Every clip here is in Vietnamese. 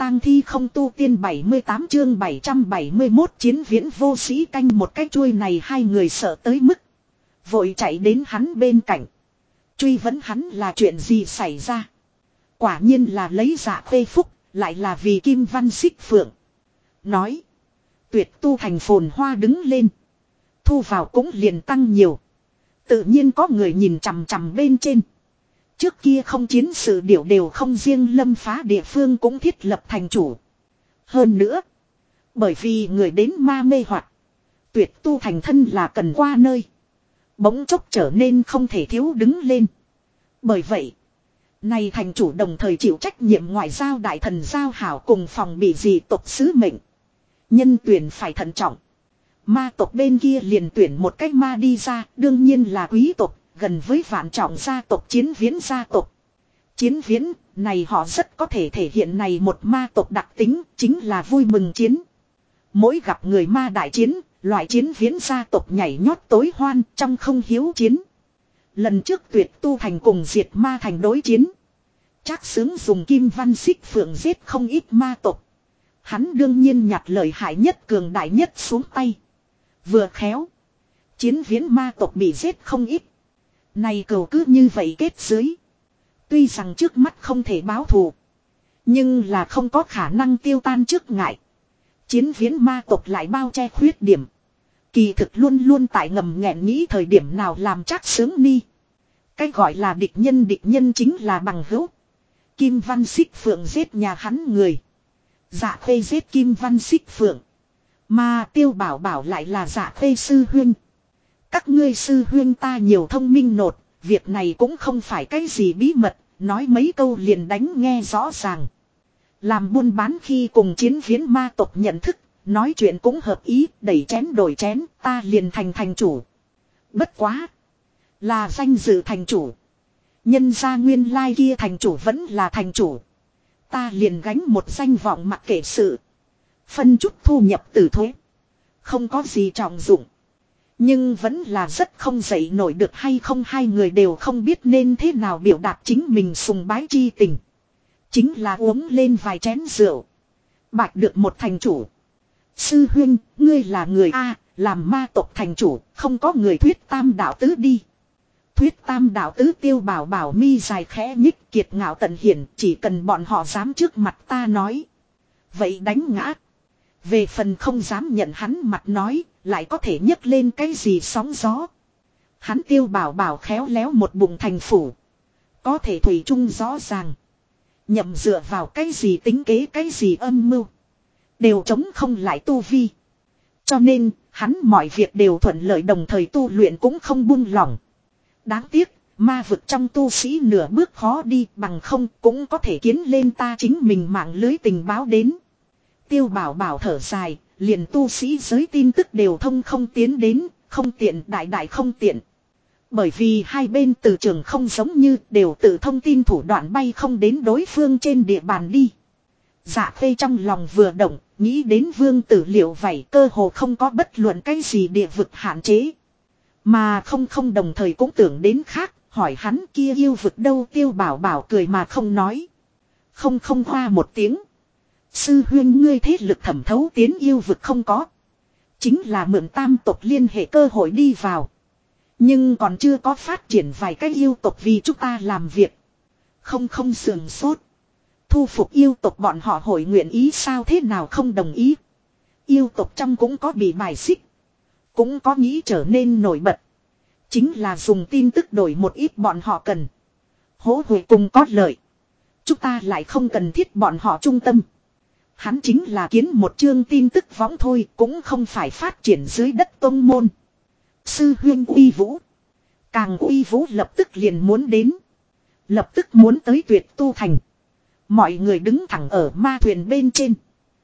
tang thi không tu tiên 78 chương 771 chiến viễn vô sĩ canh một cái chuôi này hai người sợ tới mức. Vội chạy đến hắn bên cạnh. Truy vấn hắn là chuyện gì xảy ra. Quả nhiên là lấy dạ phê phúc, lại là vì Kim Văn Xích Phượng. Nói. Tuyệt tu thành phồn hoa đứng lên. Thu vào cũng liền tăng nhiều. Tự nhiên có người nhìn chằm chằm bên trên. Trước kia không chiến sự điểu đều không riêng lâm phá địa phương cũng thiết lập thành chủ. Hơn nữa. Bởi vì người đến ma mê hoặc. Tuyệt tu thành thân là cần qua nơi. Bỗng chốc trở nên không thể thiếu đứng lên. Bởi vậy. Này thành chủ đồng thời chịu trách nhiệm ngoại giao đại thần giao hảo cùng phòng bị dị tộc sứ mệnh. Nhân tuyển phải thận trọng. Ma tộc bên kia liền tuyển một cách ma đi ra, đương nhiên là quý tộc, gần với vạn trọng gia tộc chiến viễn gia tộc. Chiến viễn, này họ rất có thể thể hiện này một ma tộc đặc tính, chính là vui mừng chiến. Mỗi gặp người ma đại chiến, loại chiến viễn gia tộc nhảy nhót tối hoan trong không hiếu chiến. Lần trước tuyệt tu thành cùng diệt ma thành đối chiến. Trác Xướng dùng Kim Văn Xích Phượng giết không ít ma tộc. Hắn đương nhiên nhặt lợi hại nhất cường đại nhất xuống tay. Vừa khéo. Chiến viễn ma tộc bị giết không ít. Này cầu cứ như vậy kết dưới. Tuy rằng trước mắt không thể báo thù. Nhưng là không có khả năng tiêu tan trước ngại. Chiến viễn ma tộc lại bao che khuyết điểm. Kỳ thực luôn luôn tại ngầm nghẹn nghĩ thời điểm nào làm Trác Xướng ni. Cái gọi là địch nhân chính là bằng hữu. Kim Văn Xích Phượng giết nhà hắn người. Dạ Khê giết Kim Văn Xích Phượng. Mà Tiêu Bảo Bảo lại là Dạ Khê sư huynh. Các ngươi sư huynh ta nhiều thông minh nột. Việc này cũng không phải cái gì bí mật. Nói mấy câu liền đánh nghe rõ ràng. Làm buôn bán khi cùng chiến viễn ma tộc nhận thức. Nói chuyện cũng hợp ý. Đẩy chén đổi chén. Ta liền thành chủ. Bất quá. Là danh dự thành chủ. Nhân gia nguyên lai kia thành chủ vẫn là thành chủ. Ta liền gánh một danh vọng mặc kệ sự. Phân chút thu nhập từ thuế. Không có gì trọng dụng. Nhưng vẫn là rất không dậy nổi được hay không, hai người đều không biết nên thế nào biểu đạt chính mình sùng bái chi tình. Chính là uống lên vài chén rượu. Bạch được một thành chủ. Sư huynh, ngươi là người A, làm ma tộc thành chủ, không có người thuyết tam đạo tứ đi. Thuyết tam đạo tứ Tiêu Bảo Bảo mi dài khẽ nhích kiệt ngạo tận hiển, chỉ cần bọn họ dám trước mặt ta nói. Vậy đánh ngã. Về phần không dám nhận hắn mặt nói, lại có thể nhấc lên cái gì sóng gió. Hắn Tiêu Bảo Bảo khéo léo một bụng thành phủ. Có thể thủy chung rõ ràng. Nhậm dựa vào cái gì tính kế cái gì âm mưu. Đều chống không lại tu vi. Cho nên, hắn mọi việc đều thuận lợi đồng thời tu luyện cũng không buông lỏng. Đáng tiếc, ma vực trong tu sĩ nửa bước khó đi bằng không cũng có thể kiến lên ta chính mình mạng lưới tình báo đến. Tiêu Bảo Bảo thở dài, liền tu sĩ giới tin tức đều thông không tiến đến, không tiện đại không tiện. Bởi vì hai bên từ trường không giống như đều tự thông tin thủ đoạn bay không đến đối phương trên địa bàn đi. Dạ Khê trong lòng vừa động, nghĩ đến Vương Tử Liệu vậy cơ hồ không có bất luận cái gì địa vực hạn chế. Mà không đồng thời cũng tưởng đến khác, hỏi hắn kia yêu vực đâu. Tiêu Bảo Bảo cười mà không nói. Không hoa một tiếng. Sư huynh ngươi thế lực thẩm thấu tiến yêu vực không có. Chính là mượn tam tộc liên hệ cơ hội đi vào. Nhưng còn chưa có phát triển vài cái yêu tộc vì chúng ta làm việc. Không sườn sốt. Thu phục yêu tộc bọn họ hội nguyện ý sao thế nào không đồng ý. Yêu tộc trong cũng có bị bài xích. Cũng có nghĩ trở nên nổi bật. Chính là dùng tin tức đổi một ít bọn họ cần. Hỗ hội cùng có lợi. Chúng ta lại không cần thiết bọn họ trung tâm. Hắn chính là kiến một chương tin tức võng thôi. Cũng không phải phát triển dưới đất tông môn. Sư huyên uy vũ. Càng uy vũ lập tức liền muốn đến. Lập tức muốn tới Tuyệt tu thành. Mọi người đứng thẳng ở ma thuyền bên trên.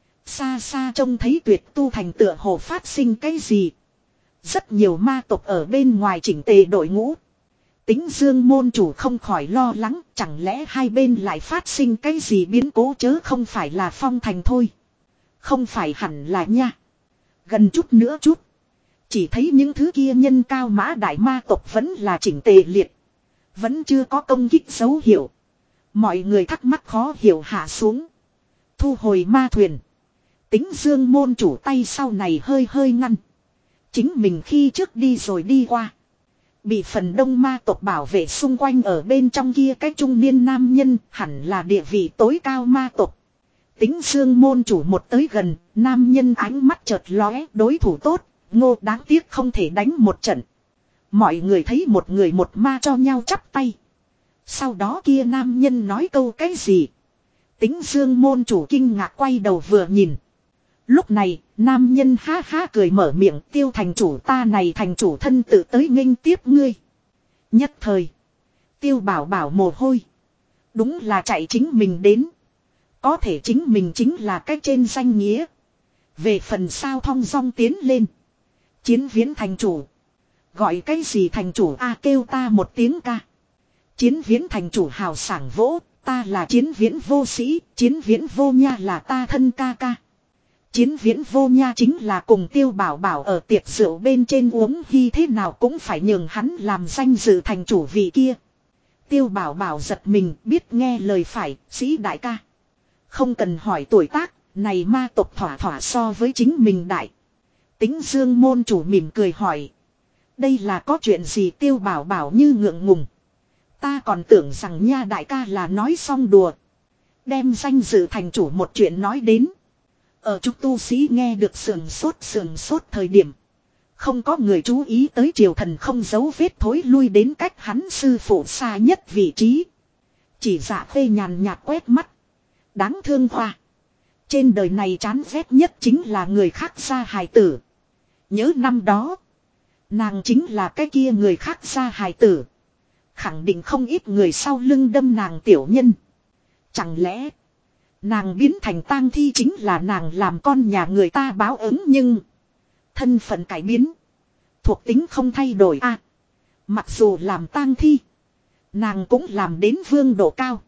Xa xa trông thấy Tuyệt tu thành tựa hồ phát sinh cái gì. Rất nhiều ma tộc ở bên ngoài chỉnh tề đội ngũ. Tính Dương môn chủ không khỏi lo lắng. Chẳng lẽ hai bên lại phát sinh cái gì biến cố chớ không phải là phong thành thôi. Không phải hẳn là nha. Gần chút nữa chút. Chỉ thấy những thứ kia nhân cao mã đại ma tộc vẫn là chỉnh tề liệt. Vẫn chưa có công kích dấu hiệu. Mọi người thắc mắc khó hiểu hạ xuống. Thu hồi ma thuyền. Tính Dương môn chủ tay sau này hơi hơi ngăn. Chính mình khi trước đi rồi đi qua. Bị phần đông ma tộc bảo vệ xung quanh ở bên trong kia cái trung niên nam nhân hẳn là địa vị tối cao ma tộc. Tính Dương môn chủ một tới gần, nam nhân ánh mắt chợt lóe, đối thủ tốt, Ngô đáng tiếc không thể đánh một trận. Mọi người thấy một người một ma cho nhau chắp tay. Sau đó kia nam nhân nói câu cái gì? Tính Dương môn chủ kinh ngạc quay đầu vừa nhìn. Lúc này, nam nhân ha ha cười mở miệng, Tiêu thành chủ, ta này thành chủ thân tự tới nghênh tiếp ngươi. Nhất thời, Tiêu bảo bảo mồ hôi. Đúng là chạy chính mình đến. Có thể chính mình chính là cái trên danh nghĩa. Về phần sao thong dong tiến lên. Chiến viễn thành chủ. Gọi cái gì thành chủ a, kêu ta một tiếng ca. Chiến viễn thành chủ hào sảng vỗ, ta là chiến viễn vô sĩ, chiến viễn vô nha là ta thân ca ca. Chiến viễn vô nha chính là cùng Tiêu bảo bảo ở tiệc rượu bên trên uống hy thế nào cũng phải nhường hắn làm danh dự thành chủ vị kia. Tiêu bảo bảo giật mình, biết nghe lời phải, sĩ đại ca. Không cần hỏi tuổi tác, này ma tộc thỏa thỏa so với chính mình đại. Tính Dương môn chủ mỉm cười hỏi. Đây là có chuyện gì? Tiêu bảo bảo như ngượng ngùng. Ta còn tưởng rằng nha đại ca là nói xong đùa. Đem danh dự thành chủ một chuyện nói đến. Ở chúng tu sĩ nghe được sườn sốt thời điểm. Không có người chú ý tới triều thần không giấu vết thối lui đến cách hắn sư phụ xa nhất vị trí. Chỉ Dạ Khê nhàn nhạt quét mắt. Đáng thương Hoa. Trên đời này chán ghét nhất chính là người khác gia hài tử. Nhớ năm đó. Nàng chính là cái kia người khác gia hài tử. Khẳng định không ít người sau lưng đâm nàng tiểu nhân. Chẳng lẽ nàng biến thành tang thi chính là nàng làm con nhà người ta báo ứng, nhưng thân phận cải biến, thuộc tính không thay đổi a. Mặc dù làm tang thi, nàng cũng làm đến vương độ cao.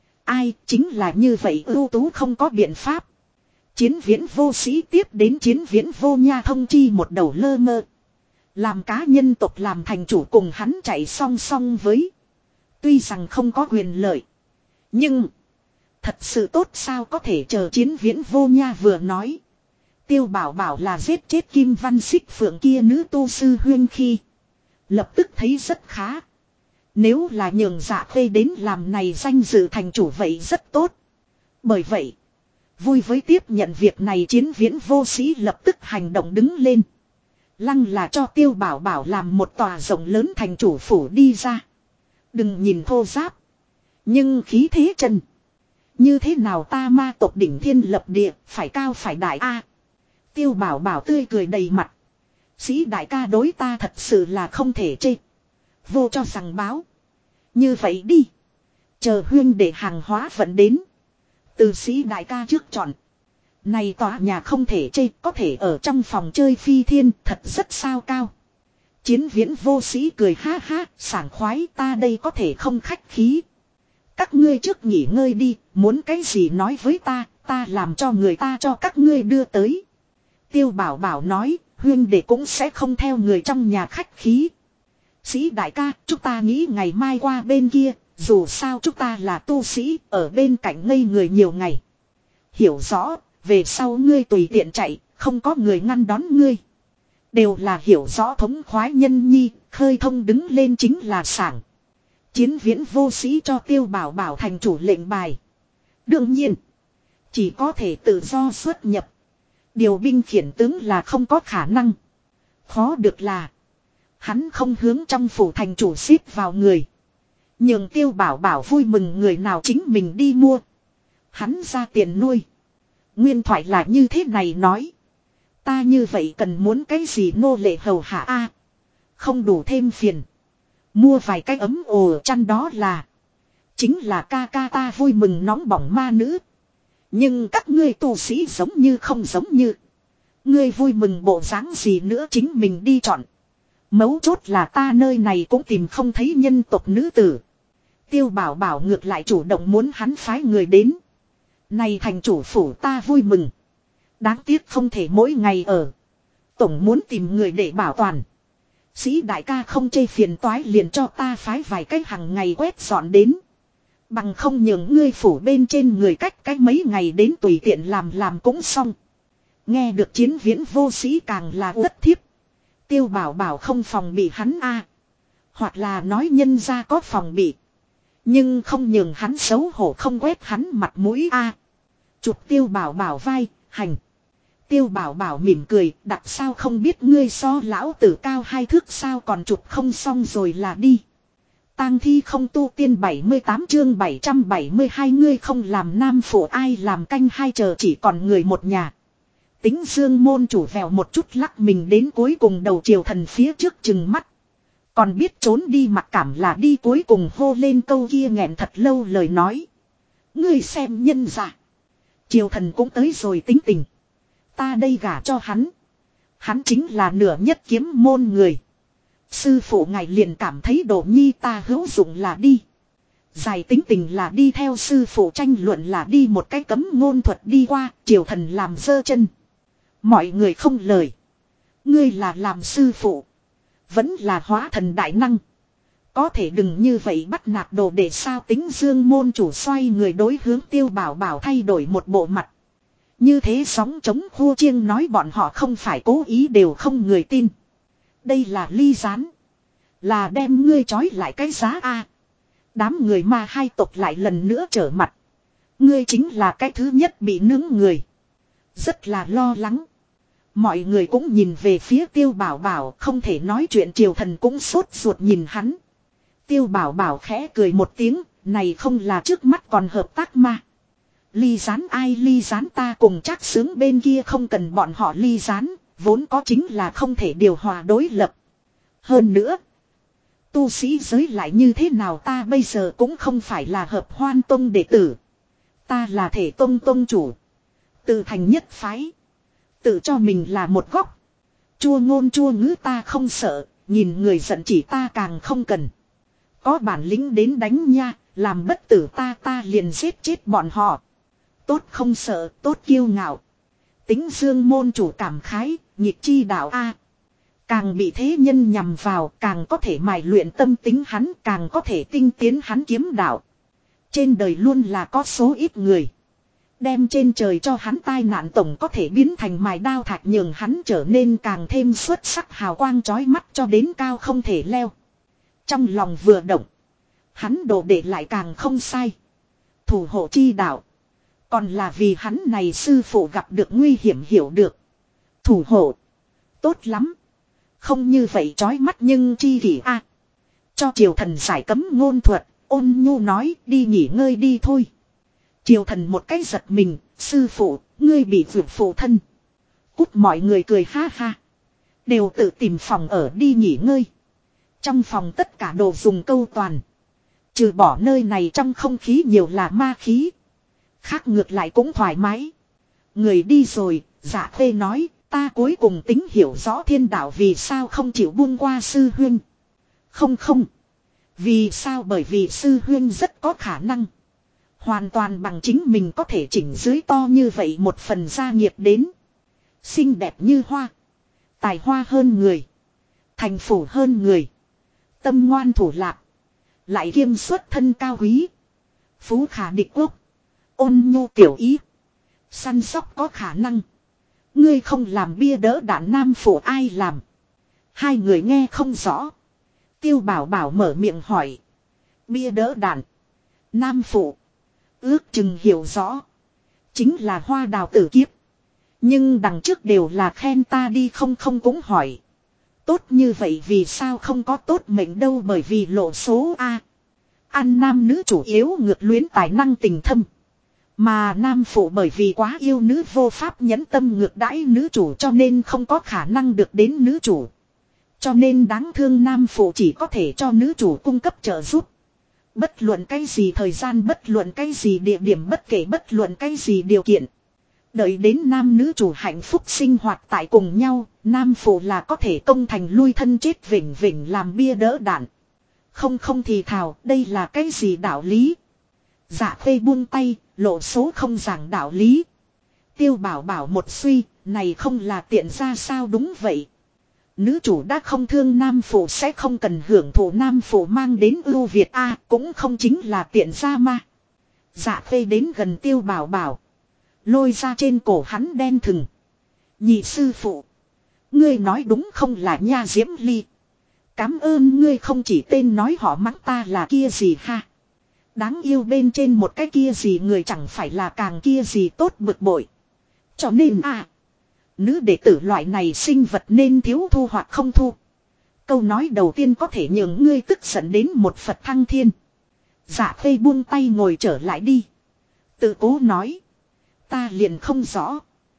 Ai chính là như vậy ưu tú không có biện pháp. Chiến viễn vô sĩ tiếp đến chiến viễn vô nha thông chi một đầu lơ mơ. Làm cá nhân tộc làm thành chủ cùng hắn chạy song song với. Tuy rằng không có quyền lợi, nhưng thật sự tốt sao có thể chờ chiến viễn vô nha vừa nói. Tiêu bảo bảo là giết chết Kim Văn Xích Phượng kia nữ tu sư huyên khi. Lập tức thấy rất khá. Nếu là nhường Dạ Khê đến làm này danh dự thành chủ vậy rất tốt. Bởi vậy, vui với tiếp nhận việc này chiến viễn vô sĩ lập tức hành động đứng lên. Lăng là cho Tiêu bảo bảo làm một tòa rộng lớn thành chủ phủ đi ra. Đừng nhìn thô giáp, nhưng khí thế chân. Như thế nào ta ma tộc đỉnh thiên lập địa, phải cao phải đại a. Tiêu bảo bảo tươi cười đầy mặt. Sĩ đại ca đối ta thật sự là không thể chê. Vô cho rằng báo. Như vậy đi. Chờ huyên để hàng hóa vận đến. Từ sĩ đại ca trước chọn. Này tòa nhà không thể chê, có thể ở trong phòng chơi phi thiên, thật rất sao cao. Chiến viễn vô sĩ cười ha ha, sảng khoái, ta đây có thể không khách khí. Các ngươi trước nghỉ ngơi đi, muốn cái gì nói với ta làm cho người ta cho các ngươi đưa tới. Tiêu bảo bảo nói, huyên đệ cũng sẽ không theo người trong nhà khách khí. Sĩ đại ca, chúng ta nghĩ ngày mai qua bên kia, dù sao chúng ta là tu sĩ, ở bên cạnh ngây người nhiều ngày. Hiểu rõ, về sau ngươi tùy tiện chạy, không có người ngăn đón ngươi. Đều là hiểu rõ thống khoái nhân nhi, khơi thông đứng lên chính là sảng. Chiến viễn vô sĩ cho Tiêu bảo bảo thành chủ lệnh bài. Đương nhiên, chỉ có thể tự do xuất nhập. Điều binh khiển tướng là không có khả năng. Khó được là hắn không hướng trong phủ thành chủ xếp vào người. Nhường Tiêu bảo bảo vui mừng người nào chính mình đi mua. Hắn ra tiền nuôi. Nguyên thoại là như thế này nói. Ta như vậy cần muốn cái gì nô lệ hầu hạ a, không đủ thêm phiền. Mua vài cái ấm ồ chăn đó là. Chính là ca ca ta vui mừng nóng bỏng ma nữ. Nhưng các ngươi tu sĩ giống như không giống như. Ngươi vui mừng bộ dáng gì nữa chính mình đi chọn. Mấu chốt là ta nơi này cũng tìm không thấy nhân tộc nữ tử. Tiêu bảo bảo ngược lại chủ động muốn hắn phái người đến. Này thành chủ phủ ta vui mừng. Đáng tiếc không thể mỗi ngày ở. Tổng muốn tìm người để bảo toàn. Sĩ đại ca không chê phiền toái liền cho ta phái vài cách hàng ngày quét dọn đến. Bằng không nhường ngươi phủ bên trên người cách cách mấy ngày đến tùy tiện làm cũng xong. Nghe được Chiến Viễn vô sĩ càng là uất thiếp. Tiêu Bảo Bảo không phòng bị hắn a, hoặc là nói nhân ra có phòng bị, nhưng không nhường hắn xấu hổ không quét hắn mặt mũi a. Chụp Tiêu Bảo Bảo vai, hành. Tiêu Bảo Bảo mỉm cười, đặt sao không biết ngươi so lão tử cao 2 thước sao còn chụp không xong rồi là đi. Tang thi không tu tiên 78 chương 772 ngươi không làm nam phụ ai làm canh hai chờ chỉ còn người một nhà. Tính Dương môn chủ vèo một chút lắc mình đến cuối cùng đầu Triều Thần phía trước chừng mắt. Còn biết trốn đi mặc cảm là đi cuối cùng hô lên câu kia nghẹn thật lâu lời nói. Ngươi xem nhân giả. Triều Thần cũng tới rồi tính tình. Ta đây gả cho hắn. Hắn chính là nửa nhất kiếm môn người. Sư phụ ngài liền cảm thấy Đỗ Nhi ta hữu dụng là đi. Dài tính tình là đi theo sư phụ tranh luận là đi một cái cấm ngôn thuật đi qua, Triều Thần làm giơ chân. Mọi người không lời. Ngươi là làm sư phụ. Vẫn là hóa thần đại năng. Có thể đừng như vậy bắt nạt đồ để sao Tính Dương môn chủ xoay người đối hướng Tiêu Bảo Bảo thay đổi một bộ mặt. Như thế sóng chống khua chiêng nói bọn họ không phải cố ý đều không người tin. Đây là ly gián. Là đem ngươi trói lại cái giá a. Đám người ma hai tộc lại lần nữa trở mặt. Ngươi chính là cái thứ nhất bị nướng người. Rất là lo lắng. Mọi người cũng nhìn về phía Tiêu Bảo Bảo, không thể nói chuyện. Triều Thần cũng sốt ruột nhìn hắn. Tiêu Bảo Bảo khẽ cười một tiếng, này không là trước mắt còn hợp tác mà. Ly gián ai ly gián ta cùng chắc sướng bên kia không cần bọn họ ly gián, vốn có chính là không thể điều hòa đối lập. Hơn nữa, tu sĩ giới lại như thế nào ta bây giờ cũng không phải là hợp hoan tông đệ tử. Ta là thể tông tông chủ. Tự thành nhất phái. Tự cho mình là một góc. Chua ngôn chua ngữ ta không sợ, nhìn người giận chỉ ta càng không cần. Có bản lĩnh đến đánh nha, làm bất tử ta liền giết chết bọn họ. Tốt không sợ, tốt kiêu ngạo. Tính Dương môn chủ cảm khái, nhịp chi đạo a. Càng bị thế nhân nhằm vào, càng có thể mài luyện tâm tính hắn, càng có thể tinh tiến hắn kiếm đạo. Trên đời luôn là có số ít người. Đem trên trời cho hắn tai nạn tổng có thể biến thành mài đao thạch nhường hắn trở nên càng thêm xuất sắc hào quang chói mắt cho đến cao không thể leo. Trong lòng vừa động, hắn đổ để lại càng không sai. Thủ hộ chi đạo. Còn là vì hắn này sư phụ gặp được nguy hiểm hiểu được. Thủ hộ. Tốt lắm. Không như vậy chói mắt nhưng chi kỷ a. Cho Triều Thần giải cấm ngôn thuật, ôn nhu nói đi nghỉ ngơi đi thôi. Triều Thần một cái giật mình, sư phụ, ngươi bị vượt phụ thân. Cút mọi người cười ha ha. Đều tự tìm phòng ở đi nghỉ ngơi. Trong phòng tất cả đồ dùng câu toàn. Trừ bỏ nơi này trong không khí nhiều là ma khí. Khác ngược lại cũng thoải mái. Người đi rồi, Dạ Khê nói, ta cuối cùng tính hiểu rõ thiên đạo vì sao không chịu buông qua sư huynh. Không. Vì sao? Bởi vì sư huynh rất có khả năng. Hoàn toàn bằng chính mình có thể chỉnh dưới to như vậy một phần gia nghiệp đến. Xinh đẹp như hoa. Tài hoa hơn người. Thành phủ hơn người. Tâm ngoan thủ lạc. Lại kiêm xuất thân cao quý. Phú khả địch quốc. Ôn nhu tiểu ý. Săn sóc có khả năng. Ngươi không làm bia đỡ đạn nam phụ ai làm. Hai người nghe không rõ. Tiêu Bảo Bảo mở miệng hỏi. Bia đỡ đạn. Nam phụ. Ước chừng hiểu rõ. Chính là Hoa Đào tử kiếp. Nhưng đằng trước đều là khen ta đi không cũng hỏi. Tốt như vậy vì sao không có tốt mệnh đâu bởi vì lộ số A. Ăn nam nữ chủ yếu ngược luyến tài năng tình thâm. Mà nam phụ bởi vì quá yêu nữ vô pháp nhẫn tâm ngược đãi nữ chủ cho nên không có khả năng được đến nữ chủ. Cho nên đáng thương nam phụ chỉ có thể cho nữ chủ cung cấp trợ giúp. Bất luận cái gì thời gian, bất luận cái gì địa điểm, bất kể bất luận cái gì điều kiện. Đợi đến nam nữ chủ hạnh phúc sinh hoạt tại cùng nhau, nam phụ là có thể công thành lui thân chết vĩnh vĩnh làm bia đỡ đạn. Không thì thào, đây là cái gì đạo lý? Dạ Khê buông tay, lộ số không giảng đạo lý. Tiêu Bảo Bảo một suy, này không là tiện ra sao đúng vậy. Nữ chủ đã không thương nam phụ sẽ không cần hưởng thụ nam phụ mang đến ưu việt a, cũng không chính là tiện gia ma. Dạ Khê đến gần Tiêu Bảo Bảo, lôi ra trên cổ hắn đen thừng. Nhị sư phụ, ngươi nói đúng không là nha Diễm Ly. Cám ơn ngươi không chỉ tên nói họ mắng ta là kia gì ha. Đáng yêu bên trên một cái kia gì người chẳng phải là càng kia gì tốt bực bội. Cho nên nữ đệ tử loại này sinh vật nên thiếu thu hoặc không thu. Câu nói đầu tiên có thể nhường ngươi tức giận đến một Phật thăng thiên. Dạ Khê buông tay ngồi trở lại đi. Tự cố nói. Ta liền không rõ.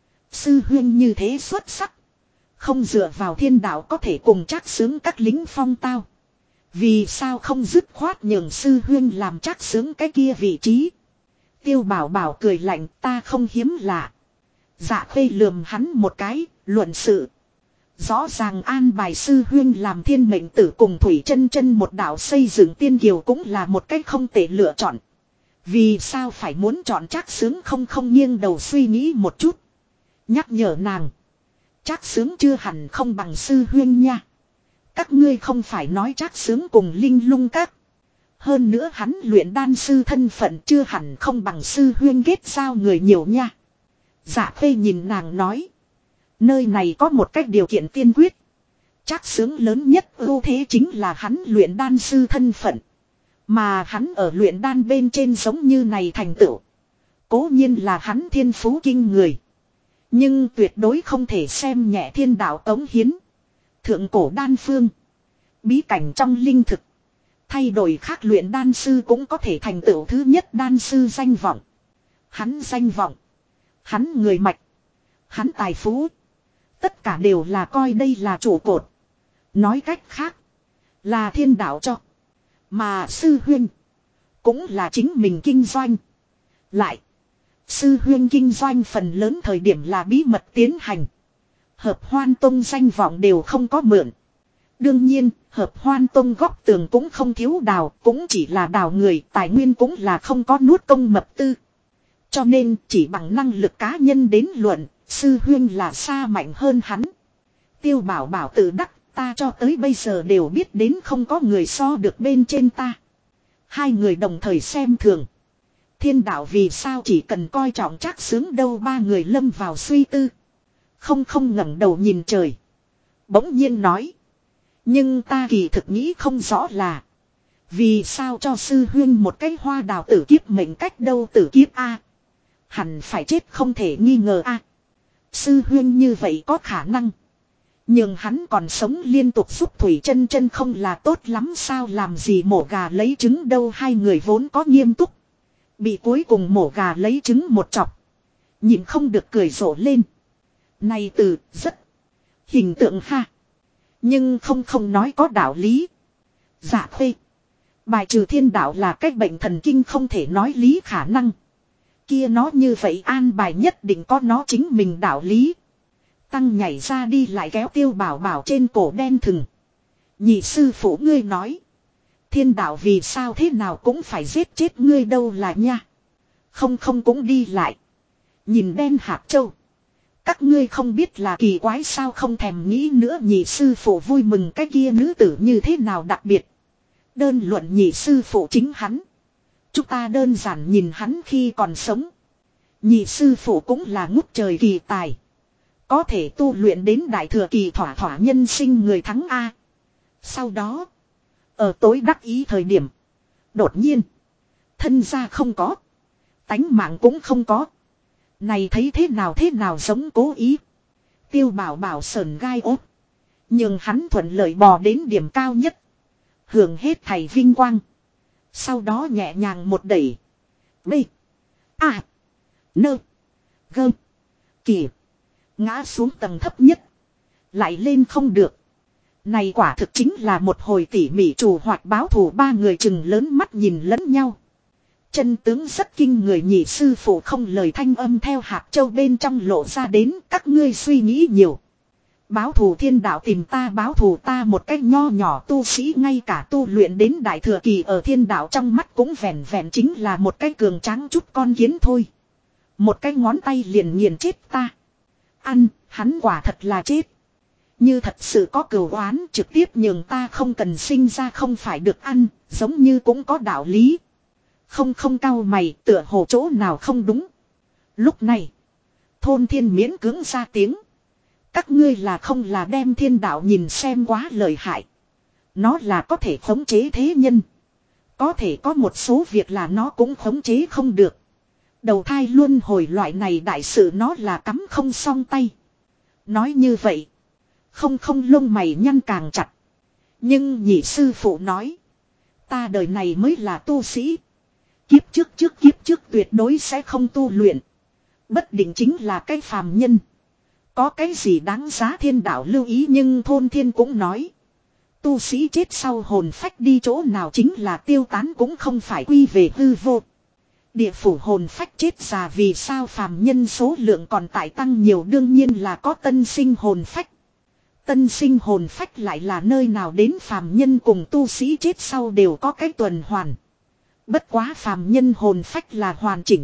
Sư huynh như thế xuất sắc. Không dựa vào thiên đạo có thể cùng Trác Xướng các lính phong tao. Vì sao không dứt khoát nhường sư huynh làm Trác Xướng cái kia vị trí. Tiêu Bảo Bảo cười lạnh, ta không hiếm lạ. Dạ Khê lườm hắn một cái, luận sự. Rõ ràng an bài sư huyên làm thiên mệnh tử cùng Thủy Chân Chân một đạo xây dựng tiên kiều cũng là một cách không tệ lựa chọn. Vì sao phải muốn chọn Trác Xướng không nghiêng đầu suy nghĩ một chút. Nhắc nhở nàng. Trác Xướng chưa hẳn không bằng sư huyên nha. Các ngươi không phải nói Trác Xướng cùng Linh Lung các. Hơn nữa hắn luyện đan sư thân phận chưa hẳn không bằng sư huyên kết giao người nhiều nha. Dạ Khê nhìn nàng nói. Nơi này có một cách điều kiện tiên quyết. Trác Xướng lớn nhất ưu thế chính là hắn luyện đan sư thân phận. Mà hắn ở luyện đan bên trên giống như này thành tựu. Cố nhiên là hắn thiên phú kinh người. Nhưng tuyệt đối không thể xem nhẹ thiên đạo cống hiến. Thượng cổ đan phương. Bí cảnh trong linh thực. Thay đổi khác luyện đan sư cũng có thể thành tựu thứ nhất đan sư danh vọng. Hắn danh vọng. Hắn người mạch. Hắn tài phú. Tất cả đều là coi đây là trụ cột. Nói cách khác. Là thiên đạo cho. Mà sư huynh. Cũng là chính mình kinh doanh. Lại. Sư huynh kinh doanh phần lớn thời điểm là bí mật tiến hành. Hợp Hoan Tông danh vọng đều không có mượn. Đương nhiên, Hợp Hoan Tông góc tường cũng không thiếu đào. Cũng chỉ là đào người. Tài nguyên cũng là không có nuốt công mập tư. Cho nên chỉ bằng năng lực cá nhân đến luận. Sư huynh là xa mạnh hơn hắn. Tiêu Bảo Bảo tự đắc. Ta cho tới bây giờ đều biết đến không có người so được bên trên ta. Hai người đồng thời xem thường. Thiên đạo vì sao chỉ cần coi trọng Trác Xướng đâu, ba người lâm vào suy tư. Không ngẩng đầu nhìn trời. Bỗng nhiên nói. Nhưng ta kỳ thực nghĩ không rõ là. Vì sao cho sư huyên một cái hoa đào tử kiếp mệnh cách đâu tử kiếp a. Hẳn phải chết không thể nghi ngờ a. Sư huyên như vậy có khả năng. Nhưng hắn còn sống liên tục giúp Thủy Chân Chân không là tốt lắm sao, làm gì mổ gà lấy trứng đâu. Hai người vốn có nghiêm túc. Bị cuối cùng mổ gà lấy trứng một chọc. Nhìn không được cười rộ lên. Này từ rất hình tượng ha. Nhưng không nói có đạo lý. Dạ Khê. Bài trừ thiên đạo là cách bệnh thần kinh không thể nói lý khả năng. Kia nó như vậy an bài nhất định có nó chính mình đạo lý. Tăng nhảy ra đi lại kéo Tiêu Bảo Bảo trên cổ đen thừng. Nhị sư phụ ngươi nói. Thiên đạo vì sao thế nào cũng phải giết chết ngươi đâu là nha. Không cũng đi lại. Nhìn đen hạt châu. Các ngươi không biết là kỳ quái sao, không thèm nghĩ nữa. Nhị sư phụ vui mừng cái kia nữ tử như thế nào đặc biệt. Đơn luận nhị sư phụ chính hắn. Chúng ta đơn giản nhìn hắn khi còn sống. Nhị sư phụ cũng là ngút trời kỳ tài. Có thể tu luyện đến đại thừa kỳ thỏa thỏa nhân sinh người thắng A. Sau đó. Ở tối đắc ý thời điểm. Đột nhiên. Thân gia không có. Tánh mạng cũng không có. Này thấy thế nào giống cố ý. Tiêu Bảo Bảo sờn gai ốt. Nhưng hắn thuận lợi bò đến điểm cao nhất. Hưởng hết thầy vinh quang. Sau đó nhẹ nhàng một đẩy. B. A. Nơ. Gơ. Kỳ. Ngã xuống tầng thấp nhất. Lại lên không được. Này quả thực chính là một hồi tỉ mỉ trù hoạt báo thù. Ba người chừng lớn mắt nhìn lẫn nhau. Chân tướng rất kinh người. Nhị sư phụ không lời thanh âm theo hạt châu bên trong lộ ra đến. Các ngươi suy nghĩ nhiều. Báo thù thiên đạo tìm ta, báo thù ta một cách nho nhỏ tu sĩ, ngay cả tu luyện đến đại thừa kỳ ở thiên đạo trong mắt cũng vẹn vẹn chính là một cái cường tráng chút con kiến thôi. Một cái ngón tay liền nghiền chết ta. Ăn, hắn quả thật là chết. Như thật sự có cừu oán trực tiếp nhường ta không cần sinh ra không phải được ăn, giống như cũng có đạo lý. Không cau mày tựa hồ chỗ nào không đúng. Lúc này, Thôn Thiên miễn cưỡng ra tiếng. Các ngươi là không là đem thiên đạo nhìn xem quá lợi hại. Nó là có thể khống chế thế nhân. Có thể có một số việc là nó cũng khống chế không được. Đầu thai luân hồi loại này đại sự nó là cắm không xong tay. Nói như vậy. Không lông mày nhăn càng chặt. Nhưng nhị sư phụ nói. Ta đời này mới là tu sĩ. Kiếp trước tuyệt đối sẽ không tu luyện. Bất định chính là cái phàm nhân. Có cái gì đáng giá thiên đạo lưu ý nhưng Thôn Thiên cũng nói. Tu sĩ chết sau hồn phách đi chỗ nào chính là tiêu tán cũng không phải quy về hư vô. Địa phủ hồn phách chết già vì sao phàm nhân số lượng còn tại tăng nhiều đương nhiên là có tân sinh hồn phách. Tân sinh hồn phách lại là nơi nào đến phàm nhân cùng tu sĩ chết sau đều có cái tuần hoàn. Bất quá phàm nhân hồn phách là hoàn chỉnh.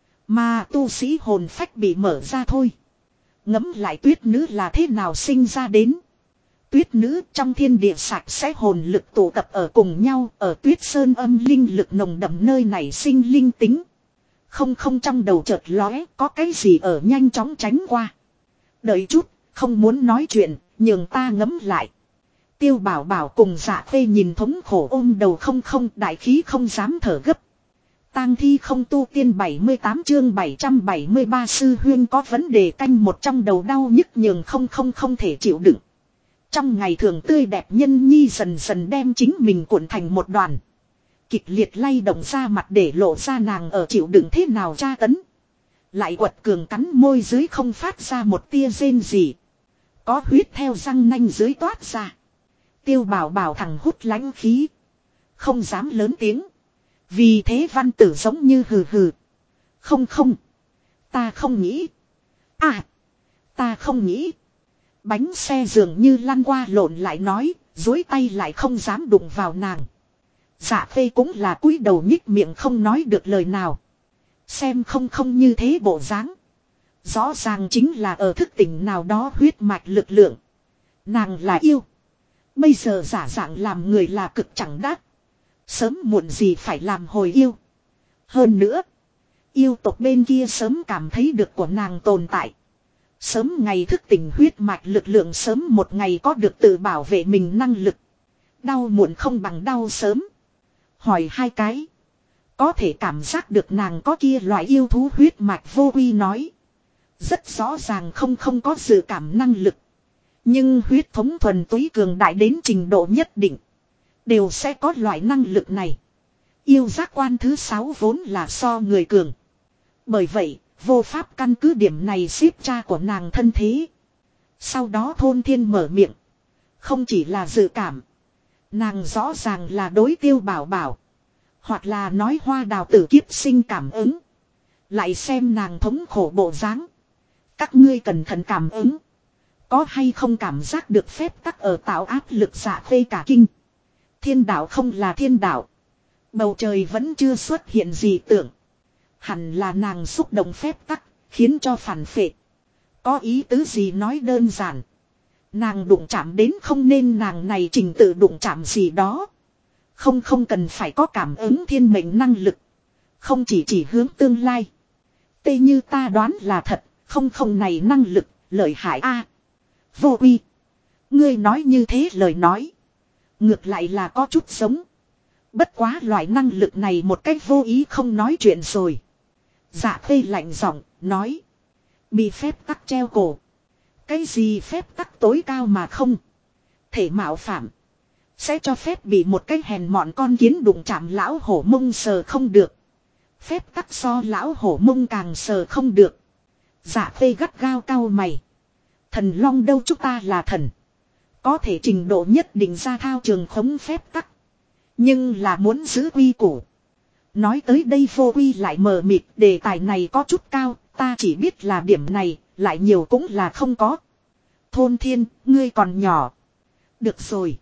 Mà tu sĩ hồn phách bị mở ra thôi. Ngẫm lại tuyết nữ là thế nào sinh ra đến. Tuyết nữ trong thiên địa sạch sẽ hồn lực tụ tập ở cùng nhau ở tuyết sơn âm linh lực nồng đậm nơi này sinh linh tính. Không trong đầu chợt lóe có cái gì ở nhanh chóng tránh qua. Đợi chút, không muốn nói chuyện, nhường ta ngẫm lại. Tiêu Bảo Bảo cùng Dạ Phê nhìn thống khổ ôm đầu không đại khí không dám thở gấp. Tang thi không tu tiên 78 chương 773 sư huyên có vấn đề canh một trong đầu đau nhức nhường không thể chịu đựng. Trong ngày thường tươi đẹp nhân nhi dần dần đem chính mình cuộn thành một đoàn. Kịch liệt lay động ra mặt để lộ ra nàng ở chịu đựng thế nào tra tấn. Lại quật cường cắn môi dưới không phát ra một tia rên gì. Có huyết theo răng nanh dưới toát ra. Tiêu Bảo Bảo thằng hút lãnh khí. Không dám lớn tiếng. Vì thế văn tử giống như hừ hừ. Không. Ta không nghĩ. À. Ta không nghĩ. Bánh xe dường như lăn qua lộn lại nói. Dối tay lại không dám đụng vào nàng. Dạ Phê cũng là cúi đầu nhích miệng không nói được lời nào. Xem không như thế bộ dáng. Rõ ràng chính là ở thức tỉnh nào đó huyết mạch lực lượng. Nàng là yêu. Bây giờ giả dạng làm người là cực chẳng đắt. Sớm muộn gì phải làm hồi yêu. Hơn nữa. Yêu tộc bên kia sớm cảm thấy được của nàng tồn tại. Sớm ngày thức tỉnh huyết mạch lực lượng sớm một ngày có được tự bảo vệ mình năng lực. Đau muộn không bằng đau sớm. Hỏi hai cái. Có thể cảm giác được nàng có kia loại yêu thú huyết mạch vô quy nói. Rất rõ ràng không có dự cảm năng lực. Nhưng huyết thống thuần túy cường đại đến trình độ nhất định. Đều sẽ có loại năng lực này. Yêu giác quan thứ 6 vốn là so người cường. Bởi vậy, vô pháp căn cứ điểm này xếp cha của nàng thân thế. Sau đó Thôn Thiên mở miệng. Không chỉ là dự cảm. Nàng rõ ràng là đối Tiêu Bảo Bảo. Hoặc là nói Hoa Đào tử kiếp sinh cảm ứng. Lại xem nàng thống khổ bộ dáng. Các ngươi cẩn thận cảm ứng. Có hay không cảm giác được phép tắc ở tạo áp lực Dạ Phê cả kinh. Thiên đạo không là thiên đạo. Bầu trời vẫn chưa xuất hiện gì tưởng. Hẳn là nàng xúc động phép tắc, khiến cho phản phệ. Có ý tứ gì nói đơn giản. Nàng đụng chạm đến không nên nàng này trình tự đụng chạm gì đó. Không cần phải có cảm ứng thiên mệnh năng lực. Không chỉ hướng tương lai. Tê như ta đoán là thật, không này năng lực, lợi hại a. Vô uy. Ngươi nói như thế lời nói. Ngược lại là có chút giống. Bất quá loại năng lực này một cách vô ý không nói chuyện rồi. Dạ Phê lạnh giọng nói. Bị phép tắc treo cổ. Cái gì phép tắc tối cao mà không. Thể mạo phạm. Sẽ cho phép bị một cái hèn mọn con kiến đụng chạm lão hổ mông sờ không được. Phép tắc so lão hổ mông càng sờ không được. Dạ Phê gắt gao cau mày. Thần long đâu chúng ta là thần. Có thể trình độ nhất định ra thao trường khống phép tắc. Nhưng là muốn giữ quy củ. Nói tới đây vô quy lại mờ mịt. Đề tài này có chút cao. Ta chỉ biết là điểm này. Lại nhiều cũng là không có. Thôn Thiên, ngươi còn nhỏ. Được rồi.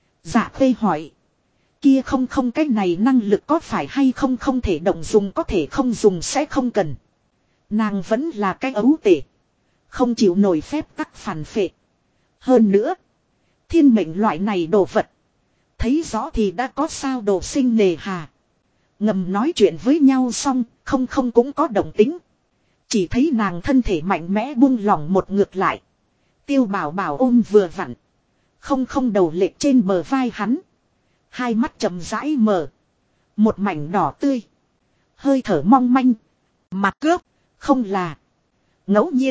Dạ Phê hỏi. Kia không cái này năng lực có phải hay không thể động dùng có thể không dùng sẽ không cần. Nàng vẫn là cái ấu tể. Không chịu nổi phép tắc phản phệ. Hơn nữa, thiên mệnh loại này đồ vật. Thấy rõ thì đã có sao đồ sinh nề hà. Ngầm nói chuyện với nhau xong, không cũng có động tính. Chỉ thấy nàng thân thể mạnh mẽ buông lỏng một ngược lại. Tiêu bảo bảo ôm vừa vặn. Không đầu lệch trên bờ vai hắn. Hai mắt chậm rãi mở. Một mảnh đỏ tươi. Hơi thở mong manh. Mặt cướp, không là. Ngẫu nhiên.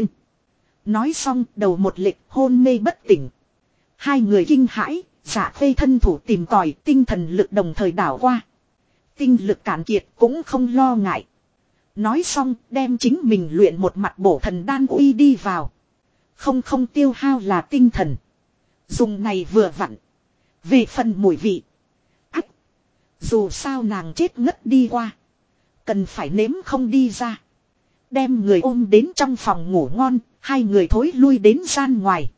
Nói xong đầu một lệch hôn mê bất tỉnh. Hai người kinh hãi, Dạ Khê thân thủ tìm tòi tinh thần lực đồng thời đảo qua. Tinh lực cạn kiệt cũng không lo ngại. Nói xong đem chính mình luyện một mặt bổ thần đan uy đi vào. Không tiêu hao là tinh thần. Dùng này vừa vặn. Về phần mùi vị. Ách. Dù sao nàng chết ngất đi qua. Cần phải nếm không đi ra. Đem người ôm đến trong phòng ngủ ngon. Hai người thối lui đến gian ngoài.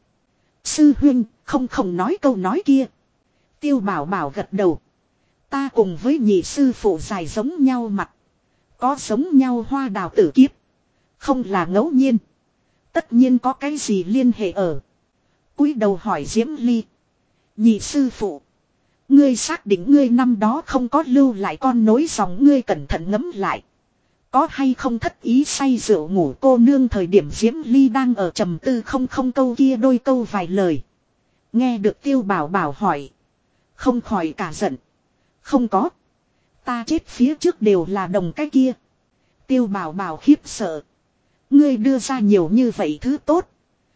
Sư huynh không nói câu nói kia. Tiêu bảo bảo gật đầu. Ta cùng với nhị sư phụ dài giống nhau mặt. Có giống nhau hoa đào tử kiếp. Không là ngẫu nhiên. Tất nhiên có cái gì liên hệ ở. Cúi đầu hỏi Diễm Ly. Nhị sư phụ. Ngươi xác định ngươi năm đó không có lưu lại con nối dòng, ngươi cẩn thận ngẫm lại. Có hay không thất ý say rượu ngủ cô nương thời điểm Diễm Ly đang ở trầm tư không câu kia đôi câu vài lời. Nghe được Tiêu bảo bảo hỏi. Không khỏi cả giận. Không có. Ta chết phía trước đều là đồng cái kia. Tiêu bảo bảo khiếp sợ. Ngươi đưa ra nhiều như vậy thứ tốt.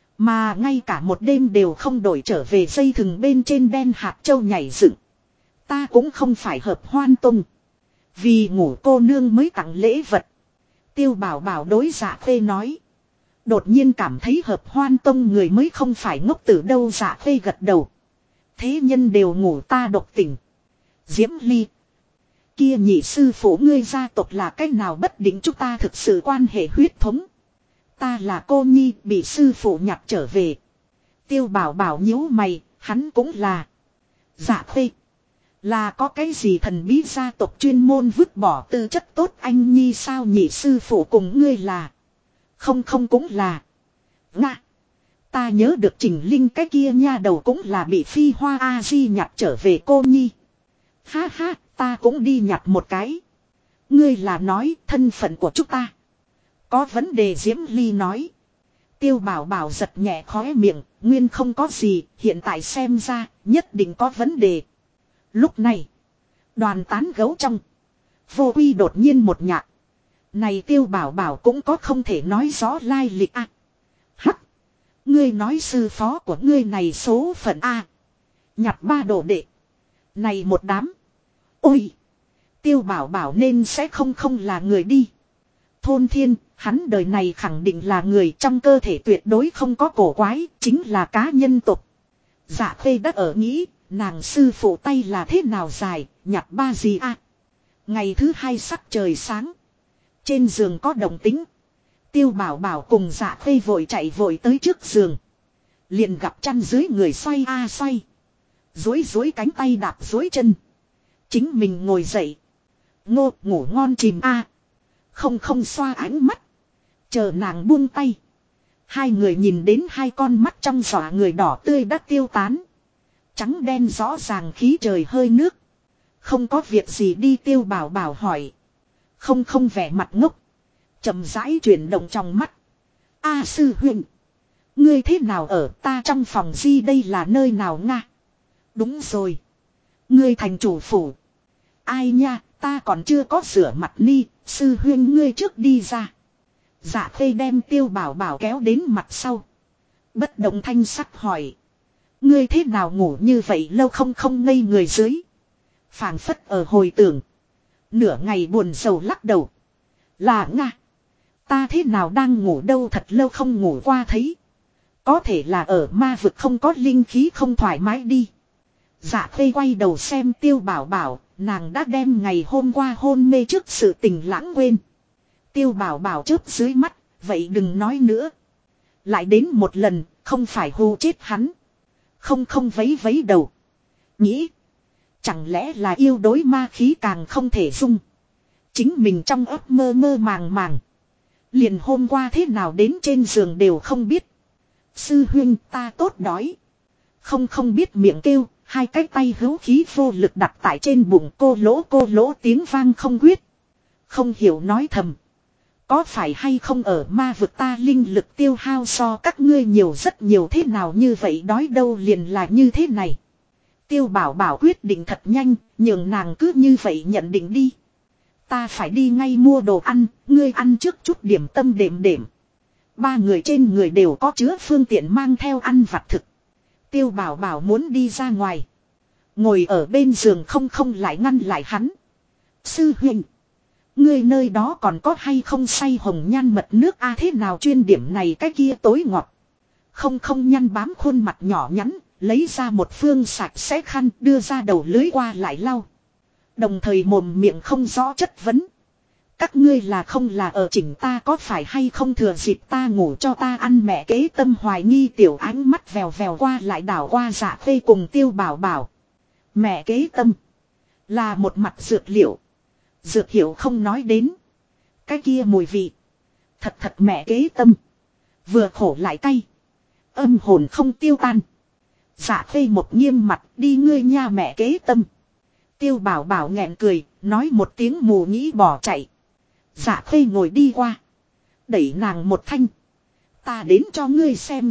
Mà ngay cả một đêm đều không đổi trở về dây thừng bên trên đen hạt châu nhảy dựng. Ta cũng không phải hợp hoan tung. Vì ngủ cô nương mới tặng lễ vật. Tiêu bảo bảo đối Dạ Khê nói. Đột nhiên cảm thấy hợp hoan tông người mới không phải ngốc tử đâu. Dạ Khê gật đầu. Thế nhân đều ngủ ta độc tình. Diễm Ly. Kia nhị sư phụ ngươi gia tộc là cách nào bất định, chúng ta thực sự quan hệ huyết thống. Ta là cô nhi bị sư phụ nhặt trở về. Tiêu bảo bảo nhíu mày, hắn cũng là. Dạ Khê. Là có cái gì thần bí gia tộc chuyên môn vứt bỏ tư chất tốt anh nhi sao, nhị sư phụ cùng ngươi là. Không cũng là. Nga. Ta nhớ được Trình Linh cái kia nha đầu cũng là bị Phi Hoa A Di nhặt trở về cô nhi. Ha ha, ta cũng đi nhặt một cái. Ngươi là nói thân phận của chúng ta có vấn đề, Diễm Ly nói. Tiêu bảo bảo giật nhẹ khóe miệng, nguyên không có gì, hiện tại xem ra nhất định có vấn đề. Lúc này, đoàn tán gấu trong Vô Quy đột nhiên một nhạc. Này Tiêu bảo bảo cũng có không thể nói rõ lai lịch a. Hắc. Ngươi nói sư phó của ngươi này số phận a. Nhặt ba đồ đệ. Này một đám. Ôi. Tiêu bảo bảo nên sẽ không là người đi. Thôn Thiên, hắn đời này khẳng định là người, trong cơ thể tuyệt đối không có cổ quái, chính là cá nhân tục. Dạ Khê đã ở nghĩ, nàng sư phụ tay là thế nào dài, nhặt ba gì a. Ngày thứ hai sắc trời sáng. Trên giường có động tính. Tiêu bảo bảo cùng Dạ Khê vội chạy vội tới trước giường. Liền gặp chăn dưới người xoay a xoay. Dối cánh tay đạp dối chân. Chính mình ngồi dậy. Ngô ngủ ngon chìm a. Không xoa ánh mắt. Chờ nàng buông tay. Hai người nhìn đến hai con mắt trong giỏ người đỏ tươi đã tiêu tán. Trắng đen rõ ràng khí trời hơi nước. Không có việc gì đi, Tiêu bảo bảo hỏi. Không vẻ mặt ngốc. Chậm rãi chuyển động trong mắt. A sư huynh. Ngươi thế nào ở ta trong phòng gì, đây là nơi nào nga? Đúng rồi. Ngươi thành chủ phủ. Ai nha, ta còn chưa có rửa mặt ni, sư huynh ngươi trước đi ra. Dạ Khê đem Tiêu bảo bảo kéo đến mặt sau. Bất động thanh sắc hỏi. Ngươi thế nào ngủ như vậy lâu không ngây người dưới. Phảng phất ở hồi tưởng. Nửa ngày buồn rầu lắc đầu. Là nga. Ta thế nào đang ngủ đâu, thật lâu không ngủ qua thấy. Có thể là ở ma vực không có linh khí không thoải mái đi. Dạ Khê quay đầu xem Tiêu bảo bảo. Nàng đã đem ngày hôm qua hôn mê trước sự tình lãng quên. Tiêu bảo bảo chớp dưới mắt. Vậy đừng nói nữa. Lại đến một lần. Không phải hù chết hắn. Không vấy đầu. Nghĩ. Chẳng lẽ là yêu đối ma khí càng không thể dung. Chính mình trong ấp mơ màng. Liền hôm qua thế nào đến trên giường đều không biết. Sư huynh ta tốt đói. Không biết miệng kêu, hai cái tay hữu khí vô lực đặt tại trên bụng, cô lỗ tiếng vang không quyết. Không hiểu nói thầm. Có phải hay không ở ma vực ta linh lực tiêu hao so các ngươi nhiều rất nhiều, thế nào như vậy đói đâu liền là như thế này. Tiêu Bảo Bảo quyết định thật nhanh, nhường nàng cứ như vậy nhận định đi. Ta phải đi ngay mua đồ ăn, ngươi ăn trước chút điểm tâm đệm. Ba người trên người đều có chứa phương tiện mang theo ăn vặt thực. Tiêu Bảo Bảo muốn đi ra ngoài. Ngồi ở bên giường không lại ngăn lại hắn. Sư huynh, ngươi nơi đó còn có hay không xay hồng nhan mật nước a, thế nào chuyên điểm này cái kia tối ngọt. Không nhăn bám khuôn mặt nhỏ nhắn, lấy ra một phương sạch sẽ khăn đưa ra đầu lưới qua lại lau. Đồng thời mồm miệng không rõ chất vấn. Các ngươi là không là ở chỉnh ta, có phải hay không thừa dịp ta ngủ cho ta ăn? Mẹ Kế Tâm hoài nghi, tiểu ánh mắt vèo vèo qua lại đảo qua Dạ Khê cùng Tiêu Bảo Bảo. Mẹ Kế Tâm là một mặt dược liệu. Dược hiệu không nói đến. Cái kia mùi vị. Thật mẹ Kế Tâm. Vừa khổ lại cay. Âm hồn không tiêu tan. Dạ Khê một nghiêm mặt, đi ngươi nha mẹ Kế Tâm. Tiêu Bảo Bảo nghẹn cười, nói một tiếng mù nghĩ bỏ chạy. Dạ Khê ngồi đi qua. Đẩy nàng một thanh. Ta đến cho ngươi xem.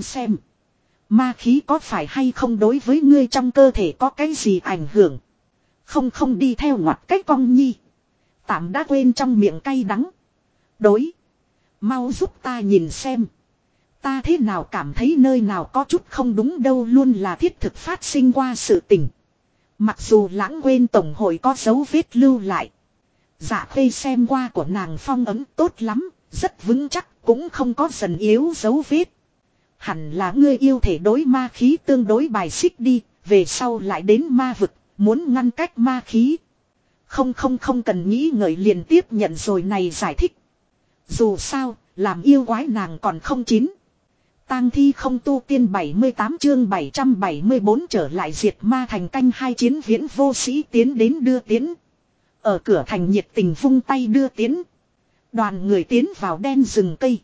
Ma khí có phải hay không đối với ngươi trong cơ thể có cái gì ảnh hưởng. Không đi theo ngoặt cái cong nhi. Tạm đã quên trong miệng cay đắng. Đối. Mau giúp ta nhìn xem. Ta thế nào cảm thấy nơi nào có chút không đúng đâu, luôn là thiết thực phát sinh qua sự tình. Mặc dù lãng quên tổng hội có dấu vết lưu lại. Dạ Khê xem qua của nàng phong ấm tốt lắm, rất vững chắc, cũng không có dần yếu dấu vết. Hẳn là ngươi yêu thể đối ma khí tương đối bài xích đi, về sau lại đến ma vực, muốn ngăn cách ma khí. Không cần nghĩ ngợi liền tiếp nhận rồi này giải thích. Dù sao, làm yêu quái nàng còn không chín. Tang thi không tu tiên 78 chương 774 trở lại diệt ma thành canh hai, Chiến Viễn vô sĩ tiến đến đưa tiến. Ở cửa thành nhiệt tình vung tay đưa tiến. Đoàn người tiến vào đen rừng cây.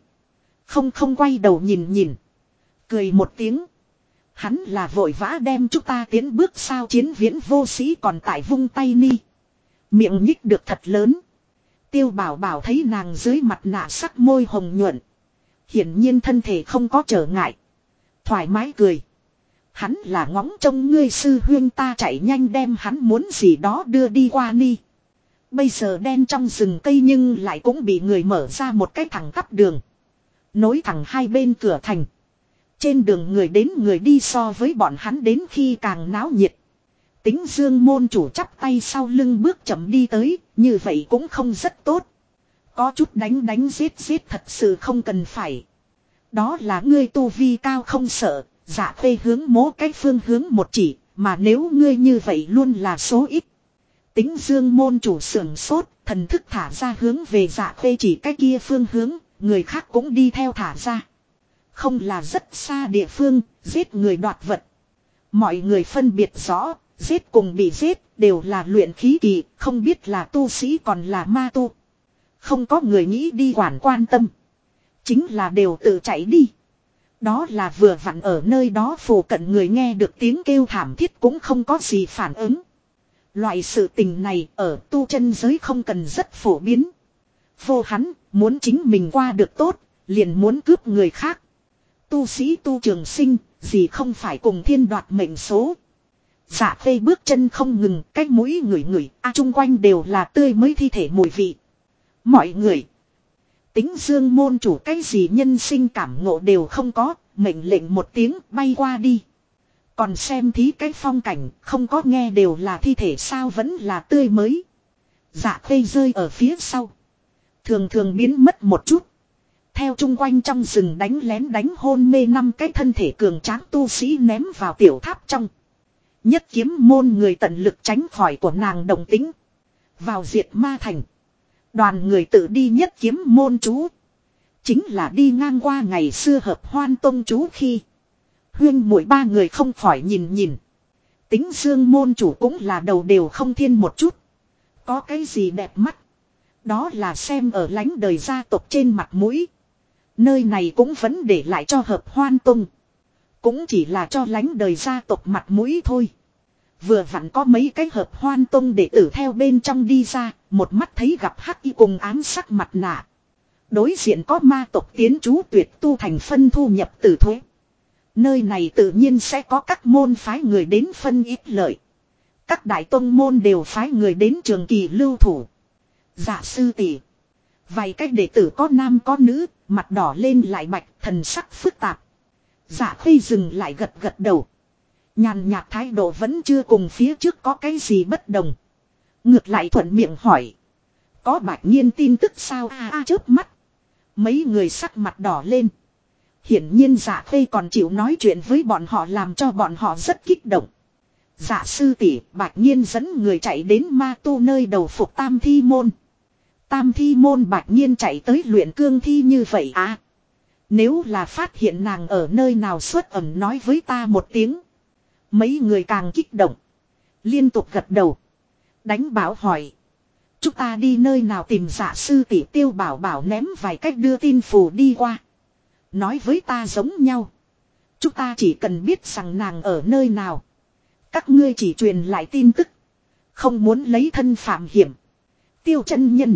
Không quay đầu nhìn. Cười một tiếng. Hắn là vội vã đem chúng ta tiến bước sao? Chiến Viễn vô sĩ còn tại vung tay ni. Miệng nhích được thật lớn. Tiêu Bảo Bảo thấy nàng dưới mặt nạ sắc môi hồng nhuận. Hiển nhiên thân thể không có trở ngại. Thoải mái cười. Hắn là ngóng trông ngươi sư huyên, ta chạy nhanh đem hắn muốn gì đó đưa đi qua ni. Bây giờ đen trong rừng cây nhưng lại cũng bị người mở ra một cái thẳng tắp đường. Nối thẳng hai bên cửa thành. Trên đường người đến người đi, so với bọn hắn đến khi càng náo nhiệt. Tính Dương môn chủ chắp tay sau lưng bước chậm đi tới, như vậy cũng không rất tốt. Có chút đánh giết thật sự không cần phải. Đó là ngươi tu vi cao không sợ, Dạ Khê hướng mố cái phương hướng một chỉ, mà nếu ngươi như vậy luôn là số ít. Tính Dương môn chủ sưởng sốt, thần thức thả ra hướng về Dạ Khê chỉ cái kia phương hướng, người khác cũng đi theo thả ra. Không là rất xa địa phương, giết người đoạt vật. Mọi người phân biệt rõ, giết cùng bị giết đều là luyện khí kỳ, không biết là tu sĩ còn là ma tu. Không có người nghĩ đi quan tâm. Chính là đều tự chạy đi. Đó là vừa vặn ở nơi đó phù cận người nghe được tiếng kêu thảm thiết cũng không có gì phản ứng. Loại sự tình này ở tu chân giới không cần rất phổ biến. Vô hắn, muốn chính mình qua được tốt, liền muốn cướp người khác. Tu sĩ tu trường sinh, gì không phải cùng thiên đoạt mệnh số. Dạ Khê bước chân không ngừng, cái mũi ngửi, chung quanh đều là tươi mới thi thể mùi vị. Mọi người, Tính Dương môn chủ cái gì nhân sinh cảm ngộ đều không có, mệnh lệnh một tiếng bay qua đi. Còn xem thí cái phong cảnh, không có nghe đều là thi thể sao, vẫn là tươi mới. Dạ Khê rơi ở phía sau. Thường biến mất một chút. Theo chung quanh trong rừng đánh lén đánh hôn mê năm cái thân thể cường tráng tu sĩ ném vào tiểu tháp trong. Nhất kiếm môn người tận lực tránh khỏi của nàng đồng tính. Vào diệt ma thành. Đoàn người tự đi nhất kiếm môn chú. Chính là đi ngang qua ngày xưa hợp hoan tông chú khi. Huyên muội ba người không khỏi nhìn. Tính Dương môn chủ cũng là đầu đều không thiên một chút. Có cái gì đẹp mắt. Đó là xem ở lánh đời gia tộc trên mặt mũi. Nơi này cũng vẫn để lại cho hợp hoan tông. Cũng chỉ là cho lánh đời gia tộc mặt mũi thôi. Vừa vặn có mấy cái hợp hoan tông đệ tử theo bên trong đi ra, một mắt thấy gặp hắc y cùng ám sắc mặt nạ. Đối diện có ma tộc tiến trú tuyệt tu thành phân thu nhập tử thuế. Nơi này tự nhiên sẽ có các môn phái người đến phân ít lợi. Các đại tông môn đều phái người đến trường kỳ lưu thủ. Dạ sư tỷ. Vài cách đệ tử có nam có nữ, mặt đỏ lên lại bạch, thần sắc phức tạp. Dạ Khê dừng lại gật gật đầu. Nhàn nhạt thái độ vẫn chưa cùng phía trước có cái gì bất đồng. Ngược lại thuận miệng hỏi. Có Bạch Nhiên tin tức sao a chớp mắt. Mấy người sắc mặt đỏ lên. Hiển nhiên Dạ Khê còn chịu nói chuyện với bọn họ làm cho bọn họ rất kích động. Dạ sư tỷ, Bạch Nhiên dẫn người chạy đến ma tu nơi đầu phục Tam Thi Môn. Tam Thi Môn Bạch Nhiên chạy tới luyện cương thi như vậy à. Nếu là phát hiện nàng ở nơi nào xuất ẩn nói với ta một tiếng. Mấy người càng kích động. Liên tục gật đầu. Đánh bảo hỏi. Chúng ta đi nơi nào tìm Dạ sư tỷ Tiêu Bảo Bảo ném vài cách đưa tin phù đi qua. Nói với ta giống nhau. Chúng ta chỉ cần biết rằng nàng ở nơi nào. Các ngươi chỉ truyền lại tin tức. Không muốn lấy thân phạm hiểm. Tiêu chân nhân.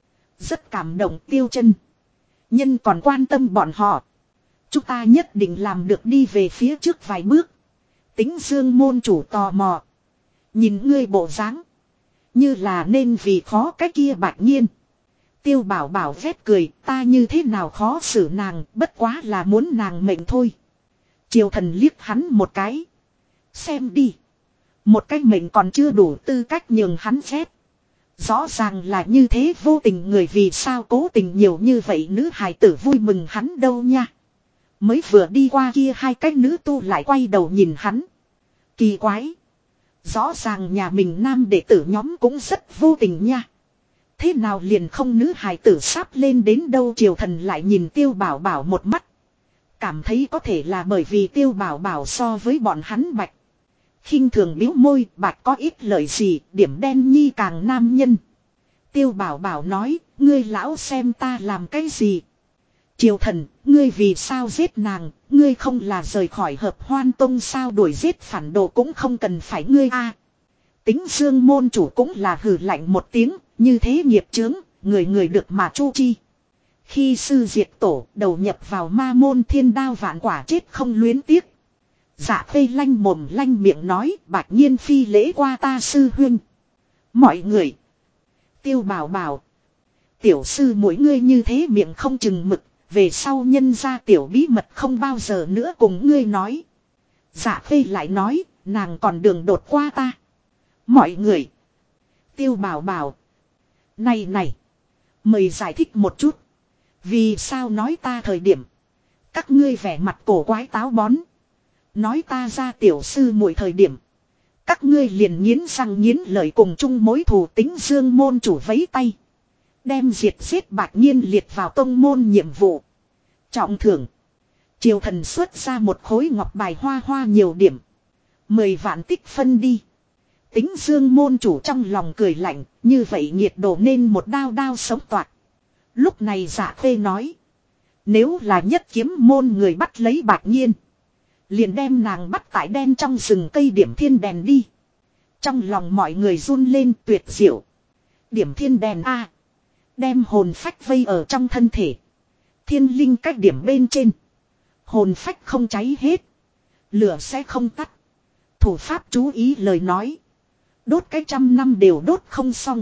Rất cảm động Tiêu chân. Nhân còn quan tâm bọn họ. Chúng ta nhất định làm được đi về phía trước vài bước. Tính Dương môn chủ tò mò. Nhìn ngươi bộ dáng, như là nên vì khó cái kia Bạch Nhiên. Tiêu Bảo Bảo vét cười, ta như thế nào khó xử nàng, bất quá là muốn nàng mệnh thôi. Triều Thần liếc hắn một cái. Xem đi. Một cái mệnh còn chưa đủ tư cách nhường hắn vét. Rõ ràng là như thế vô tình người vì sao cố tình nhiều như vậy nữ hài tử vui mừng hắn đâu nha. Mới vừa đi qua kia hai cái nữ tu lại quay đầu nhìn hắn. Kỳ quái. Rõ ràng nhà mình nam đệ tử nhóm cũng rất vô tình nha. Thế nào liền không nữ hài tử sắp lên đến đâu. Triều Thần lại nhìn Tiêu Bảo Bảo một mắt. Cảm thấy có thể là bởi vì Tiêu Bảo Bảo so với bọn hắn bạch. Khinh thường biếu môi, bạch có ít lợi gì, điểm đen nhi càng nam nhân. Tiêu Bảo Bảo nói, ngươi lão xem ta làm cái gì. Triều Thần, ngươi vì sao giết nàng, ngươi không là rời khỏi hợp hoan tông sao đuổi giết phản đồ cũng không cần phải ngươi a. Tính Dương môn chủ cũng là hừ lạnh một tiếng, như thế nghiệp chướng, người người được mà chu chi. Khi sư diệt tổ đầu nhập vào ma môn thiên đao vạn quả chết không luyến tiếc. Dạ Khê lanh mồm lanh miệng nói, Bạch Nhiên phi lễ qua ta sư huynh. Mọi người. Tiêu Bảo Bảo. Tiểu sư mỗi ngươi như thế miệng không chừng mực. Về sau nhân ra tiểu bí mật không bao giờ nữa cùng ngươi nói. Dạ Khê lại nói, nàng còn đường đột qua ta. Mọi người. Tiêu Bảo Bảo. Này này. Mời giải thích một chút. Vì sao nói ta thời điểm. Các ngươi vẻ mặt cổ quái táo bón. Nói ta ra tiểu sư mỗi thời điểm. Các ngươi liền nghiến răng nghiến lợi cùng chung mối thù. Tính Dương môn chủ vấy tay. Đem diệt giết Bạch Nhiên liệt vào tông môn nhiệm vụ. Trọng thưởng. Triều Thần xuất ra một khối ngọc bài hoa hoa nhiều điểm. 10 vạn tích phân đi. Tính Dương môn chủ trong lòng cười lạnh. Như vậy nhiệt độ nên một đao đao sống toạc. Lúc này Dạ Khê nói. Nếu là nhất kiếm môn người bắt lấy Bạch Nhiên. Liền đem nàng bắt tại đen trong rừng cây điểm thiên đèn đi. Trong lòng mọi người run lên tuyệt diệu. Điểm thiên đèn a. Đem hồn phách vây ở trong thân thể. Thiên linh cách điểm bên trên. Hồn phách không cháy hết. Lửa sẽ không tắt. Thủ pháp chú ý lời nói. Đốt cái 100 năm đều đốt không xong.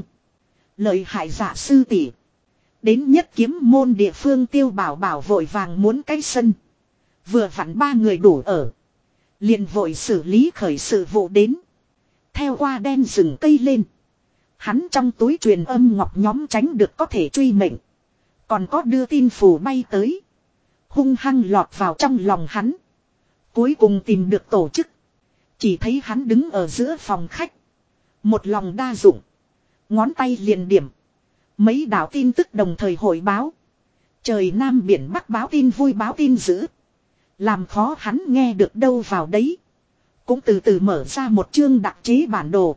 Lợi hại Dạ sư tỷ. Đến nhất kiếm môn địa phương Tiêu Bảo Bảo vội vàng muốn cái sân. Vừa vặn 3 người đủ ở. Liền vội xử lý khởi sự vụ đến. Theo qua đen rừng cây lên. Hắn trong túi truyền âm ngọc nhóm tránh được có thể truy mệnh. Còn có đưa tin phù bay tới. Hung hăng lọt vào trong lòng hắn. Cuối cùng tìm được tổ chức. Chỉ thấy hắn đứng ở giữa phòng khách. Một lòng đa dụng. Ngón tay liền điểm. Mấy đạo tin tức đồng thời hội báo. Trời Nam biển Bắc báo tin vui báo tin dữ. Làm khó hắn nghe được đâu vào đấy. Cũng từ từ mở ra một chương đặc chế bản đồ.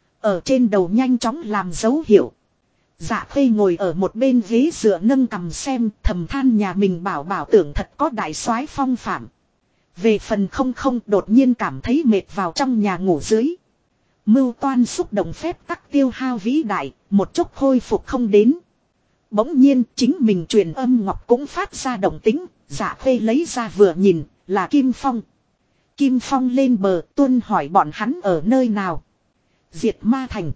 Ở trên đầu nhanh chóng làm dấu hiệu. Dạ Khê ngồi ở một bên ghế dựa nâng cằm xem thầm than nhà mình bảo bảo tưởng thật có đại soái phong phạm. Về phần không không đột nhiên cảm thấy mệt vào trong nhà ngủ dưới. Mưu toan xúc động phép tắc tiêu hao vĩ đại, một chút khôi phục không đến. Bỗng nhiên chính mình truyền âm ngọc cũng phát ra động tính, Dạ Khê lấy ra vừa nhìn, là Kim Phong. Kim Phong lên bờ tuân hỏi bọn hắn ở nơi nào. Diệt Ma Thành.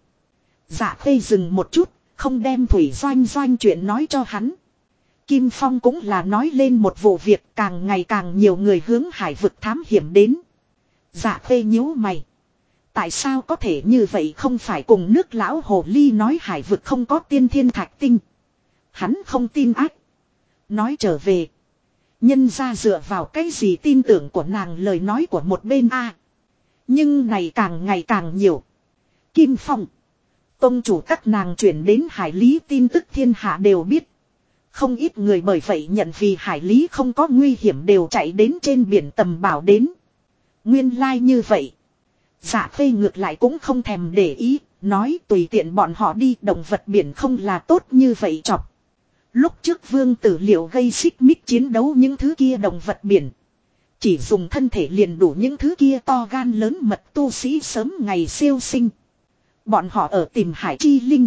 Dạ Khê dừng một chút, không đem Thủy Doanh Doanh chuyện nói cho hắn. Kim Phong cũng là nói lên một vụ việc càng ngày càng nhiều người hướng hải vực thám hiểm đến. Dạ Khê nhíu mày. Tại sao có thể như vậy không phải cùng nước lão hồ ly nói hải vực không có tiên thiên thạch tinh. Hắn không tin ác. Nói trở về. Nhân ra dựa vào cái gì tin tưởng của nàng lời nói của một bên a. Nhưng này càng ngày càng nhiều. Kim Phong. Tông chủ các nàng chuyển đến hải lý tin tức thiên hạ đều biết. Không ít người bởi vậy nhận vì hải lý không có nguy hiểm đều chạy đến trên biển tầm bảo đến. Nguyên lai như vậy. Dạ Khê ngược lại cũng không thèm để ý, nói tùy tiện bọn họ đi, động vật biển không là tốt như vậy chọc. Lúc trước Vương Tử Liệu gây xích mích chiến đấu những thứ kia động vật biển. Chỉ dùng thân thể liền đủ những thứ kia to gan lớn mật tu sĩ sớm ngày siêu sinh. Bọn họ ở tìm hải chi linh.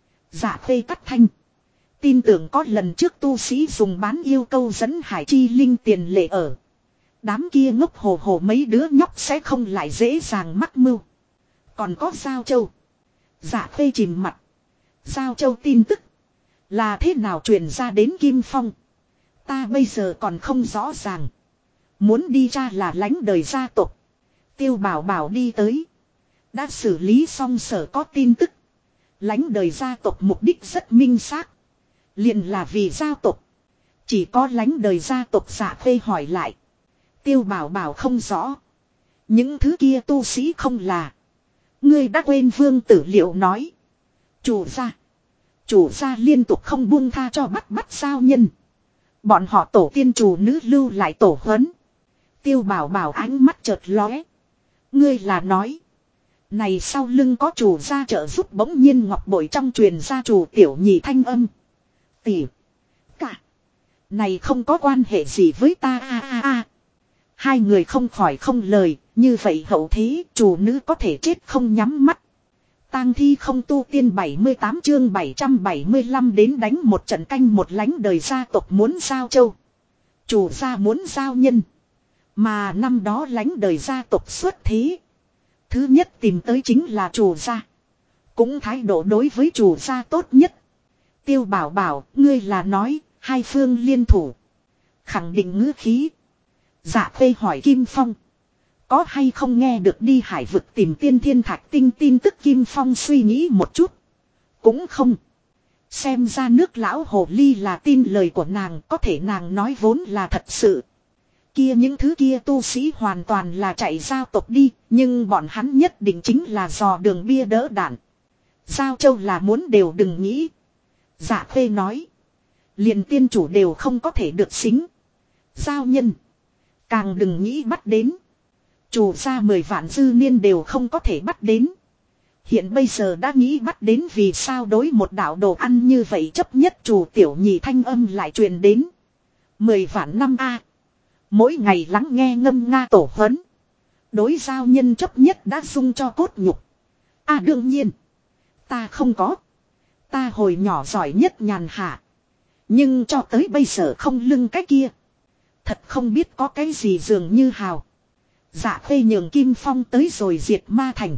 Dạ Khê cắt thanh. Tin tưởng có lần trước tu sĩ dùng bán yêu câu dẫn hải chi linh tiền lệ ở. Đám kia ngốc hồ hồ mấy đứa nhóc sẽ không lại dễ dàng mắc mưu. Còn có Giao Châu. Dạ Khê chìm mặt. Giao Châu tin tức. Là thế nào truyền ra đến Kim Phong. Ta bây giờ còn không rõ ràng. Muốn đi ra là lánh đời gia tộc. Tiêu Bảo Bảo đi tới. Đã xử lý xong sở có tin tức. Lánh đời gia tộc mục đích rất minh xác. Liền là vì gia tộc. Chỉ có lánh đời gia tộc. Dạ Khê hỏi lại. Tiêu Bảo Bảo không rõ. Những thứ kia tu sĩ không là. Ngươi đã quên Vương Tử Liệu nói. Chủ gia liên tục không buông tha cho bắt sao nhân. Bọn họ tổ tiên chủ nữ lưu lại tổ huấn. Tiêu Bảo Bảo ánh mắt chợt lóe. Ngươi là nói. Này sau lưng có chủ gia trợ giúp. Bỗng nhiên ngọc bội trong truyền gia chủ tiểu nhị thanh âm. Tỷ. Cả. Này không có quan hệ gì với ta a. Hai người không khỏi không lời. Như vậy hậu thế chủ nữ có thể chết không nhắm mắt. Tang thi không tu tiên 78 chương 775 đến đánh một trận canh một lánh đời gia tộc muốn Giao Châu. Chủ gia muốn giao nhân. Mà năm đó lánh đời gia tộc xuất thế. Thứ nhất tìm tới chính là chủ gia. Cũng thái độ đối với chủ gia tốt nhất. Tiêu Bảo Bảo, ngươi là nói, hai phương liên thủ. Khẳng định ngữ khí. Dạ Khê hỏi Kim Phong. Có hay không nghe được đi hải vực tìm tiên thiên thạch tinh tin tức. Kim Phong suy nghĩ một chút. Cũng không. Xem ra nước lão hồ ly là tin lời của nàng. Có thể nàng nói vốn là thật sự. Kia những thứ kia tu sĩ hoàn toàn là chạy giao tộc đi. Nhưng bọn hắn nhất định chính là dò đường bia đỡ đạn. Giao Châu là muốn đều đừng nghĩ. Dạ Khê nói. Liền tiên chủ đều không có thể được xính. Giao nhân. Càng đừng nghĩ bắt đến. Chủ gia 10 vạn dư niên đều không có thể bắt đến. Hiện bây giờ đã nghĩ bắt đến vì sao đối một đạo đồ ăn như vậy chấp nhất chủ tiểu nhị thanh âm lại truyền đến. 10 vạn năm a. Mỗi ngày lắng nghe ngâm nga tổ huấn. Đối giao nhân chấp nhất đã dung cho cốt nhục. Đương nhiên. Ta không có. Ta hồi nhỏ giỏi nhất nhàn hạ. Nhưng cho tới bây giờ không lưng cái kia. Thật không biết có cái gì dường như hào. Dạ Khê nhường Kim Phong tới rồi diệt Ma Thành.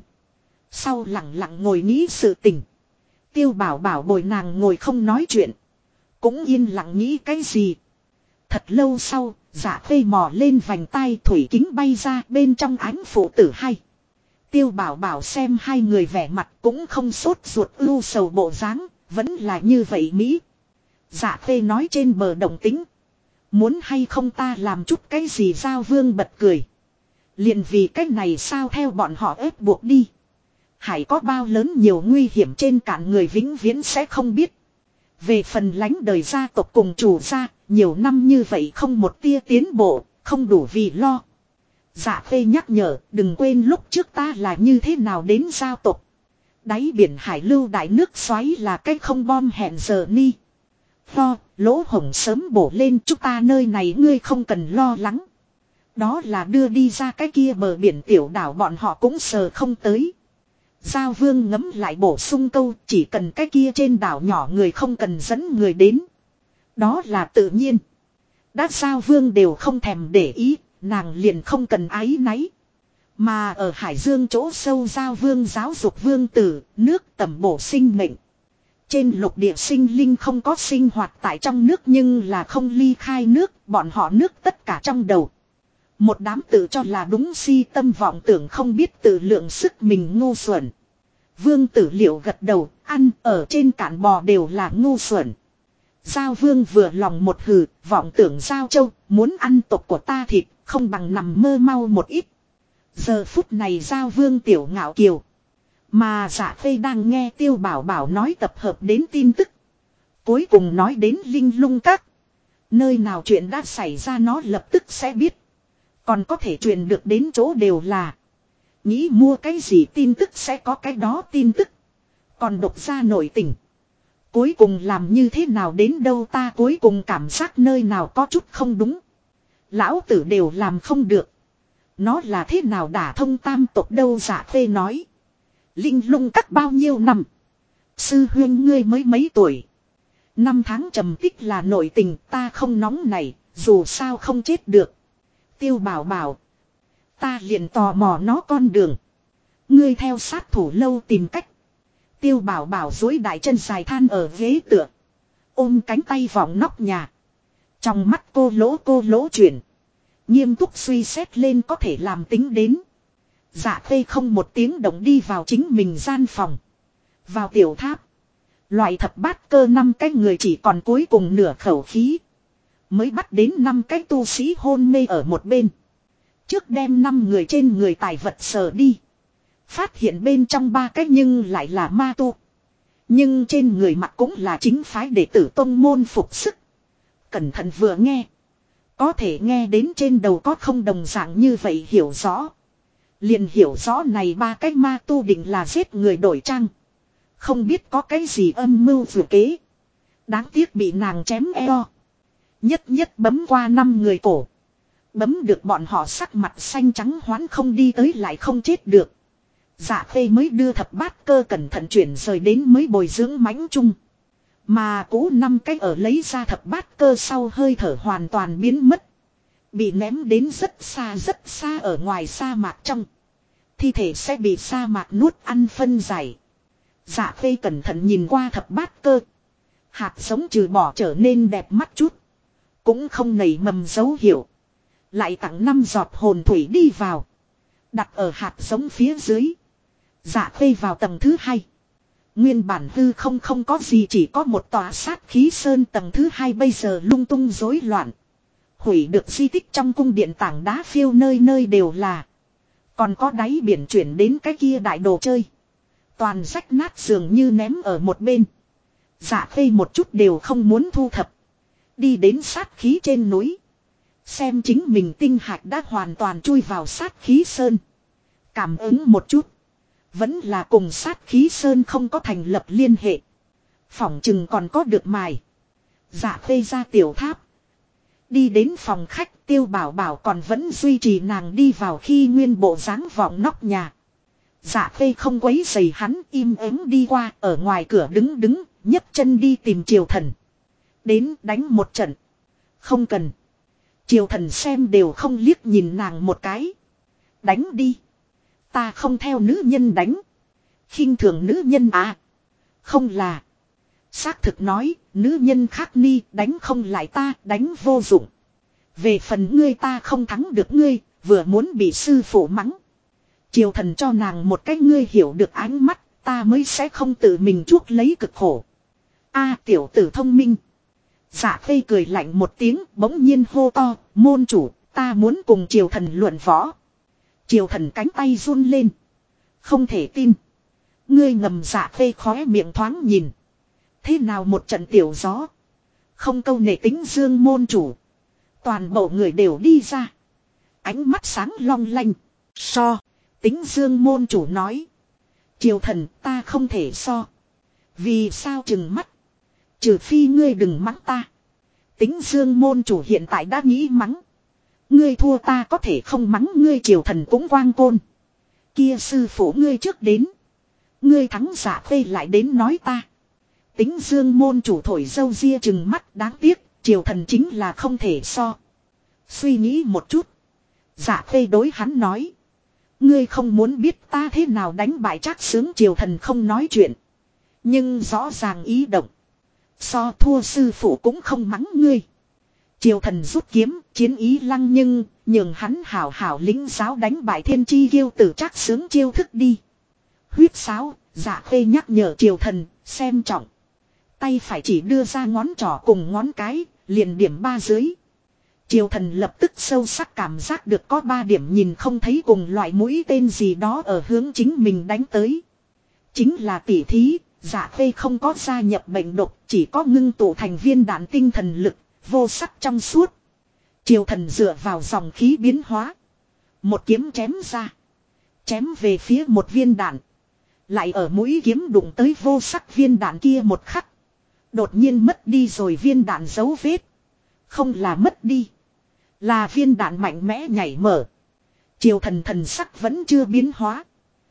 Sau lặng lặng ngồi nghĩ sự tình. Tiêu Bảo Bảo bồi nàng ngồi không nói chuyện. Cũng yên lặng nghĩ cái gì. Thật lâu sau, Dạ Khê mò lên vành tai thủy kính bay ra bên trong ánh phụ tử hay. Tiêu Bảo Bảo xem hai người vẻ mặt cũng không sốt ruột ưu sầu bộ dáng, vẫn là như vậy Mỹ. Dạ Khê nói trên bờ đồng tính. Muốn hay không ta làm chút cái gì. Giao Vương bật cười. Liền vì cách này sao theo bọn họ ép buộc đi. Hải có bao lớn nhiều nguy hiểm trên cạn người vĩnh viễn sẽ không biết. Về phần lánh đời gia tộc cùng chủ gia, nhiều năm như vậy không một tia tiến bộ, không đủ vì lo. Dạ Khê nhắc nhở, đừng quên lúc trước ta là như thế nào đến giao tộc. Đáy biển hải lưu đại nước xoáy là cách không bom hẹn giờ ni. Lỗ hổng sớm bổ lên chúng ta nơi này ngươi không cần lo lắng. Đó là đưa đi ra cái kia bờ biển tiểu đảo bọn họ cũng sờ không tới. Giao Vương ngấm lại bổ sung câu, chỉ cần cái kia trên đảo nhỏ người không cần dẫn người đến. Đó là tự nhiên. Đã Giao Vương đều không thèm để ý, nàng liền không cần áy náy. Mà ở Hải Dương chỗ sâu Giao Vương giáo dục vương tử, nước tầm bổ sinh mệnh. Trên lục địa sinh linh không có sinh hoạt tại trong nước nhưng là không ly khai nước, bọn họ nước tất cả trong đầu. Một đám tự cho là đúng si tâm vọng tưởng không biết tự lượng sức mình ngu xuẩn. Vương tử Liệu gật đầu, ăn ở trên cạn bò đều là ngu xuẩn. Giao Vương vừa lòng một hừ, vọng tưởng Giao Châu, muốn ăn tộc của ta thịt, không bằng nằm mơ mau một ít. Giờ phút này Giao Vương tiểu ngạo kiều. Mà Dạ Khê đang nghe Tiêu Bảo Bảo nói tập hợp đến tin tức. Cuối cùng nói đến Linh Lung Các. Nơi nào chuyện đã xảy ra nó lập tức sẽ biết. Còn có thể truyền được đến chỗ đều là. Nghĩ mua cái gì tin tức sẽ có cái đó tin tức. Còn độc ra nội tình. Cuối cùng làm như thế nào đến đâu ta cuối cùng cảm giác nơi nào có chút không đúng. Lão tử đều làm không được. Nó là thế nào đả thông tam tộc đâu Dạ Khê nói. Linh Lung Các bao nhiêu năm. Sư huyên ngươi mới mấy tuổi. 5 tháng trầm tích là nội tình ta không nóng này. Dù sao không chết được. Tiêu Bảo Bảo. Ta liền tò mò nó con đường. Ngươi theo sát thủ lâu tìm cách. Tiêu Bảo Bảo duỗi đại chân dài than ở ghế tựa. Ôm cánh tay vọng nóc nhà. Trong mắt cô lỗ chuyển. Nghiêm túc suy xét lên có thể làm tính đến. Dạ Khê không một tiếng động đi vào chính mình gian phòng. Vào tiểu tháp. Loại thập bát cơ 5 cái người chỉ còn cuối cùng nửa khẩu khí. Mới bắt đến 5 cái tu sĩ hôn mê ở một bên. Trước đem 5 người trên người tài vật sờ đi. Phát hiện bên trong 3 cái nhưng lại là ma tu. Nhưng trên người mặc cũng là chính phái đệ tử tông môn phục sức. Cẩn thận vừa nghe. Có thể nghe đến trên đầu có không đồng dạng như vậy hiểu rõ. Liền hiểu rõ này 3 cái ma tu định là giết người đổi trang. Không biết có cái gì âm mưu vừa kế. Đáng tiếc bị nàng chém eo. Nhất nhất bấm qua 5 người cổ. Bấm được bọn họ sắc mặt xanh trắng hoán không đi tới lại không chết được. Dạ Khê mới đưa thập bát cơ cẩn thận chuyển rời đến mới bồi dưỡng mãnh chung. Mà cũ 5 cái ở lấy ra thập bát cơ sau hơi thở hoàn toàn biến mất. Bị ném đến rất xa ở ngoài sa mạc trong. Thi thể sẽ bị sa mạc nuốt ăn phân giải. Dạ Khê cẩn thận nhìn qua thập bát cơ. Hạt giống trừ bỏ trở nên đẹp mắt chút. Cũng không nảy mầm dấu hiệu. Lại tặng 5 giọt hồn thủy đi vào. Đặt ở hạt giống phía dưới. Dạ Khê vào tầng thứ 2. Nguyên bản hư không có gì chỉ có một tòa sát khí sơn tầng thứ 2 bây giờ lung tung rối loạn. Hủy được di tích trong cung điện tảng đá phiêu nơi nơi đều là. Còn có đáy biển chuyển đến cái kia đại đồ chơi. Toàn rách nát dường như ném ở một bên. Dạ Khê một chút đều không muốn thu thập. Đi đến sát khí trên núi. Xem chính mình tinh hạch đã hoàn toàn chui vào sát khí sơn. Cảm ứng một chút. Vẫn là cùng sát khí sơn không có thành lập liên hệ. Phỏng chừng còn có được mài. Dạ Khê ra tiểu tháp. Đi đến phòng khách Tiêu Bảo Bảo còn vẫn duy trì nàng đi vào khi nguyên bộ dáng vọng nóc nhà. Dạ Khê không quấy rầy hắn im ắng đi qua ở ngoài cửa đứng nhấc chân đi tìm Triều Thần. Đến đánh một trận. Không cần. Triều Thần xem đều không liếc nhìn nàng một cái. Đánh đi. Ta không theo nữ nhân đánh. Khinh thường nữ nhân à. Không là. Xác thực nói, nữ nhân khác ni đánh không lại ta, đánh vô dụng. Về phần ngươi ta không thắng được ngươi, vừa muốn bị sư phụ mắng. Triều Thần cho nàng một cách ngươi hiểu được ánh mắt, ta mới sẽ không tự mình chuốc lấy cực khổ. A tiểu tử thông minh. Dạ Khê cười lạnh một tiếng, bỗng nhiên hô to, môn chủ, ta muốn cùng Triều Thần luận võ. Triều Thần cánh tay run lên. Không thể tin. Ngươi ngầm Dạ Khê khóe miệng thoáng nhìn. Thế nào một trận tiểu gió. Không câu nệ tính dương môn chủ. Toàn bộ người đều đi ra. Ánh mắt sáng long lanh. So. Tính dương môn chủ nói. Triều Thần ta không thể so. Vì sao chừng mắt. Trừ phi ngươi đừng mắng ta. Tính dương môn chủ hiện tại đã nghĩ mắng. Ngươi thua ta có thể không mắng ngươi, Triều Thần cũng quang côn. Kia sư phụ ngươi trước đến. Ngươi thắng Dạ Khê lại đến nói ta. Tính Dương môn chủ thổi dâu ria chừng mắt, đáng tiếc, Triều Thần chính là không thể so. Suy nghĩ một chút. Dạ Khê đối hắn nói. Ngươi không muốn biết ta thế nào đánh bại Trác Xướng, Triều Thần không nói chuyện. Nhưng rõ ràng ý động. So thua sư phụ cũng không mắng ngươi. Triều Thần rút kiếm, chiến ý lăng nhưng, nhường hắn hảo hảo lính giáo đánh bại thiên chi kiêu tử Trác Xướng chiêu thức đi. Huyết sáo, Dạ Khê nhắc nhở Triều Thần, xem trọng. Tay phải chỉ đưa ra ngón trỏ cùng ngón cái, liền điểm 3 dưới. Triều Thần lập tức sâu sắc cảm giác được có 3 điểm nhìn không thấy cùng loại mũi tên gì đó ở hướng chính mình đánh tới. Chính là tỉ thí, Dạ Khê không có gia nhập bệnh độc, chỉ có ngưng tụ thành viên đạn tinh thần lực, vô sắc trong suốt. Triều Thần dựa vào dòng khí biến hóa. Một kiếm chém ra. Chém về phía một viên đạn. Lại ở mũi kiếm đụng tới vô sắc viên đạn kia một khắc. Đột nhiên mất đi rồi viên đạn dấu vết. Không là mất đi. Là viên đạn mạnh mẽ nhảy mở. Triều Thần thần sắc vẫn chưa biến hóa.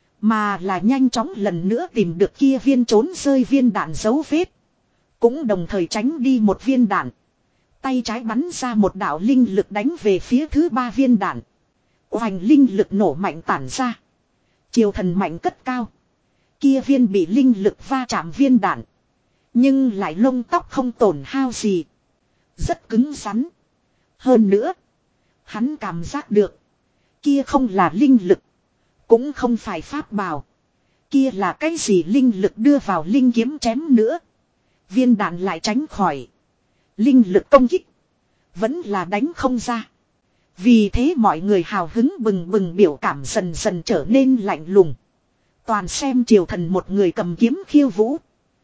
Mà là nhanh chóng lần nữa tìm được kia viên trốn rơi viên đạn dấu vết. Cũng đồng thời tránh đi một viên đạn. Tay trái bắn ra một đạo linh lực đánh về phía thứ 3 viên đạn. Oanh, linh lực nổ mạnh tản ra. Triều Thần mạnh cất cao. Kia viên bị linh lực va chạm viên đạn. Nhưng lại lông tóc không tổn hao gì. Rất cứng rắn. Hơn nữa. Hắn cảm giác được. Kia không là linh lực. Cũng không phải pháp bảo. Kia là cái gì linh lực đưa vào linh kiếm chém nữa. Viên đạn lại tránh khỏi. Linh lực công kích. Vẫn là đánh không ra. Vì thế mọi người hào hứng bừng bừng biểu cảm dần dần trở nên lạnh lùng. Toàn xem Triều Thần một người cầm kiếm khiêu vũ.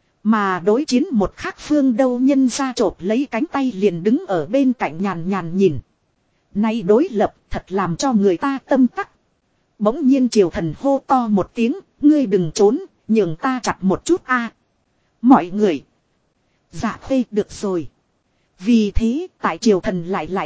Mà đối chiến một khác phương đâu nhân ra chộp lấy cánh tay liền đứng ở bên cạnh nhàn nhàn nhìn. Nay đối lập thật làm cho người ta tâm tắc. Bỗng nhiên Triều Thần hô to một tiếng, ngươi đừng trốn, nhường ta chặt một chút a. Mọi người. Dạ Khê được rồi. Vì thế tại Triều Thần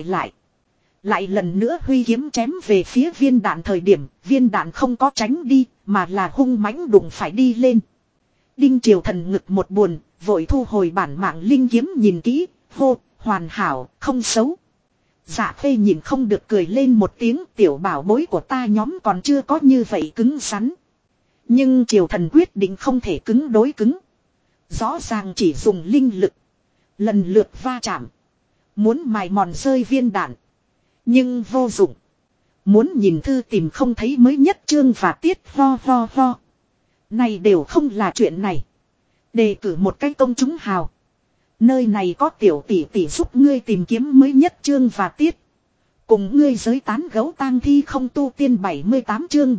lại lần nữa huy kiếm chém về phía viên đạn thời điểm, viên đạn không có tránh đi, mà là hung mãnh đụng phải đi lên. Đinh, Triều Thần ngực một buồn, vội thu hồi bản mạng linh kiếm nhìn kỹ, hô, hoàn hảo, không xấu. Dạ Khê nhìn không được cười lên một tiếng, tiểu bảo bối của ta nhóm còn chưa có như vậy cứng rắn. Nhưng Triều Thần quyết định không thể cứng đối cứng. Rõ ràng chỉ dùng linh lực. Lần lượt va chạm. Muốn mài mòn rơi viên đạn. Nhưng vô dụng. Muốn nhìn thư tìm không thấy mới nhất chương và tiết ho ho ho. Này đều không là chuyện này. Đề cử một cái công chúng hào. Nơi này có tiểu tỷ tỷ giúp ngươi tìm kiếm mới nhất chương và tiết. Cùng ngươi giới tán gấu tang thi không tu tiên 78 chương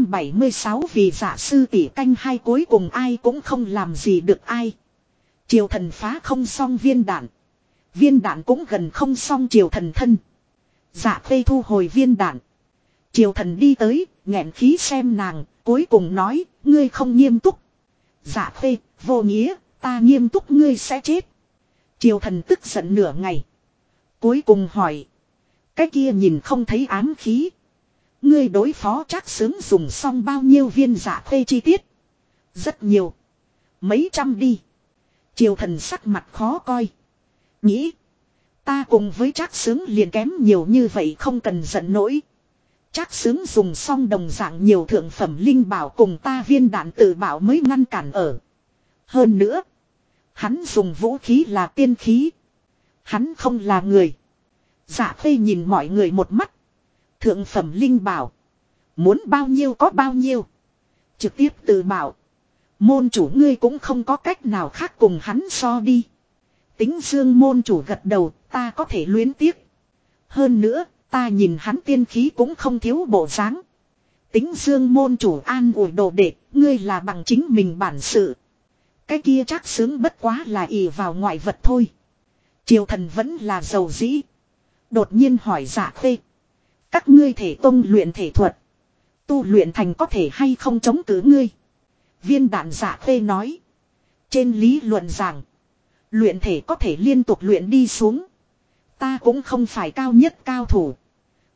776 vì giả sư tỷ canh hai cuối cùng ai cũng không làm gì được ai. Triều Thần phá không xong viên đạn. Viên đạn cũng gần không xong Triều Thần thân. Dạ Khê thu hồi viên đạn. Triều Thần đi tới, nghẹn khí xem nàng, cuối cùng nói, ngươi không nghiêm túc. Dạ Khê, vô nghĩa, ta nghiêm túc ngươi sẽ chết. Triều Thần tức giận nửa ngày. Cuối cùng hỏi. Cái kia nhìn không thấy ám khí. Ngươi đối phó Trác Xướng dùng xong bao nhiêu viên Dạ Khê chi tiết. Rất nhiều. Mấy trăm đi. Triều Thần sắc mặt khó coi. Nghĩ. Ta cùng với Trác Xướng liền kém nhiều như vậy không cần giận nỗi. Trác Xướng dùng xong đồng dạng nhiều thượng phẩm linh bảo cùng ta viên đạn tự bảo mới ngăn cản ở. Hơn nữa. Hắn dùng vũ khí là tiên khí. Hắn không là người. Dạ Khê nhìn mọi người một mắt. Thượng phẩm linh bảo. Muốn bao nhiêu có bao nhiêu. Trực tiếp tự bảo. Môn chủ ngươi cũng không có cách nào khác cùng hắn so đi. Tính Dương môn chủ gật đầu, ta có thể luyến tiếc. Hơn nữa, ta nhìn hắn tiên khí cũng không thiếu bộ dáng. Tính Dương môn chủ an ủi đồ đệ, ngươi là bằng chính mình bản sự. Cái kia Trác Xướng bất quá là ỷ vào ngoại vật thôi. Triều Thần vẫn là giàu dĩ. Đột nhiên hỏi Dạ Khê. Các ngươi thể tông luyện thể thuật. Tu luyện thành có thể hay không chống cự ngươi. Viên đạn Dạ Khê nói. Trên lý luận rằng. Luyện thể có thể liên tục luyện đi xuống. Ta cũng không phải cao nhất cao thủ.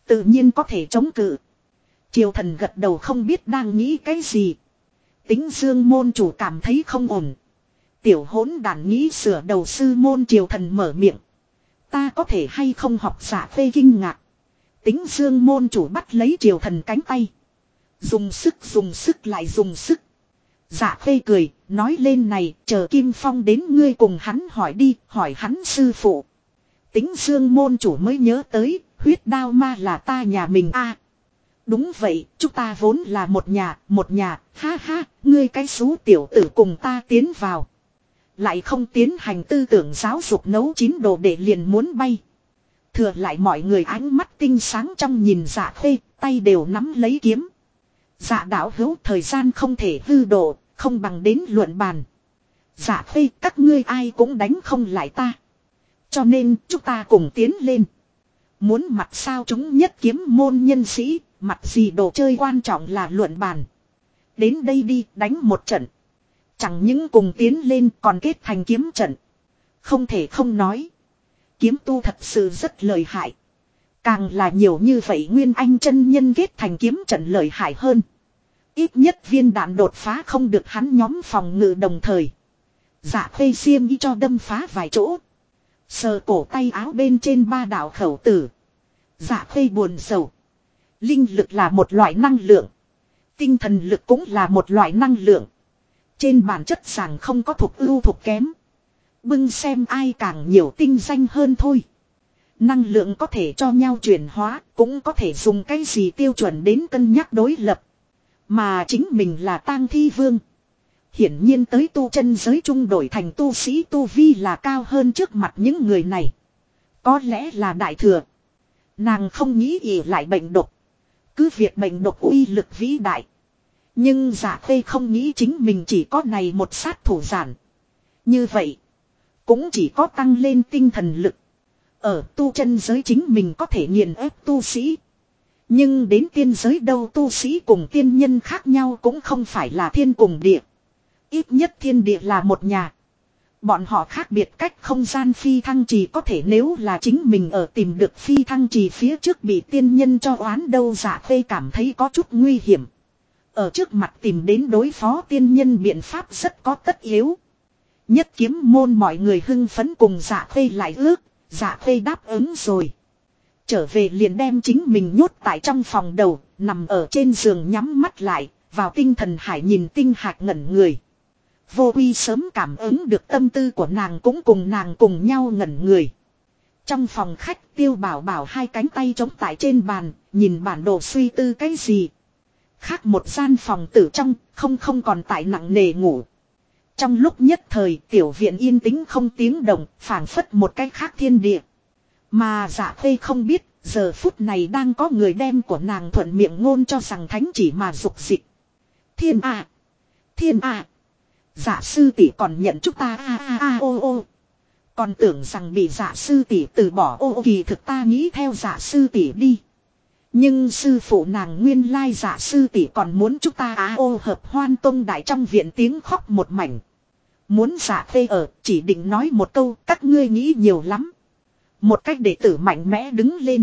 Tự nhiên có thể chống cự. Triều thần gật đầu không biết đang nghĩ cái gì. Tính Dương môn chủ cảm thấy không ổn. Tiểu hỗn đản nghĩ sửa đầu sư môn triều thần mở miệng. Ta có thể hay không học Dạ Phê kinh ngạc. Tính Dương môn chủ bắt lấy triều thần cánh tay. Dùng sức lại dùng sức. Dạ Phê cười, nói lên này, chờ Kim Phong đến ngươi cùng hắn hỏi đi, hỏi hắn sư phụ. Tính Dương môn chủ mới nhớ tới, huyết đao ma là ta nhà mình a. Đúng vậy, chúng ta vốn là một nhà, ha ha, ngươi cái xú tiểu tử cùng ta tiến vào. Lại không tiến hành tư tưởng giáo dục nấu chín đồ để liền muốn bay. Thừa lại mọi người ánh mắt tinh sáng trong nhìn Dạ Phê, tay đều nắm lấy kiếm. Dạ đạo hữu thời gian không thể hư độ, không bằng đến luận bàn. Dạ Phê các ngươi ai cũng đánh không lại ta. Cho nên chúng ta cùng tiến lên. Muốn mặt sao chúng nhất kiếm môn nhân sĩ, mặt gì đồ chơi quan trọng là luận bàn. Đến đây đi đánh một trận. Chẳng những cùng tiến lên còn kết thành kiếm trận. Không thể không nói. Kiếm tu thật sự rất lợi hại. Càng là nhiều như vậy Nguyên Anh chân nhân kết thành kiếm trận lợi hại hơn. Ít nhất viên đạn đột phá không được hắn nhóm phòng ngự đồng thời. Dạ Phê xiêm y cho đâm phá vài chỗ. Sờ cổ tay áo bên trên ba đạo khẩu tử. Dạ Phê buồn sầu. Linh lực là một loại năng lượng. Tinh thần lực cũng là một loại năng lượng. Trên bản chất sàng không có thuộc ưu thuộc kém. Bưng xem ai càng nhiều tinh danh hơn thôi. Năng lượng có thể cho nhau chuyển hóa, cũng có thể dùng cái gì tiêu chuẩn đến cân nhắc đối lập. Mà chính mình là tang thi vương. Hiển nhiên tới tu chân giới trung đổi thành tu sĩ tu vi là cao hơn trước mặt những người này. Có lẽ là đại thừa. Nàng không nghĩ ỉ lại bệnh độc. Cứ việc bệnh độc uy lực vĩ đại. Nhưng Dạ Phê không nghĩ chính mình chỉ có này một sát thủ giản. Như vậy, cũng chỉ có tăng lên tinh thần lực. Ở tu chân giới chính mình có thể nghiền ép tu sĩ. Nhưng đến tiên giới đâu tu sĩ cùng tiên nhân khác nhau cũng không phải là thiên cùng địa. Ít nhất thiên địa là một nhà. Bọn họ khác biệt cách không gian phi thăng trì có thể nếu là chính mình ở tìm được phi thăng trì phía trước bị tiên nhân cho oán đâu. Dạ Phê cảm thấy có chút nguy hiểm. Ở trước mặt tìm đến đối phó tiên nhân biện pháp rất có tất yếu. Nhất kiếm môn mọi người hưng phấn cùng Dạ Phê lại ước. Dạ Phê đáp ứng rồi. Trở về liền đem chính mình nhốt tại trong phòng đầu, nằm ở trên giường nhắm mắt lại, vào tinh thần hải nhìn tinh hạt ngẩn người. Vô Uy sớm cảm ứng được tâm tư của nàng cũng cùng nàng cùng nhau ngẩn người. Trong phòng khách Tiêu Bảo Bảo hai cánh tay chống tại trên bàn, nhìn bản đồ suy tư cái gì. Khác một gian phòng tử trong, không còn tại nặng nề ngủ. Trong lúc nhất thời tiểu viện yên tĩnh không tiếng động, phảng phất một cái khác thiên địa. Mà Dạ Phê không biết, giờ phút này đang có người đem của nàng thuận miệng ngôn cho rằng thánh chỉ mà dục dịch. Thiên à! Thiên à! Dạ sư tỷ còn nhận chúng ta ô. Còn tưởng rằng bị dạ sư tỷ từ bỏ ô kỳ thực ta nghĩ theo dạ sư tỷ đi. Nhưng sư phụ nàng nguyên lai dạ sư tỷ còn muốn chúng ta ô hợp Hoan Tông đại trong viện tiếng khóc một mảnh. Muốn Dạ Phê ở chỉ định nói một câu các ngươi nghĩ nhiều lắm. Một cách đệ tử mạnh mẽ đứng lên.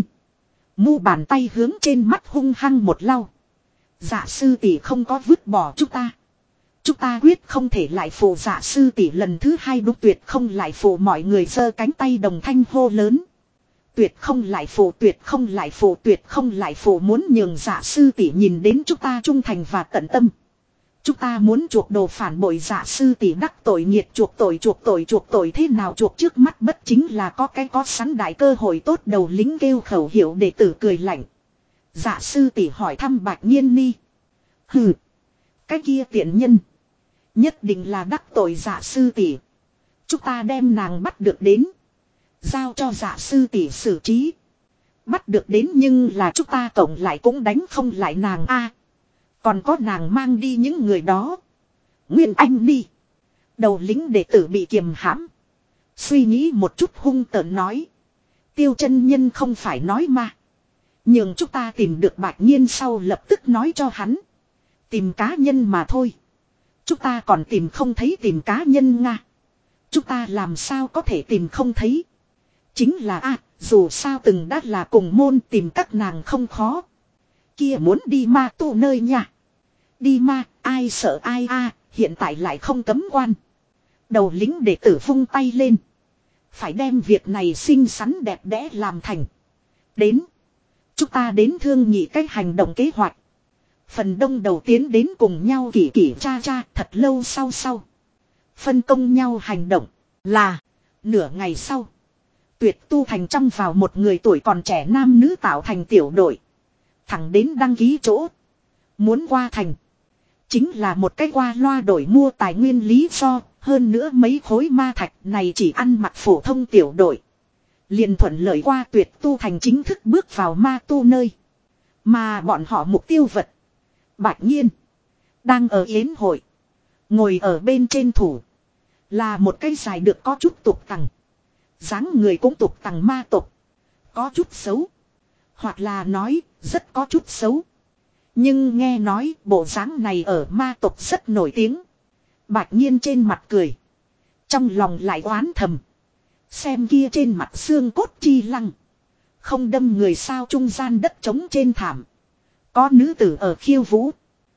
Mu bàn tay hướng trên mắt hung hăng một lau. Dạ sư tỷ không có vứt bỏ chúng ta. Chúng ta quyết không thể lại phụ Dạ sư tỷ lần thứ hai đúng tuyệt không lại phụ mọi người giơ cánh tay đồng thanh hô lớn. Tuyệt không lại phụ tuyệt không lại phụ tuyệt không lại phụ muốn nhường Dạ sư tỷ nhìn đến chúng ta trung thành và tận tâm. Chúng ta muốn chuộc đồ phản bội Dạ sư tỷ đắc tội nghiệt chuộc tội thế nào chuộc trước mắt bất chính là có cái có sẵn đại cơ hội tốt đầu lính kêu khẩu hiệu đệ tử cười lạnh. Dạ sư tỷ hỏi thăm Bạch Nhiên Ni. Hừ. Cái kia tiện nhân. Nhất định là đắc tội Dạ sư tỷ. Chúng ta đem nàng bắt được đến. Giao cho Dạ sư tỷ xử trí. Bắt được đến nhưng là chúng ta cộng lại cũng đánh không lại nàng a. Còn có nàng mang đi những người đó. Nguyên Anh đi. Đầu lính đệ tử bị kiềm hãm. Suy nghĩ một chút hung tợn nói. Tiêu chân nhân không phải nói mà. Nhưng chúng ta tìm được Bạch Nhiên sau lập tức nói cho hắn. Tìm cá nhân mà thôi. Chúng ta còn tìm không thấy tìm cá nhân Nga. Chúng ta làm sao có thể tìm không thấy. Chính là dù sao từng đã là cùng môn tìm các nàng không khó. Kia muốn đi ma tu nơi nha. Đi ma, ai sợ ai hiện tại lại không cấm quan. Đầu lính đệ tử vung tay lên. Phải đem việc này xinh xắn đẹp đẽ làm thành. Đến. Chúng ta đến thương nghị cách hành động kế hoạch. Phần đông đầu tiến đến cùng nhau kỷ kỷ cha cha thật lâu sau. Phân công nhau hành động. Là. Nửa ngày sau. Tuyệt tu thành trong vào một người tuổi còn trẻ nam nữ tạo thành tiểu đội. Thẳng đến đăng ký chỗ. Muốn qua thành. Chính là một cái qua loa đổi mua tài nguyên lý do. Hơn nữa mấy khối ma thạch này chỉ ăn mặc phổ thông tiểu đội. Liền thuận lợi qua tuyệt tu thành chính thức bước vào ma tu nơi. Mà bọn họ mục tiêu vật. Bạch Nhiên. Đang ở yến hội. Ngồi ở bên trên thủ. Là một cái dài được có chút tục tằng. Dáng người cũng tục tằng ma tục. Có chút xấu. Hoặc là nói rất có chút xấu. Nhưng nghe nói bộ dáng này ở ma tục rất nổi tiếng. Bạch Nhiên trên mặt cười. Trong lòng lại oán thầm. Xem kia trên mặt xương cốt chi lăng. Không đâm người sao trung gian đất trống trên thảm. Có nữ tử ở khiêu vũ.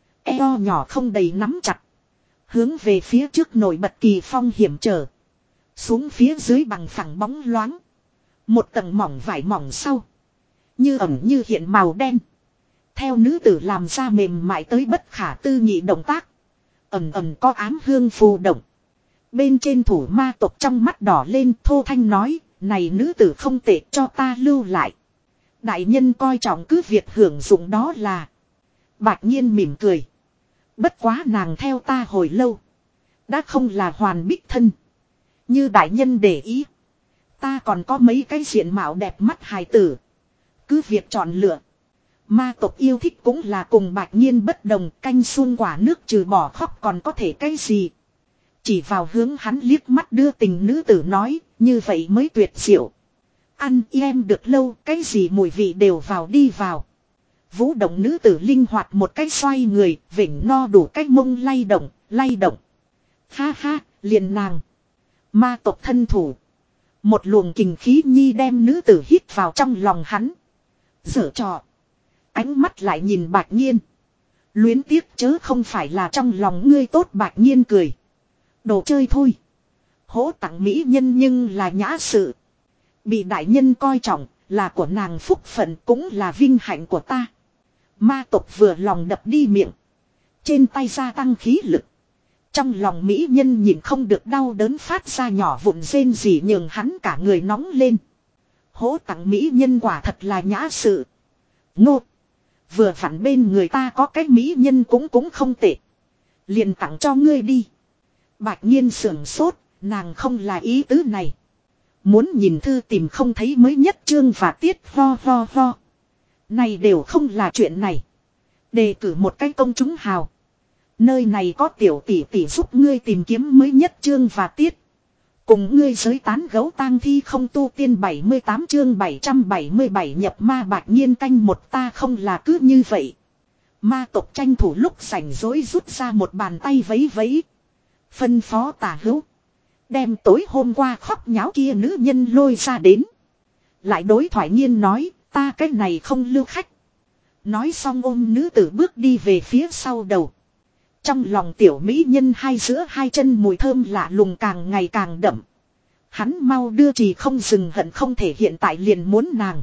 Eo nhỏ không đầy nắm chặt. Hướng về phía trước nổi bật kỳ phong hiểm trở. Xuống phía dưới bằng phẳng bóng loáng. Một tầng mỏng vải mỏng sau. Như ẩn như hiện màu đen. Theo nữ tử làm ra mềm mại tới bất khả tư nghị động tác. Ẩn ẩn có ám hương phù động. Bên trên thủ ma tộc trong mắt đỏ lên thô thanh nói. Này nữ tử không tệ cho ta lưu lại. Đại nhân coi trọng cứ việc hưởng dụng đó là. Bạch Nhiên mỉm cười. Bất quá nàng theo ta hồi lâu. Đã không là hoàn bích thân. Như đại nhân để ý. Ta còn có mấy cái diện mạo đẹp mắt hài tử. Cứ việc chọn lựa. Ma tộc yêu thích cũng là cùng Bạch Nhiên bất đồng. Canh xuân quả nước trừ bỏ khóc còn có thể cái gì. Chỉ vào hướng hắn liếc mắt đưa tình nữ tử nói. Như vậy mới tuyệt diệu. Ăn em được lâu. Cái gì mùi vị đều vào đi vào. Vũ động nữ tử linh hoạt một cái xoay người. Vỉnh no đủ cái mông lay động. Lay động. Ha ha liền nàng. Ma tộc thân thủ. Một luồng kình khí nhi đem nữ tử hít vào trong lòng hắn. Giở trò. Ánh mắt lại nhìn Bạch Nhiên. Luyến tiếc chớ không phải là trong lòng ngươi tốt. Bạch Nhiên cười. Đồ chơi thôi. Hỗ tặng mỹ nhân nhưng là nhã sự. Bị đại nhân coi trọng là của nàng phúc phận cũng là vinh hạnh của ta. Ma tộc vừa lòng đập đi miệng. Trên tay gia tăng khí lực. Trong lòng mỹ nhân nhìn không được đau đớn phát ra nhỏ vụn rên rỉ nhường hắn cả người nóng lên. Hỗ tặng mỹ nhân quả thật là nhã sự. Ngô. Vừa vặn bên người ta có cái mỹ nhân cũng không tệ. Liền tặng cho ngươi đi. Bạch Nhiên sưởng sốt, nàng không là ý tứ này. Muốn nhìn thư tìm không thấy mới nhất chương và tiết ho. Này đều không là chuyện này. Đề cử một cái công chúng hào. Nơi này có tiểu tỷ tỷ giúp ngươi tìm kiếm mới nhất chương và tiết. Cùng ngươi giới tán gấu tang thi không tu tiên 78 chương 777 nhập ma. Bạch Nhiên canh một ta không là cứ như vậy. Ma tộc tranh thủ lúc rảnh rỗi rút ra một bàn tay vấy vấy. Phân phó Tả Hữu. Đem tối hôm qua khóc nháo kia nữ nhân lôi ra đến. Lại đối thoại Nhiên nói ta cái này không lưu khách. Nói xong ôm nữ tử bước đi về phía sau đầu. Trong lòng tiểu mỹ nhân hai giữa hai chân mùi thơm lạ lùng càng ngày càng đậm. Hắn mau đưa trì không dừng hận không thể hiện tại liền muốn nàng.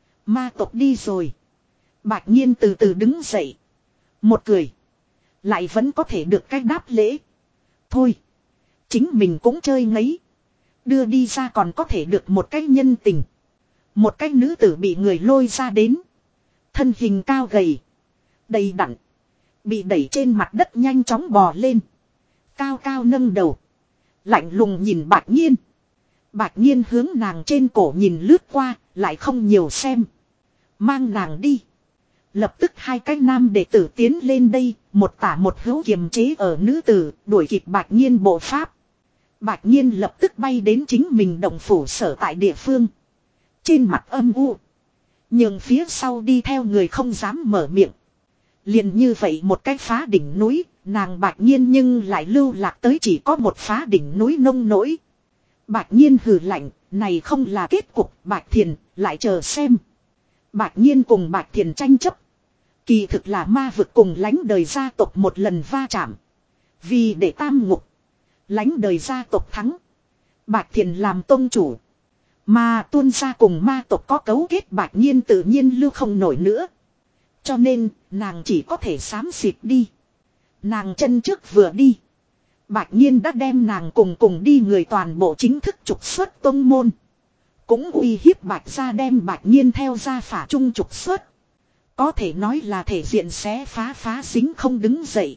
Ma tộc đi rồi. Bạch Nhiên từ từ đứng dậy. Một cười. Lại vẫn có thể được cách đáp lễ. Thôi. Chính mình cũng chơi ngấy. Đưa đi ra còn có thể được một cái nhân tình. Một cái nữ tử bị người lôi ra đến. Thân hình cao gầy. Đầy đặn. Bị đẩy trên mặt đất nhanh chóng bò lên. Cao cao nâng đầu. Lạnh lùng nhìn Bạch Nhiên. Bạch Nhiên hướng nàng trên cổ nhìn lướt qua. Lại không nhiều xem. Mang nàng đi. Lập tức hai cái nam đệ tử tiến lên đây. Một tả một hữu kiềm chế ở nữ tử. Đuổi kịp Bạch Nhiên bộ pháp. Bạch Nhiên lập tức bay đến chính mình động phủ sở tại địa phương. Trên mặt âm u. Nhưng phía sau đi theo người không dám mở miệng. Liền như vậy một cái phá đỉnh núi, nàng Bạch Nhiên nhưng lại lưu lạc tới chỉ có một phá đỉnh núi nông nỗi. Bạch Nhiên hừ lạnh, này không là kết cục, Bạch Thiền, lại chờ xem. Bạch Nhiên cùng Bạch Thiền tranh chấp. Kỳ thực là ma vực cùng lãnh đời gia tộc một lần va chạm. Vì để tam ngục, lãnh đời gia tộc thắng. Bạch Thiền làm tông chủ. Mà tuôn ra cùng ma tộc có cấu kết, Bạch Nhiên tự nhiên lưu không nổi nữa. Cho nên, nàng chỉ có thể xám xịt đi. Nàng chân trước vừa đi. Bạch Nhiên đã đem nàng cùng đi người toàn bộ chính thức trục xuất tông môn. Cũng uy hiếp Bạch gia đem Bạch Nhiên theo gia phả trung trục xuất. Có thể nói là thể diện xé phá dính không đứng dậy.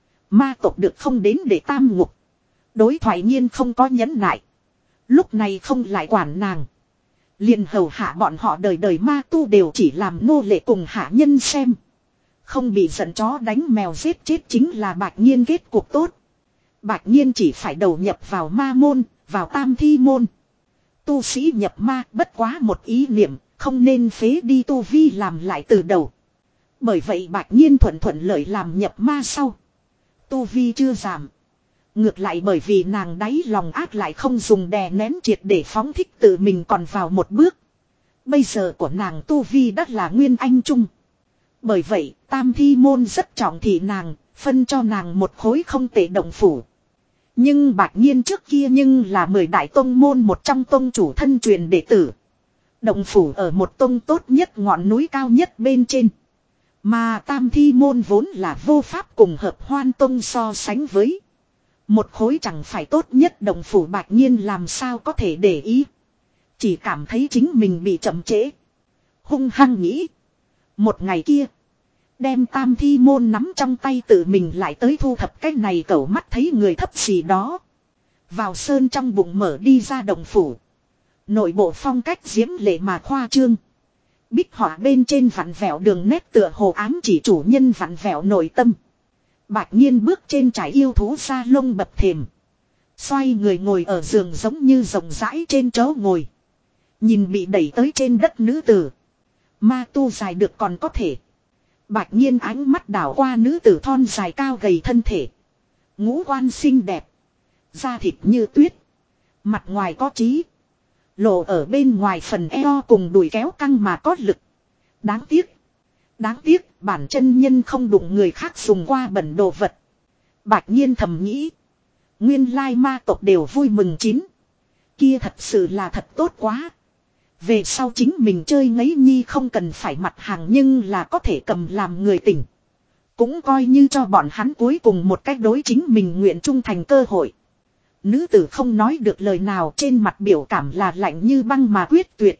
Ma tộc được không đến để tam ngục. Đối thoại Nhiên không có nhẫn nại. Lúc này không lại quản nàng. Liền hầu hạ bọn họ đời đời ma tu đều chỉ làm nô lệ cùng hạ nhân xem. Không bị giận chó đánh mèo giết chết chính là Bạch Nhiên kết cục tốt. Bạch Nhiên chỉ phải đầu nhập vào ma môn, vào tam thi môn. Tu sĩ nhập ma bất quá một ý niệm, không nên phế đi tu vi làm lại từ đầu. Bởi vậy Bạch Nhiên thuận lợi làm nhập ma sau. Tu vi chưa giảm. Ngược lại bởi vì nàng đáy lòng ác lại không dùng đè nén triệt để phóng thích tự mình còn vào một bước. Bây giờ của nàng tu vi đắt là nguyên anh trung. Bởi vậy tam thi môn rất trọng thị nàng, phân cho nàng một khối không tệ động phủ. Nhưng Bạch Nhiên trước kia nhưng là 10 đại tông môn một trong tông chủ thân truyền đệ tử. Động phủ ở một tông tốt nhất ngọn núi cao nhất bên trên. Mà tam thi môn vốn là vô pháp cùng hợp hoan tông so sánh với. Một khối chẳng phải tốt nhất động phủ, Bạch Nhiên làm sao có thể để ý. Chỉ cảm thấy chính mình bị chậm trễ. Hung hăng nghĩ. Một ngày kia. Đem tam thi môn nắm trong tay tự mình lại tới thu thập cái này cẩu mắt thấy người thấp gì đó. Vào sơn trong bụng mở đi ra động phủ. Nội bộ phong cách diễm lệ mà khoa trương. Bích họa bên trên vặn vẹo đường nét tựa hồ ám chỉ chủ nhân vặn vẹo nội tâm. Bạch Nhiên bước trên trải yêu thú sa lông bập thềm. Xoay người ngồi ở giường giống như rộng rãi trên chỗ ngồi. Nhìn bị đẩy tới trên đất nữ tử. Ma tu dài được còn có thể. Bạch Nhiên ánh mắt đảo qua nữ tử thon dài cao gầy thân thể. Ngũ quan xinh đẹp. Da thịt như tuyết. Mặt ngoài có trí. Lộ ở bên ngoài phần eo cùng đùi kéo căng mà có lực. Đáng tiếc. Đáng tiếc bản chân nhân không đụng người khác dùng qua bẩn đồ vật. Bạch Nhiên thầm nghĩ. Nguyên lai ma tộc đều vui mừng chín. Kia thật sự là thật tốt quá. Về sau chính mình chơi ngấy nhi không cần phải mặt hàng nhưng là có thể cầm làm người tỉnh. Cũng coi như cho bọn hắn cuối cùng một cách đối chính mình nguyện trung thành cơ hội. Nữ tử không nói được lời nào, trên mặt biểu cảm là lạnh như băng mà quyết tuyệt.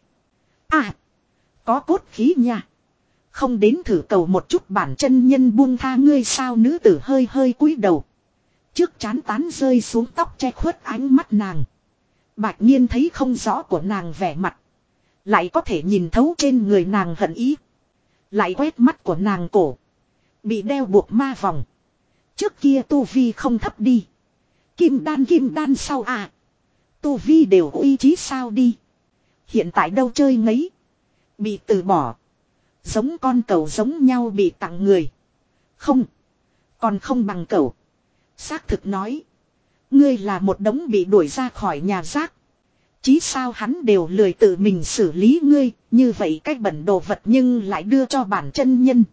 À, có cốt khí nha. Không đến thử cầu một chút bản chân nhân buông tha ngươi sao? Nữ tử hơi cúi đầu. Trước trán tán rơi xuống tóc che khuất ánh mắt nàng. Bạch Nhiên thấy không rõ của nàng vẻ mặt. Lại có thể nhìn thấu trên người nàng hận ý. Lại quét mắt của nàng cổ. Bị đeo buộc ma vòng. Trước kia tu vi không thấp đi. Kim đan sau à. Tu vi đều uy chí sao đi. Hiện tại đâu chơi ngấy. Bị từ bỏ. Giống con cẩu giống nhau bị tặng người. Không. Còn không bằng cẩu. Xác thực nói. Ngươi là một đống bị đuổi ra khỏi nhà rác. Chí sao hắn đều lười tự mình xử lý ngươi. Như vậy cách bẩn đồ vật nhưng lại đưa cho bản chân nhân.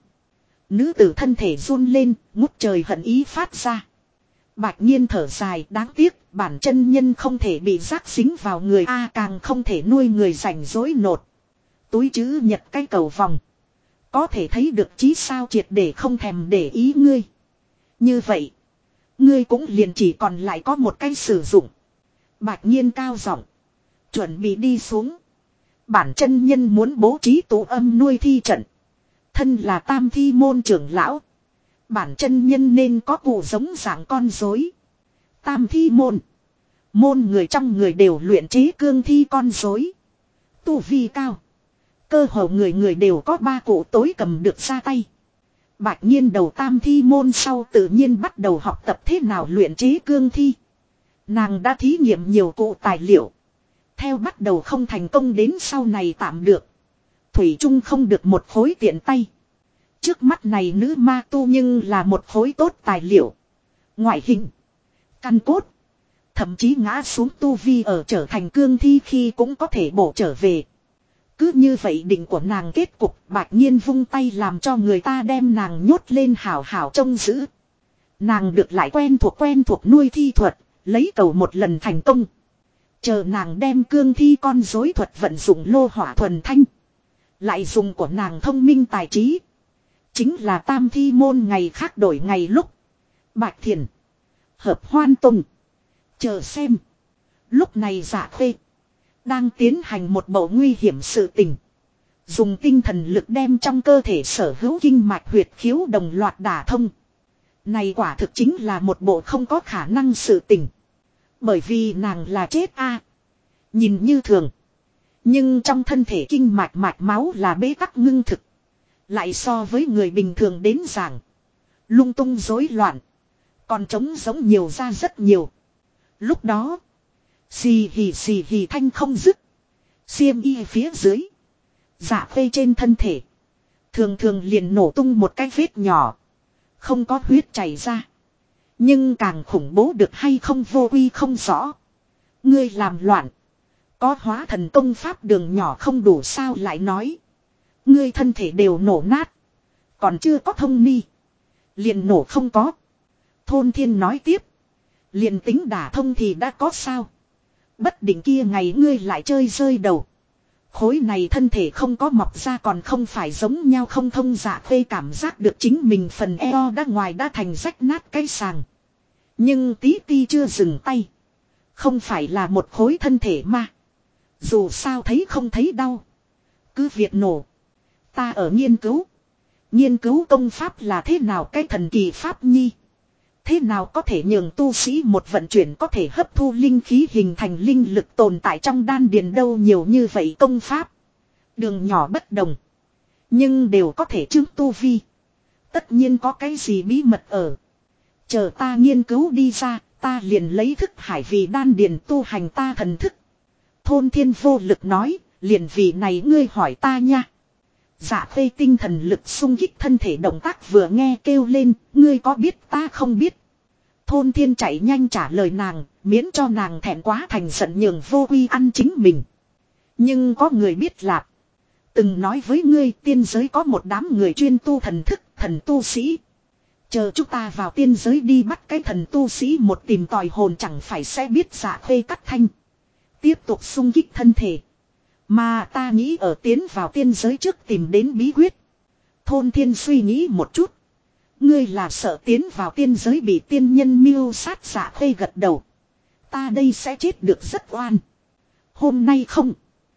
Nữ tử thân thể run lên. Ngút trời hận ý phát ra. Bạch Nhiên thở dài, đáng tiếc bản chân nhân không thể bị rác dính vào người a, càng không thể nuôi người rảnh rỗi nột. Túi chữ nhật cái cầu vòng. Có thể thấy được chí sao triệt để không thèm để ý ngươi. Như vậy, ngươi cũng liền chỉ còn lại có một cái sử dụng. Bạch Nhiên cao giọng, chuẩn bị đi xuống. Bản chân nhân muốn bố trí tụ âm nuôi thi trận. Thân là tam thi môn trưởng lão. Bản chân nhân nên có cụ giống dạng con rối. Tam thi môn. Môn người trong người đều luyện chế cương thi con rối. Tu vi cao. Cơ hồ người người đều có 3 cụ tối cầm được ra tay. Bạch Nhiên đầu tam thi môn sau tự nhiên bắt đầu học tập thế nào luyện chế cương thi. Nàng đã thí nghiệm nhiều cụ tài liệu. Theo bắt đầu không thành công đến sau này tạm được. Thủy chung không được một khối tiện tay. Trước mắt này nữ ma tu nhưng là một khối tốt tài liệu. Ngoại hình. Căn cốt. thậm chí ngã xuống tu vi ở trở thành cương thi khi cũng có thể bổ trở về. Cứ như vậy định của nàng kết cục, Bạch Nhiên vung tay làm cho người ta đem nàng nhốt lên hảo hảo trông giữ. Nàng được lại quen thuộc nuôi thi thuật, lấy cầu một lần thành công. Chờ nàng đem cương thi con rối thuật vận dụng lô hỏa thuần thanh. Lại dùng của nàng thông minh tài trí. Chính là tam thi môn ngày khác đổi ngày lúc. Bạch Thiền, Hợp Hoan Tùng. Chờ xem. Lúc này Dạ Khê đang tiến hành một bộ nguy hiểm sự tình. Dùng tinh thần lực đem trong cơ thể sở hữu kinh mạch huyệt khiếu đồng loạt đả thông. Này quả thực chính là một bộ không có khả năng sự tình. Bởi vì nàng là chết a, nhìn như thường. Nhưng trong thân thể kinh mạch mạch máu là bế tắc ngưng thực. Lại so với người bình thường đến giảng. Lung tung rối loạn. Còn trống giống nhiều ra rất nhiều. Lúc đó. Xì hì thanh không dứt. Xiêm y phía dưới. Dạ Khê trên thân thể. Thường thường liền nổ tung một cái vết nhỏ. Không có huyết chảy ra. Nhưng càng khủng bố được hay không vô uy không rõ. Ngươi làm loạn. Có hóa thần công pháp đường nhỏ không đủ sao lại nói. Ngươi thân thể đều nổ nát. Còn chưa có thông ni. Liền nổ không có. Thôn Thiên nói tiếp. Liền tính đả thông thì đã có sao. Bất định kia ngày ngươi lại chơi rơi đầu. Khối này thân thể không có mọc ra còn không phải giống nhau không thông. Dạ Khê cảm giác được chính mình phần eo đã ngoài đã thành rách nát cái sàng. Nhưng tí ti chưa dừng tay. Không phải là một khối thân thể mà. Dù sao thấy không thấy đau. Cứ việc nổ. Ta ở nghiên cứu. Nghiên cứu công pháp là thế nào cái thần kỳ pháp nhi. Thế nào có thể nhường tu sĩ một vận chuyển có thể hấp thu linh khí hình thành linh lực tồn tại trong đan điền đâu nhiều như vậy công pháp. Đường nhỏ bất đồng. Nhưng đều có thể chứng tu vi. Tất nhiên có cái gì bí mật ở. Chờ ta nghiên cứu đi ra, ta liền lấy thức hải vì đan điền tu hành ta thần thức. Thôn Thiên vô lực nói, liền vì này ngươi hỏi ta nha. Dạ Khê tinh thần lực xung kích thân thể động tác vừa nghe kêu lên, ngươi có biết ta không biết. Thôn Thiên chạy nhanh trả lời nàng, miễn cho nàng thẹn quá thành giận nhường vô uy ăn chính mình. Nhưng có người biết lạc. Từng nói với ngươi tiên giới có một đám người chuyên tu thần thức, thần tu sĩ. Chờ chúng ta vào tiên giới đi bắt cái thần tu sĩ một tìm tòi hồn chẳng phải sẽ biết. Dạ Khê cắt thanh. Tiếp tục xung kích thân thể. Mà ta nghĩ ở tiến vào tiên giới trước tìm đến bí quyết. Thôn Thiên suy nghĩ một chút. Ngươi là sợ tiến vào tiên giới bị tiên nhân mưu sát. Dạ Khê gật đầu. Ta đây sẽ chết được rất oan. Hôm nay không.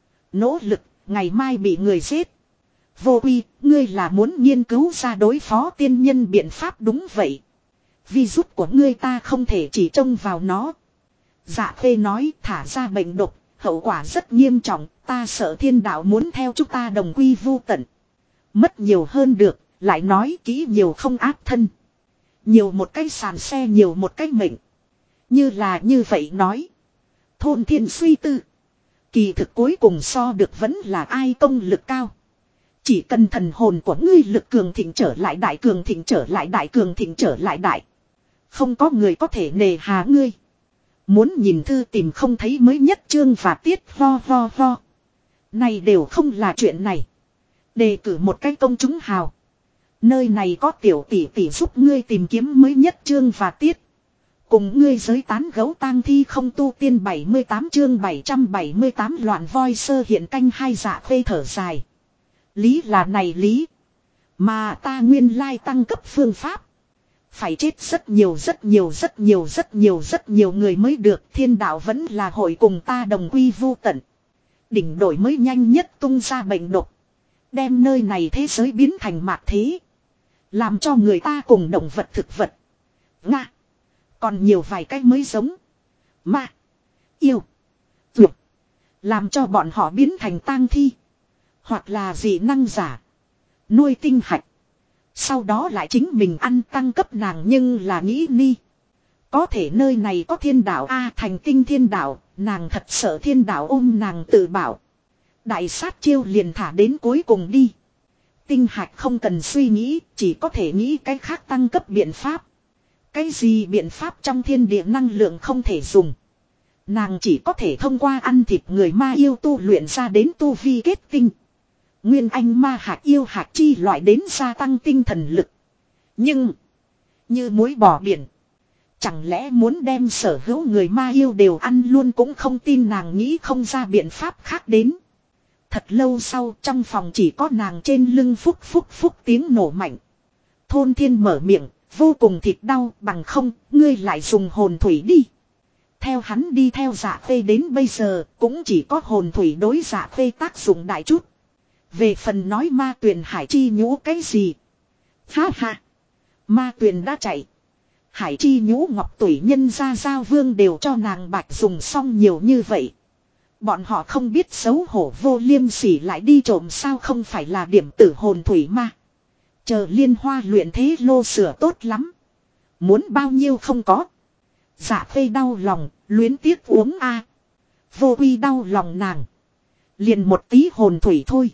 Nỗ lực, ngày mai bị người giết. Vô uy, ngươi là muốn nghiên cứu ra đối phó tiên nhân biện pháp đúng vậy. Virus của ngươi ta không thể chỉ trông vào nó. Dạ Khê nói thả ra bệnh độc, hậu quả rất nghiêm trọng, ta sợ thiên đạo muốn theo chúng ta đồng quy vu tận. Mất nhiều hơn được, lại nói kỹ nhiều không áp thân. Nhiều một cái sàn xe nhiều một cái mệnh. Như là như vậy nói. Thôn Thiên suy tư. Kỳ thực cuối cùng so được vẫn là ai công lực cao. Chỉ cần thần hồn của ngươi lực cường thịnh trở lại đại cường thịnh trở lại đại cường thịnh trở lại đại. Không có người có thể nề hà ngươi. Muốn nhìn thư tìm không thấy mới nhất chương và tiết ho. Này đều không là chuyện này. Đề cử một cái công chúng hào. Nơi này có tiểu tỷ tỷ giúp ngươi tìm kiếm mới nhất chương và tiết. Cùng ngươi giới tán gấu tang thi không tu tiên 78 chương 778 loạn voi sơ hiện canh hai. Dạ Khê thở dài. Lý là này lý. Mà ta nguyên lai tăng cấp phương pháp. Phải chết rất nhiều người mới được. Thiên đạo vẫn là hội cùng ta đồng quy vu tận. Đỉnh đổi mới nhanh nhất tung ra bệnh độc. Đem nơi này thế giới biến thành mạt thế. Làm cho người ta cùng động vật thực vật. Nga. Còn nhiều vài cái mới giống. Ma. Yêu. Tuyệt. Làm cho bọn họ biến thành tang thi. Hoặc là dị năng giả. Nuôi tinh hạch. Sau đó lại chính mình ăn tăng cấp nàng nhưng là nghĩ ni. Có thể nơi này có thiên đạo a thành tinh thiên đạo. Nàng thật sợ thiên đạo ôm nàng tự bảo. Đại sát chiêu liền thả đến cuối cùng đi. Tinh hạch không cần suy nghĩ. Chỉ có thể nghĩ cái khác tăng cấp biện pháp. Cái gì biện pháp trong thiên địa năng lượng không thể dùng. Nàng chỉ có thể thông qua ăn thịt người ma yêu tu luyện ra đến tu vi kết tinh. Nguyên anh ma hạt yêu hạt chi loại đến gia tăng tinh thần lực. Nhưng, như muối bỏ biển. Chẳng lẽ muốn đem sở hữu người ma yêu đều ăn luôn cũng không tin nàng nghĩ không ra biện pháp khác đến. Thật lâu sau trong phòng chỉ có nàng trên lưng phúc phúc phúc tiếng nổ mạnh. Thôn Thiên mở miệng, vô cùng thịt đau bằng không, ngươi lại dùng hồn thủy đi. Theo hắn đi theo Dạ Phê đến bây giờ, cũng chỉ có hồn thủy đối Dạ Phê tác dụng đại chút. Về phần nói ma tuyền hải chi nhũ cái gì? Ha ha! Ma tuyền đã chạy. Hải chi nhũ ngọc tủy nhân gia giao vương đều cho nàng bạch dùng xong nhiều như vậy. Bọn họ không biết xấu hổ vô liêm sỉ lại đi trộm sao không phải là điểm tử hồn thủy ma. Chờ liên hoa luyện thế lô sửa tốt lắm. Muốn bao nhiêu không có. Dạ Phê đau lòng, luyến tiếc uống a. Vô Uy đau lòng nàng. Liền một tí hồn thủy thôi.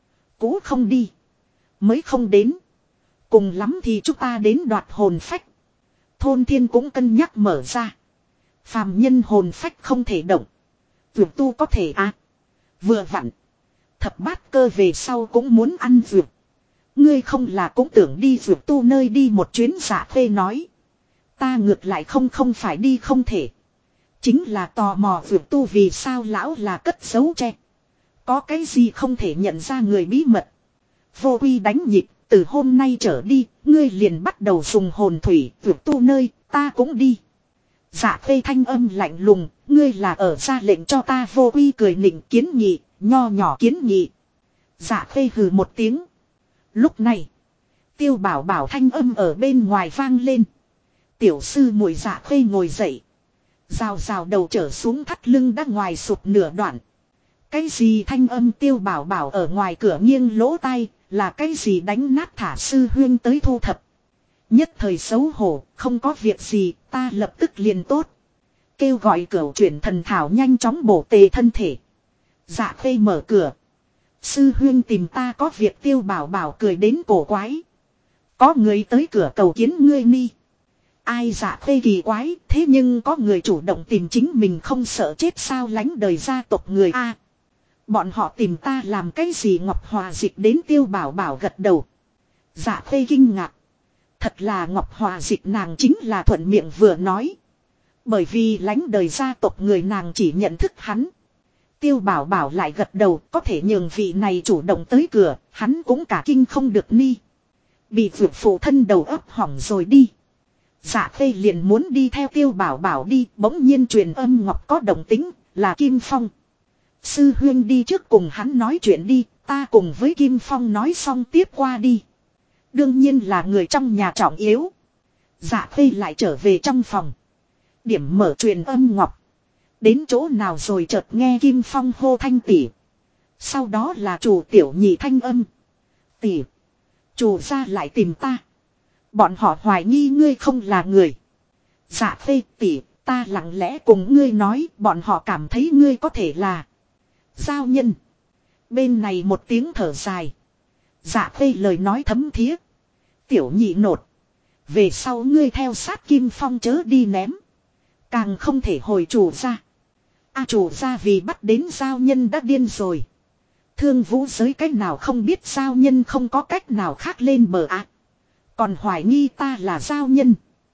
Cũ không đi. Mới không đến. Cùng lắm thì chúng ta đến đoạt hồn phách. Thôn Thiên cũng cân nhắc mở ra. Phàm nhân hồn phách không thể động. Vượt tu có thể à. Vừa vặn. Thập bát cơ về sau cũng muốn ăn vượt. Ngươi không là cũng tưởng đi vượt tu nơi đi một chuyến. Dạ Phê nói. Ta ngược lại không phải đi không thể. Chính là tò mò vượt tu vì sao lão là cất giấu tre. Có cái gì không thể nhận ra người bí mật. Vô Uy đánh nhịp. Từ hôm nay trở đi, ngươi liền bắt đầu dùng hồn thủy, vượt tu nơi, ta cũng đi. Dạ Phê thanh âm lạnh lùng, ngươi là ở ra lệnh cho ta. Vô Uy cười nịnh kiến nghị, nho nhỏ kiến nghị. Dạ Phê hừ một tiếng. Lúc này, Tiêu Bảo Bảo thanh âm ở bên ngoài vang lên. Tiểu sư muội. Dạ Phê ngồi dậy. Rào rào đầu trở xuống thắt lưng đã ngoài sụp nửa đoạn. Cái gì thanh âm Tiêu Bảo Bảo ở ngoài cửa nghiêng lỗ tai, là cái gì đánh nát thả sư huyên tới thu thập. Nhất thời xấu hổ, không có việc gì, ta lập tức liền tốt. Kêu gọi cửu chuyển thần thảo nhanh chóng bổ tề thân thể. Dạ Phê mở cửa. Sư huyên tìm ta có việc. Tiêu Bảo Bảo cười đến cổ quái. Có người tới cửa cầu kiến ngươi ni. Ai? Dạ Phê kỳ quái, thế nhưng có người chủ động tìm chính mình không sợ chết sao? Lánh đời gia tộc người a. Bọn họ tìm ta làm cái gì? Ngọc Hòa Dịch đến. Tiêu Bảo Bảo gật đầu. Dạ Phê kinh ngạc. Thật là Ngọc Hòa Dịch, nàng chính là thuận miệng vừa nói. Bởi vì lánh đời gia tộc người nàng chỉ nhận thức hắn. Tiêu Bảo Bảo lại gật đầu, có thể nhường vị này chủ động tới cửa, hắn cũng cả kinh không được ni. Bị vượt phụ thân đầu óc hỏng rồi đi. Dạ Phê liền muốn đi theo Tiêu Bảo Bảo đi, bỗng nhiên truyền âm ngọc có động tính, là Kim Phong. Sư huyên đi trước cùng hắn nói chuyện đi, ta cùng với Kim Phong nói xong tiếp qua đi. Đương nhiên là người trong nhà trọng yếu. Dạ Phê lại trở về trong phòng. Điểm mở truyền âm ngọc. Đến chỗ nào rồi chợt nghe Kim Phong hô thanh tỷ. Sau đó là chủ tiểu nhị thanh âm. Tỷ. Chủ gia lại tìm ta. Bọn họ hoài nghi ngươi không là người. Dạ Phê tỷ, ta lặng lẽ cùng ngươi nói, bọn họ cảm thấy ngươi có thể là giao nhân. Bên này một tiếng thở dài. Dạ Phê lời nói thấm thía. Tiểu nhị nột. Về sau ngươi theo sát Kim Phong chớ đi ném. Càng không thể hồi chủ gia. Chủ gia vì bắt đến giao nhân đã điên rồi. Thương vũ giới cách nào không biết giao nhân không có cách nào khác lên bờ còn hoài nghi ta là giao nhân.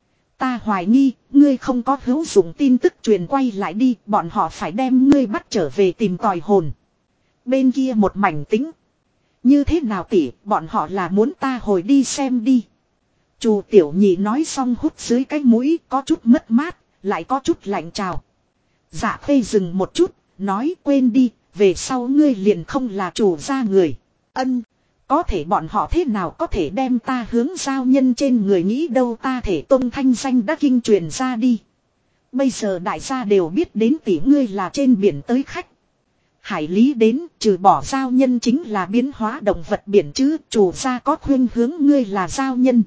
Ta hoài nghi, ngươi không có hữu dụng tin tức truyền quay lại đi, bọn họ phải đem ngươi bắt trở về tìm tòi hồn. Bên kia một mảnh tính. Như thế nào tỷ, bọn họ là muốn ta hồi đi xem đi. Chu tiểu nhị nói xong hút dưới cái mũi, có chút mất mát, lại có chút lạnh trào. Dạ Phê dừng một chút, nói quên đi, về sau ngươi liền không là chủ gia người. Ân. Có thể bọn họ thế nào có thể đem ta hướng giao nhân trên người nghĩ đâu, ta thể tôn thanh danh đã kinh truyền ra đi. Bây giờ đại gia đều biết đến tỷ ngươi là trên biển tới khách. Hải lý đến trừ bỏ giao nhân chính là biến hóa động vật biển chứ, chủ gia có khuyên hướng ngươi là giao nhân.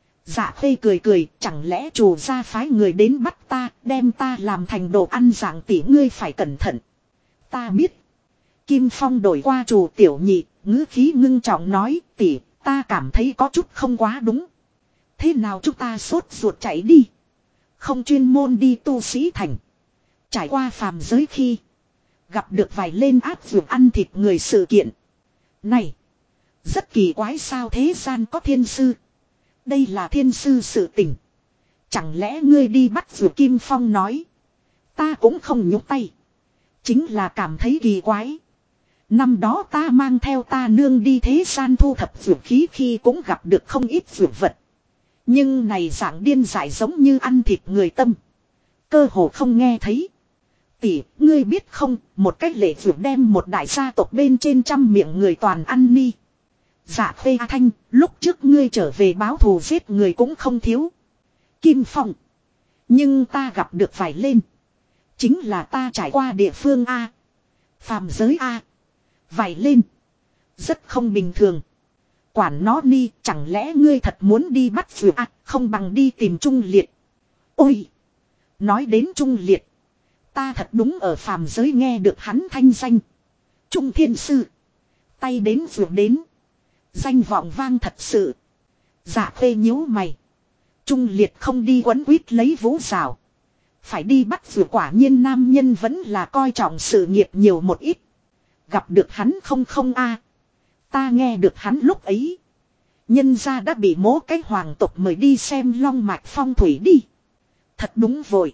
Dạ Phê cười cười, chẳng lẽ chủ gia phái người đến bắt ta, đem ta làm thành đồ ăn dạng tỷ ngươi phải cẩn thận. Ta biết. Kim Phong đổi qua chủ tiểu nhị, ngữ khí ngưng trọng nói, tỷ, ta cảm thấy có chút không quá đúng. Thế nào chúng ta sốt ruột chạy đi. Không chuyên môn đi tu sĩ thành. Trải qua phàm giới khi. Gặp được vài lên áp vượt ăn thịt người sự kiện. Này. Rất kỳ quái sao thế gian có thiên sư. Đây là thiên sư sự tình. Chẳng lẽ ngươi đi bắt vượt Kim Phong nói. Ta cũng không nhúc tay. Chính là cảm thấy kỳ quái. Năm đó ta mang theo ta nương đi thế gian thu thập vượt khí khi cũng gặp được không ít vượt vật. Nhưng này dạng điên dại giống như ăn thịt người tâm. Cơ hồ không nghe thấy. Tỷ, ngươi biết không, một cách lệ vượt đem một đại gia tộc bên trên 100 miệng người toàn ăn ni. Dạ Khê Thanh, lúc trước ngươi trở về báo thù giết người cũng không thiếu. Kim Phong. Nhưng ta gặp được phải lên. Chính là ta trải qua địa phương A. Phàm giới A. Vải lên. Rất không bình thường. Quản nó ni, chẳng lẽ ngươi thật muốn đi bắt vượt A, không bằng đi tìm Trung Liệt. Ôi! Nói đến Trung Liệt. Ta thật đúng ở phàm giới nghe được hắn thanh danh. Trung Thiên Sư. Tay đến vượt đến. Danh vọng vang thật sự. Dạ Khê nhíu mày. Trung Liệt không đi quấn quýt lấy vũ rào. Phải đi bắt vượt quả nhiên nam nhân vẫn là coi trọng sự nghiệp nhiều một ít. Gặp được hắn không a. Ta nghe được hắn lúc ấy. Nhân gia đã bị mố cái hoàng tộc mời đi xem long mạch phong thủy đi. Thật đúng vội.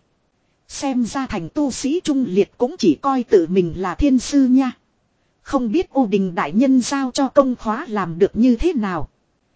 Xem ra thành tu sĩ Trung Liệt cũng chỉ coi tự mình là thiên sư nha. Không biết U Đình đại nhân giao cho công khóa làm được như thế nào.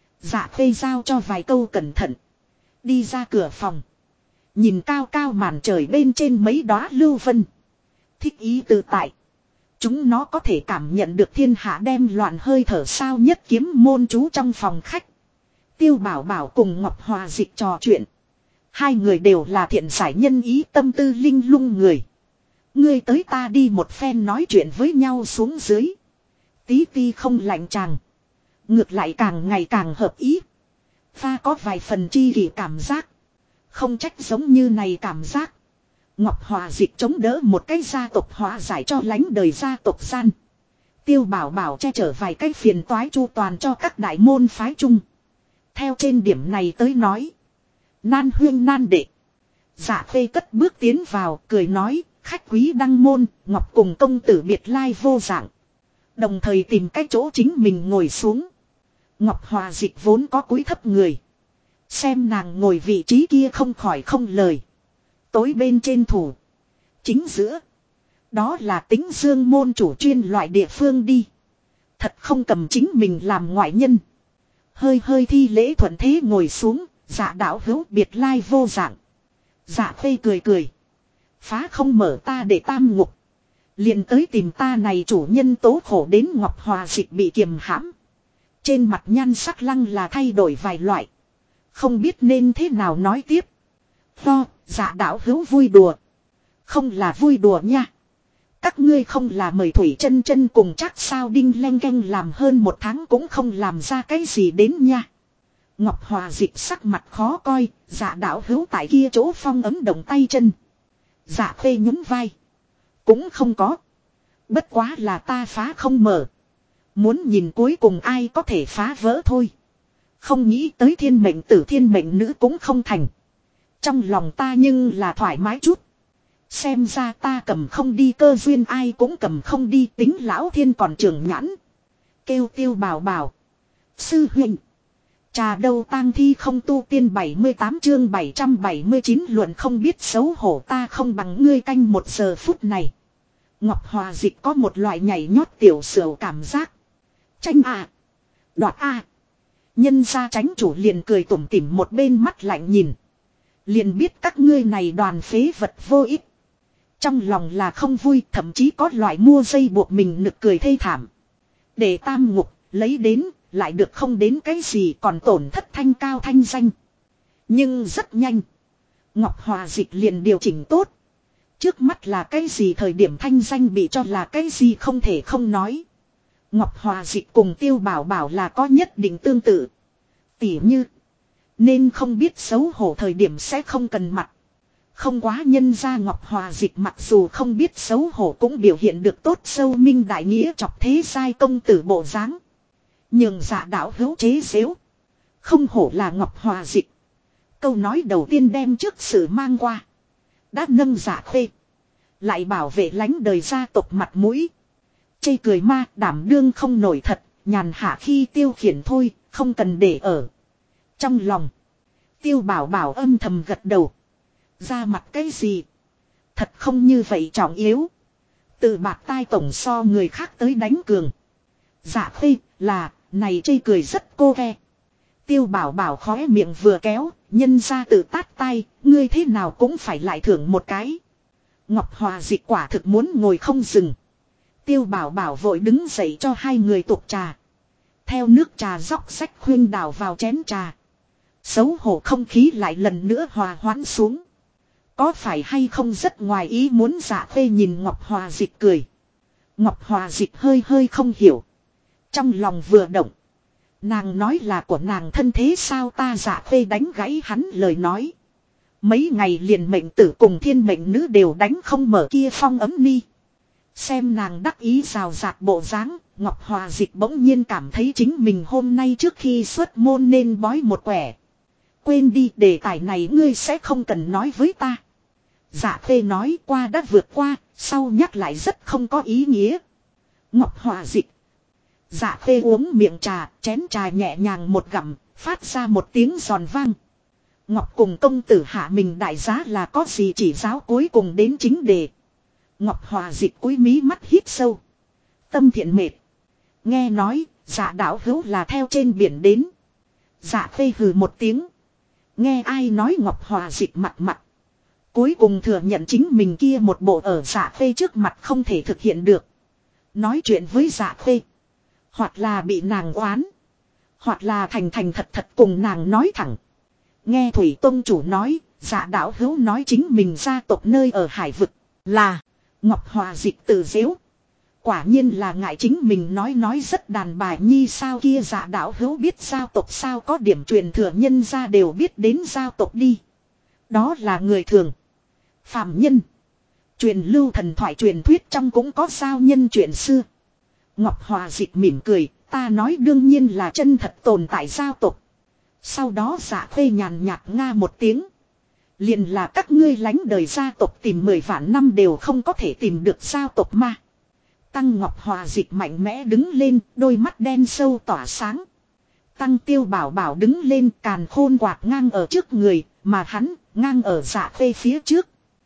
Dạ Khê giao cho vài câu cẩn thận. Đi ra cửa phòng. Nhìn cao cao màn trời bên trên mấy đóa lưu vân. Thích ý tự tại. Chúng nó có thể cảm nhận được thiên hạ đem loạn hơi thở sao nhất kiếm môn chú trong phòng khách. Tiêu Bảo Bảo cùng Ngọc Hòa Dịch trò chuyện. Hai người đều là thiện giải nhân ý tâm tư linh lung người. Ngươi tới ta đi một phen nói chuyện với nhau xuống dưới. Tí ti không lạnh chàng. Ngược lại càng ngày càng hợp ý. Pha có vài phần chi kỷ cảm giác. Không trách giống như này cảm giác. Ngọc Hòa Dịch chống đỡ một cái gia tộc hóa giải cho lánh đời gia tộc gian. Tiêu Bảo Bảo che chở vài cái phiền toái chu toàn cho các đại môn phái chung. Theo trên điểm này tới nói. Nan huyên nan đệ. Dạ Khê cất bước tiến vào cười nói. Khách quý đăng môn, Ngọc cùng công tử biệt lai vô dạng. Đồng thời tìm cái chỗ chính mình ngồi xuống. Ngọc Hòa Dịch vốn có cúi thấp người. Xem nàng ngồi vị trí kia không khỏi không lời. Tối bên trên thủ. Chính giữa. Đó là tính dương môn chủ chuyên loại địa phương đi. Thật không cầm chính mình làm ngoại nhân. Hơi hơi thi lễ thuận thế ngồi xuống. Dạ đạo hữu biệt lai vô dạng. Dạ Khê cười cười. Phá không mở ta để tam ngục. Liền tới tìm ta này chủ nhân tố khổ đến Ngọc Hòa Dịch bị kiềm hãm. Trên mặt nhan sắc lăng là thay đổi vài loại. Không biết nên thế nào nói tiếp. Dạ đạo hữu vui đùa. Không là vui đùa nha. Các ngươi không là mời Thủy chân chân cùng chắc sao đinh leng canh làm hơn một tháng cũng không làm ra cái gì đến nha. Ngọc Hòa Dịch sắc mặt khó coi. Dạ đạo hữu tại kia chỗ phong ấm động tay chân. Dạ Khê nhún vai. Cũng không có. Bất quá là ta phá không mở. Muốn nhìn cuối cùng ai có thể phá vỡ thôi. Không nghĩ tới thiên mệnh tử thiên mệnh nữ cũng không thành. Trong lòng ta nhưng là thoải mái chút. Xem ra ta cầm không đi cơ duyên ai cũng cầm không đi tính lão thiên còn trường nhãn. Kêu Tiêu Bảo Bảo. Sư huynh. Trà đâu tang thi không tu tiên 78 chương 779 luận không biết xấu hổ ta không bằng ngươi canh 1 giờ phút này. Ngọc Hòa Dịch có một loại nhảy nhót tiểu sửu cảm giác. Tranh à. Đoạt à. Nhân ra tránh chủ liền cười tủm tỉm một bên mắt lạnh nhìn. Liền biết các ngươi này đoàn phế vật vô ích. Trong lòng là không vui thậm chí có loại mua dây buộc mình nực cười thê thảm. Để tam ngục lấy đến lại được không đến cái gì còn tổn thất thanh cao thanh danh. Nhưng rất nhanh. Ngọc Hòa Dịch liền điều chỉnh tốt. Trước mắt là cái gì thời điểm thanh danh bị cho là cái gì không thể không nói. Ngọc Hòa Dịch cùng Tiêu Bảo Bảo là có nhất định tương tự. Tỉ như. Nên không biết xấu hổ thời điểm sẽ không cần mặt. Không quá nhân ra Ngọc Hòa Dịch mặc dù không biết xấu hổ cũng biểu hiện được tốt sâu minh đại nghĩa chọc thế sai công tử bộ dáng. Nhưng dạ đạo hữu chế xếu. Không hổ là Ngọc Hòa Dịch. Câu nói đầu tiên đem trước sự mang qua. Đã nâng dạ Khê. Lại bảo vệ lánh đời gia tộc mặt mũi. Chê cười ma đảm đương không nổi thật. Nhàn hạ khi tiêu khiển thôi. Không cần để ở trong lòng. Tiêu bảo bảo âm thầm gật đầu. Ra mặt cái gì? Thật không như vậy trọng yếu. Từ bạc tai tổng so người khác tới đánh cường. Dạ khê là này chê cười rất cô ve. Tiêu bảo bảo khóe miệng vừa kéo. Nhân ra tự tát tay. Ngươi thế nào cũng phải lại thưởng một cái. Ngọc Hòa Dịch quả thực muốn ngồi không dừng. Tiêu bảo bảo vội đứng dậy cho hai người tục trà. Theo nước trà róc rách khuyên đào vào chén trà. Xấu hổ không khí lại lần nữa hòa hoãn xuống. Có phải hay không rất ngoài ý muốn Dạ Khê nhìn Ngọc Hòa Dịch cười. Ngọc Hòa Dịch hơi hơi không hiểu. Trong lòng vừa động. Nàng nói là của nàng thân thế sao ta Dạ Khê đánh gãy hắn lời nói. Mấy ngày liền mệnh tử cùng thiên mệnh nữ đều đánh không mở kia phong ấm ni. Xem nàng đắc ý rào rạc bộ dáng, Ngọc Hòa Dịch bỗng nhiên cảm thấy chính mình hôm nay trước khi xuất môn nên bói một quẻ. Quên đi đề tài này ngươi sẽ không cần nói với ta. Dạ Khê nói qua đã vượt qua, sau nhắc lại rất không có ý nghĩa. Ngọc Hòa Dịch. Dạ Khê uống miệng trà, chén trà nhẹ nhàng một gặm, phát ra một tiếng giòn vang. Ngọc cùng công tử hạ mình đại giá là có gì chỉ giáo cuối cùng đến chính đề. Ngọc Hòa Dịch cúi mí mắt hít sâu. Tâm thiện mệt. Nghe nói, dạ đạo hữu là theo trên biển đến. Dạ Khê hừ một tiếng. Nghe ai nói Ngọc Hòa Dịch mặt mặt. Cuối cùng thừa nhận chính mình kia một bộ ở Dạ Khê trước mặt không thể thực hiện được. Nói chuyện với Dạ Khê. Hoặc là bị nàng oán. Hoặc là thành thành thật thật cùng nàng nói thẳng. Nghe Thủy Tông chủ nói, dạ đạo hữu nói chính mình gia tộc nơi ở hải vực. Là, Ngọc Hòa Dịch tự dễu. Quả nhiên là ngại chính mình nói rất đàn bà nhi sao kia dạ đạo hữu biết giao tộc sao có điểm truyền thừa nhân ra đều biết đến giao tộc đi. Đó là người thường. Phạm nhân. Truyền lưu thần thoại truyền thuyết trong cũng có giao nhân chuyện xưa. Ngọc Hòa Dịch mỉm cười, ta nói đương nhiên là chân thật tồn tại giao tộc. Sau đó Dạ Khê nhàn nhạt nga một tiếng. Liền là các ngươi lánh đời gia tộc tìm 10 vạn năm đều không có thể tìm được giao tộc ma. Tăng Ngọc Hòa Dịch mạnh mẽ đứng lên, đôi mắt đen sâu tỏa sáng. Tăng Tiêu Bảo Bảo đứng lên càn khôn quạt ngang ở trước người, mà hắn ngang ở Dạ Khê phía trước.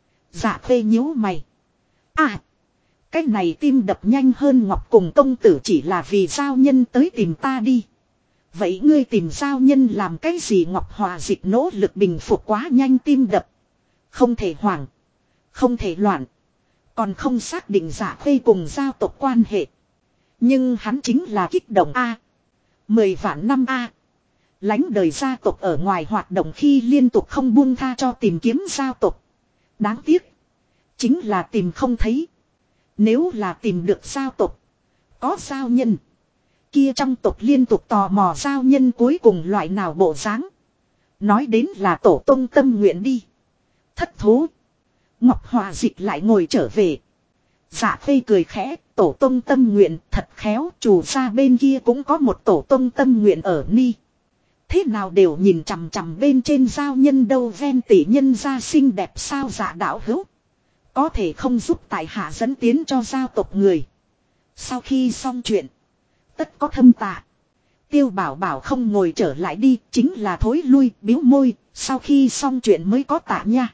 Dạ Khê nhíu mày. À, cái này tim đập nhanh hơn Ngọc cùng công tử chỉ là vì giao nhân tới tìm ta đi. Vậy ngươi tìm giao nhân làm cái gì Ngọc Hòa Dịch nỗ lực bình phục quá nhanh tim đập. Không thể hoảng. Không thể loạn. Còn không xác định Dạ Khê cùng giao tộc quan hệ. Nhưng hắn chính là kích động A. 10 vạn năm A. Lánh đời gia tộc ở ngoài hoạt động khi liên tục không buông tha cho tìm kiếm giao tộc. Đáng tiếc. Chính là tìm không thấy. Nếu là tìm được giao tộc. Có giao nhân. Kia trong tộc liên tục tò mò giao nhân cuối cùng loại nào bộ dáng. Nói đến là tổ tông tâm nguyện đi. Thất thố. Ngọc Hòa Dịch lại ngồi trở về. Dạ Khê cười khẽ, tổ tông tâm nguyện thật khéo, chủ gia bên kia cũng có một tổ tông tâm nguyện ở ni. Thế nào đều nhìn chằm chằm bên trên giao nhân đâu ven tỷ nhân gia xinh đẹp sao dạ đạo hữu. Có thể không giúp tại hạ dẫn tiến cho giao tộc người. Sau khi xong chuyện, tất có thâm tạ. Tiêu Bảo Bảo không ngồi trở lại đi, chính là thối lui, biếu môi, sau khi xong chuyện mới có tạ nha.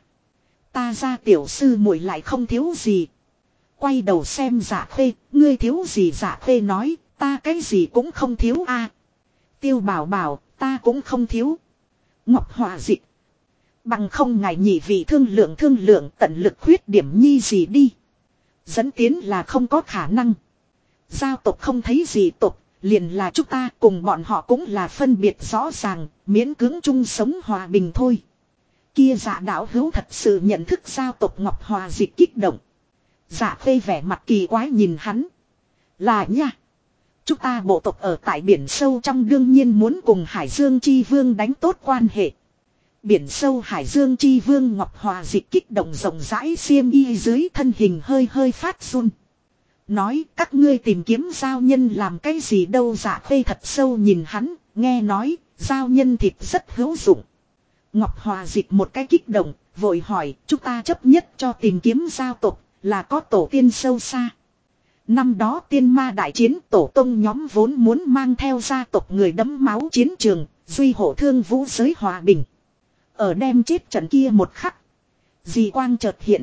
Ta ra tiểu sư muội lại không thiếu gì. Quay đầu xem Dạ Khê, ngươi thiếu gì Dạ Khê nói, ta cái gì cũng không thiếu a. Tiêu Bảo Bảo, ta cũng không thiếu. Ngọc Hòa Dịch. Bằng không ngài nhị vị thương lượng tận lực khuyết điểm nhi gì đi. Dẫn tiến là không có khả năng. Giao tộc không thấy gì tộc, liền là chúng ta cùng bọn họ cũng là phân biệt rõ ràng, miễn cưỡng chung sống hòa bình thôi. Kia Dạ đạo hữu thật sự nhận thức giao tộc Ngọc Hòa Dịch kích động. Dạ Khê vẻ mặt kỳ quái nhìn hắn. Là nha. Chúng ta bộ tộc ở tại biển sâu trong đương nhiên muốn cùng Hải Dương Chi Vương đánh tốt quan hệ. Biển sâu Hải Dương Chi Vương Ngọc Hòa Dịch kích động rộng rãi xiêm y dưới thân hình hơi hơi phát run. Nói các ngươi tìm kiếm giao nhân làm cái gì đâu Dạ Khê thật sâu nhìn hắn, nghe nói giao nhân thịt rất hữu dụng. Ngọc Hòa Dịch một cái kích động, vội hỏi chúng ta chấp nhất cho tìm kiếm giao tộc, là có tổ tiên sâu xa. Năm đó tiên ma đại chiến, tổ tông nhóm vốn muốn mang theo gia tộc người đẫm máu chiến trường, duy hộ thương vũ giới hòa bình. Ở đem chết trận kia một khắc, dị quang chợt hiện.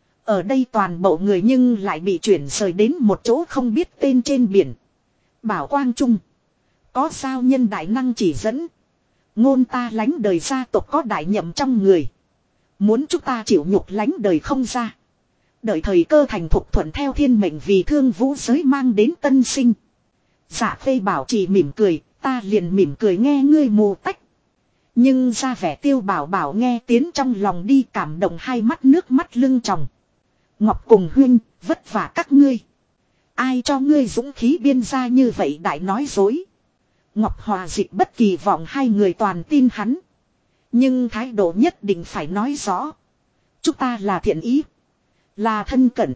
Ở đây toàn bộ người nhưng lại bị chuyển rời đến một chỗ không biết tên trên biển. Bảo quang trung, có sao nhân đại năng chỉ dẫn. Ngôn ta lánh đời gia tộc có đại nhậm trong người. Muốn chúng ta chịu nhục lánh đời không ra. Đợi thời cơ thành thục thuận theo thiên mệnh vì thương vũ giới mang đến tân sinh. Dạ Phê Bảo chỉ mỉm cười, ta liền mỉm cười nghe ngươi mù tách. Nhưng ra vẻ Tiêu Bảo Bảo nghe tiếng trong lòng đi, cảm động hai mắt nước mắt lưng tròng. Ngọc cùng huynh, vất vả các ngươi. Ai cho ngươi dũng khí biên ra như vậy đại nói dối. Ngọc Hòa Dịch bất kỳ vọng hai người toàn tin hắn. Nhưng thái độ nhất định phải nói rõ. Chúng ta là thiện ý, là thân cận,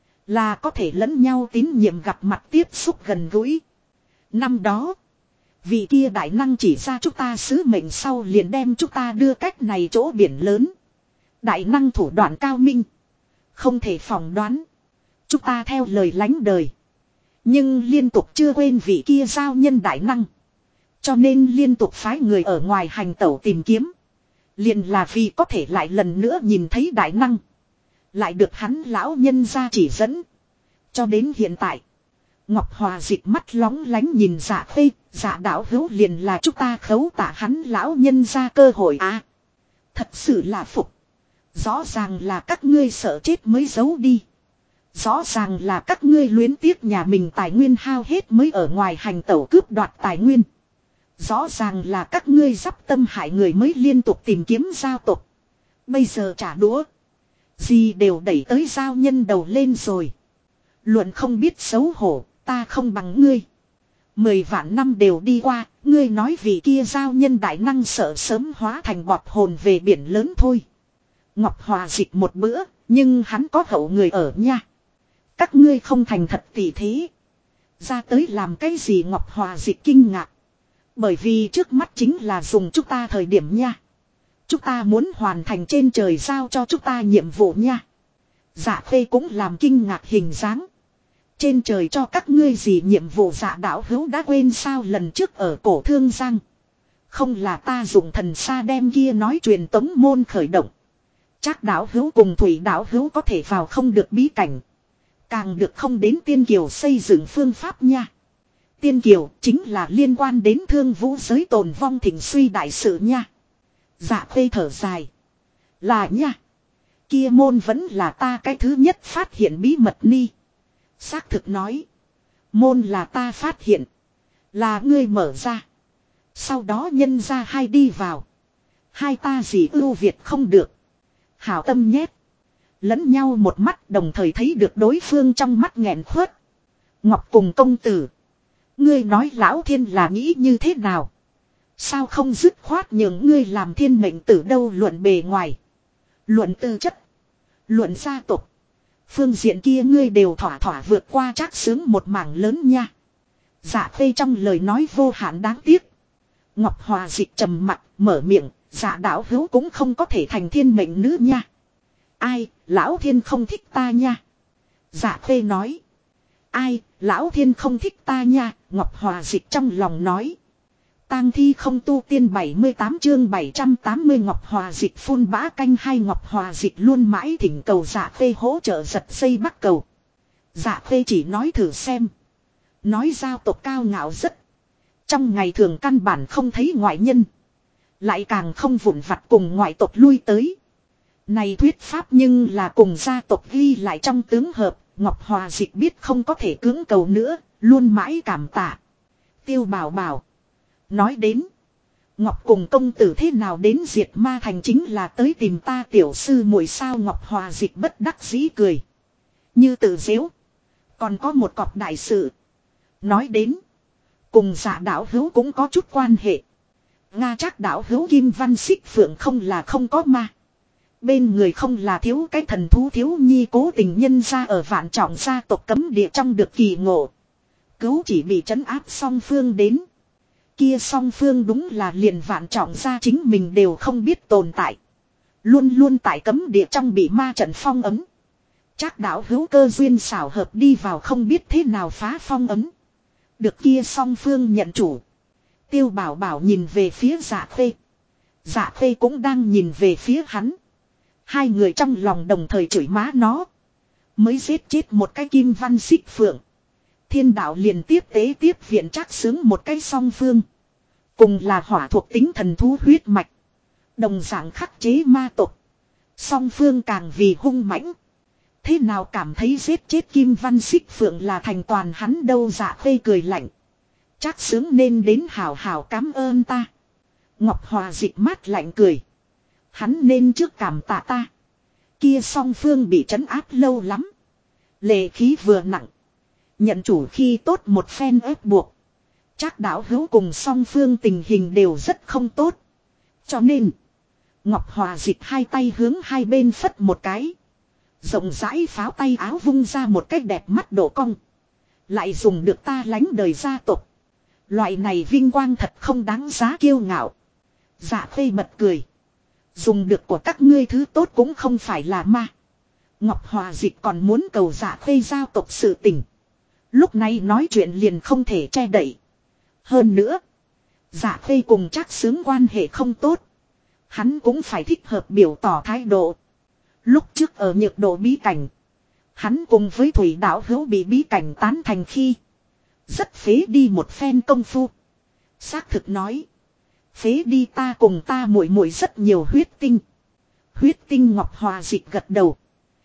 là có thể lẫn nhau tín nhiệm, gặp mặt tiếp xúc gần gũi. Năm đó, vị kia đại năng chỉ ra chúng ta sứ mệnh sau liền đem chúng ta đưa cách này chỗ biển lớn. Đại năng thủ đoạn cao minh, không thể phỏng đoán. Chúng ta theo lời lánh đời, nhưng liên tục chưa quên vị kia giao nhân đại năng. Cho nên liên tục phái người ở ngoài hành tẩu tìm kiếm. Liền là vì có thể lại lần nữa nhìn thấy đại năng. Lại được hắn lão nhân ra chỉ dẫn. Cho đến hiện tại, Ngọc Hòa Dịch mắt lóng lánh nhìn Dạ Phê, Dạ đạo hữu liền là chúng ta khấu tạ hắn lão nhân ra cơ hội à. Thật sự là phục. Rõ ràng là các ngươi sợ chết mới giấu đi. Rõ ràng là các ngươi luyến tiếc nhà mình tài nguyên hao hết mới ở ngoài hành tẩu cướp đoạt tài nguyên. Rõ ràng là các ngươi dắp tâm hại người mới liên tục tìm kiếm giao tộc. Bây giờ trả đũa, gì đều đẩy tới giao nhân đầu lên rồi. Luận không biết xấu hổ, ta không bằng ngươi. 10 vạn năm đều đi qua, ngươi nói vì kia giao nhân đại năng sợ sớm hóa thành bọt hồn về biển lớn thôi. Ngọc Hòa Dịch một bữa, nhưng hắn có hậu người ở nha. Các ngươi không thành thật tỷ thế. Ra tới làm cái gì? Ngọc Hòa Dịch kinh ngạc. Bởi vì trước mắt chính là dùng chúng ta thời điểm nha. Chúng ta muốn hoàn thành trên trời giao cho chúng ta nhiệm vụ nha. Dạ Phê cũng làm kinh ngạc hình dáng. Trên trời cho các ngươi gì nhiệm vụ? Dạ đạo hữu đã quên sao? Lần trước ở cổ Thương Giang, không là ta dùng thần sa đem kia nói truyền tống môn khởi động. Trác đạo hữu cùng Thủy đạo hữu có thể vào không được bí cảnh, càng được không đến Tiên Kiều xây dựng phương pháp nha. Tiên Kiều chính là liên quan đến thương vũ giới tồn vong thịnh suy đại sự nha. Dạ Phê thở dài. Là nha. Kia môn vẫn là ta cái thứ nhất phát hiện bí mật ni. Xác thực nói, môn là ta phát hiện, là ngươi mở ra. Sau đó nhân ra hai đi vào. Hai ta gì ưu việt không được. Hảo tâm nhét. Lẫn nhau một mắt, đồng thời thấy được đối phương trong mắt nghẹn khuất. Ngọc cùng công tử, ngươi nói lão thiên là nghĩ như thế nào? Sao không dứt khoát nhường ngươi làm thiên mệnh tử đâu? Luận bề ngoài, luận tư chất, luận gia tộc, phương diện kia ngươi đều thỏa thỏa vượt qua Trác Sướng một mảng lớn nha. Dạ Phê trong lời nói vô hạn đáng tiếc. Ngọc Hòa Dịch trầm mặt mở miệng, dạ đạo hữu cũng không có thể thành thiên mệnh nữ nha. Ai, lão thiên không thích ta nha. Dạ Phê nói. Ai, lão thiên không thích ta nha. Ngọc Hòa Dịch trong lòng nói. Tang thi không tu tiên 78 chương 780 Ngọc Hòa Dịch phun bã canh hai. Ngọc Hòa Dịch luôn mãi thỉnh cầu Dạ Phê hỗ trợ giật dây bắt cầu. Dạ Phê chỉ nói thử xem. Nói giao tộc cao ngạo rất. Trong ngày thường căn bản không thấy ngoại nhân. Lại càng không vụn vặt cùng ngoại tộc lui tới. Này thuyết pháp nhưng là cùng gia tộc ghi lại trong tướng hợp. Ngọc Hòa Dịch biết không có thể cưỡng cầu nữa. Luôn mãi cảm tạ. Tiêu Bảo Bảo nói đến, Ngọc cùng công tử thế nào đến Diệt Ma Thành chính là tới tìm ta tiểu sư muội sao? Ngọc Hòa Dịch bất đắc dĩ cười, như tự giễu. Còn có một cọc đại sự. Nói đến, cùng Dạ đạo hữu cũng có chút quan hệ. Nga Trác đạo hữu Kim Văn Xích Phượng không là không có ma. Bên người không là thiếu cái thần thú thiếu nhi cố tình nhân ra ở Vạn Trọng gia tộc cấm địa trong được kỳ ngộ. Cứu chỉ bị trấn áp song phương đến. Kia song phương đúng là liền Vạn Trọng gia chính mình đều không biết tồn tại. Luôn luôn tại cấm địa trong bị ma trận phong ấm. Trác đạo hữu cơ duyên xảo hợp đi vào không biết thế nào phá phong ấm. Được kia song phương nhận chủ. Tiêu Bảo Bảo nhìn về phía Dạ Khê. Dạ Khê cũng đang nhìn về phía hắn. Hai người trong lòng đồng thời chửi má nó. Mới giết chết một cái kim văn xích phượng. Thiên đạo liền tiếp tế tiếp viện Trác Sướng một cái song phương. Cùng là hỏa thuộc tính thần thú huyết mạch. Đồng dạng khắc chế ma tộc. Song phương càng vì hung mãnh. Thế nào cảm thấy giết chết kim văn xích phượng là thành toàn hắn đâu. Dạ Khê cười lạnh. Trác Sướng nên đến hào hào cảm ơn ta. Ngọc Hòa Dịch mát lạnh cười. Hắn nên trước cảm tạ ta. Kia song phương bị trấn áp lâu lắm. Lệ khí vừa nặng. Nhận chủ khi tốt một phen ép buộc. Trác đạo hữu cùng song phương tình hình đều rất không tốt. Cho nên. Ngọc Hòa Dịch hai tay hướng hai bên phất một cái. Rộng rãi pháo tay áo vung ra một cách đẹp mắt độ cong. Lại dùng được ta lánh đời gia tộc. Loại này vinh quang thật không đáng giá kiêu ngạo. Dạ Khê bật cười. Dùng được của các ngươi thứ tốt cũng không phải là ma. Ngọc Hòa Dịch còn muốn cầu Dạ Khê giao tộc sự tình. Lúc này nói chuyện liền không thể che đậy. Hơn nữa. Dạ Khê cùng Trác Sướng quan hệ không tốt. Hắn cũng phải thích hợp biểu tỏ thái độ. Lúc trước ở Nhược Độ bí cảnh. Hắn cùng với Thủy đạo hữu bị bí cảnh tán thành khi. Rất phế đi một phen công phu. Xác thực nói. Phế đi ta cùng ta muội muội rất nhiều huyết tinh. Huyết tinh Ngọc Hòa Dịch gật đầu.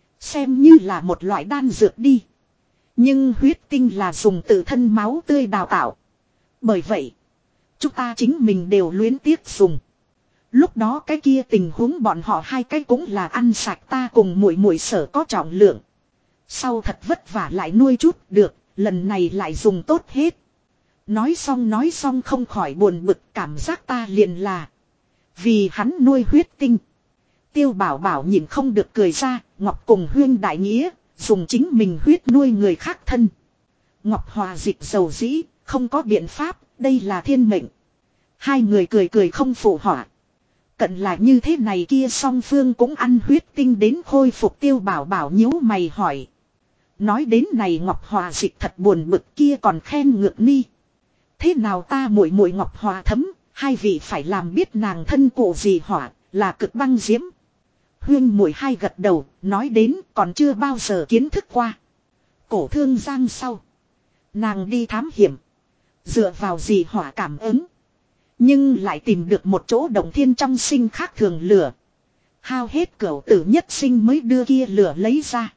Xem như là một loại đan dược đi. Nhưng huyết tinh là dùng tự thân máu tươi đào tạo. Bởi vậy. Chúng ta chính mình đều luyến tiếc dùng. Lúc đó cái kia tình huống bọn họ hai cái cũng là ăn sạch ta cùng muội muội sở có trọng lượng. Sau thật vất vả lại nuôi chút được. Lần này lại dùng tốt hết. Nói xong không khỏi buồn bực cảm giác ta liền là. Vì hắn nuôi huyết tinh. Tiêu Bảo Bảo nhìn không được cười ra. Ngọc cùng huyên đại nghĩa. Dùng chính mình huyết nuôi người khác thân. Ngọc Hòa Dịch dầu dĩ. Không có biện pháp. Đây là thiên mệnh. Hai người cười không phụ họa. Cận là như thế này kia song phương cũng ăn huyết tinh đến khôi phục. Tiêu Bảo Bảo nhíu mày hỏi. Nói đến này Ngọc Hòa Dịch thật buồn bực kia còn khen ngược ni. Thế nào ta muội muội Ngọc Hòa Thấm, hai vị phải làm biết nàng thân cụ gì hỏa, là cực băng diễm. Huyên muội hai gật đầu, nói đến còn chưa bao giờ kiến thức qua. Cổ thương giang sau. Nàng đi thám hiểm. Dựa vào gì hỏa cảm ứng. Nhưng lại tìm được một chỗ động thiên trong sinh khác thường lửa. Hao hết cửu tử nhất sinh mới đưa kia lửa lấy ra.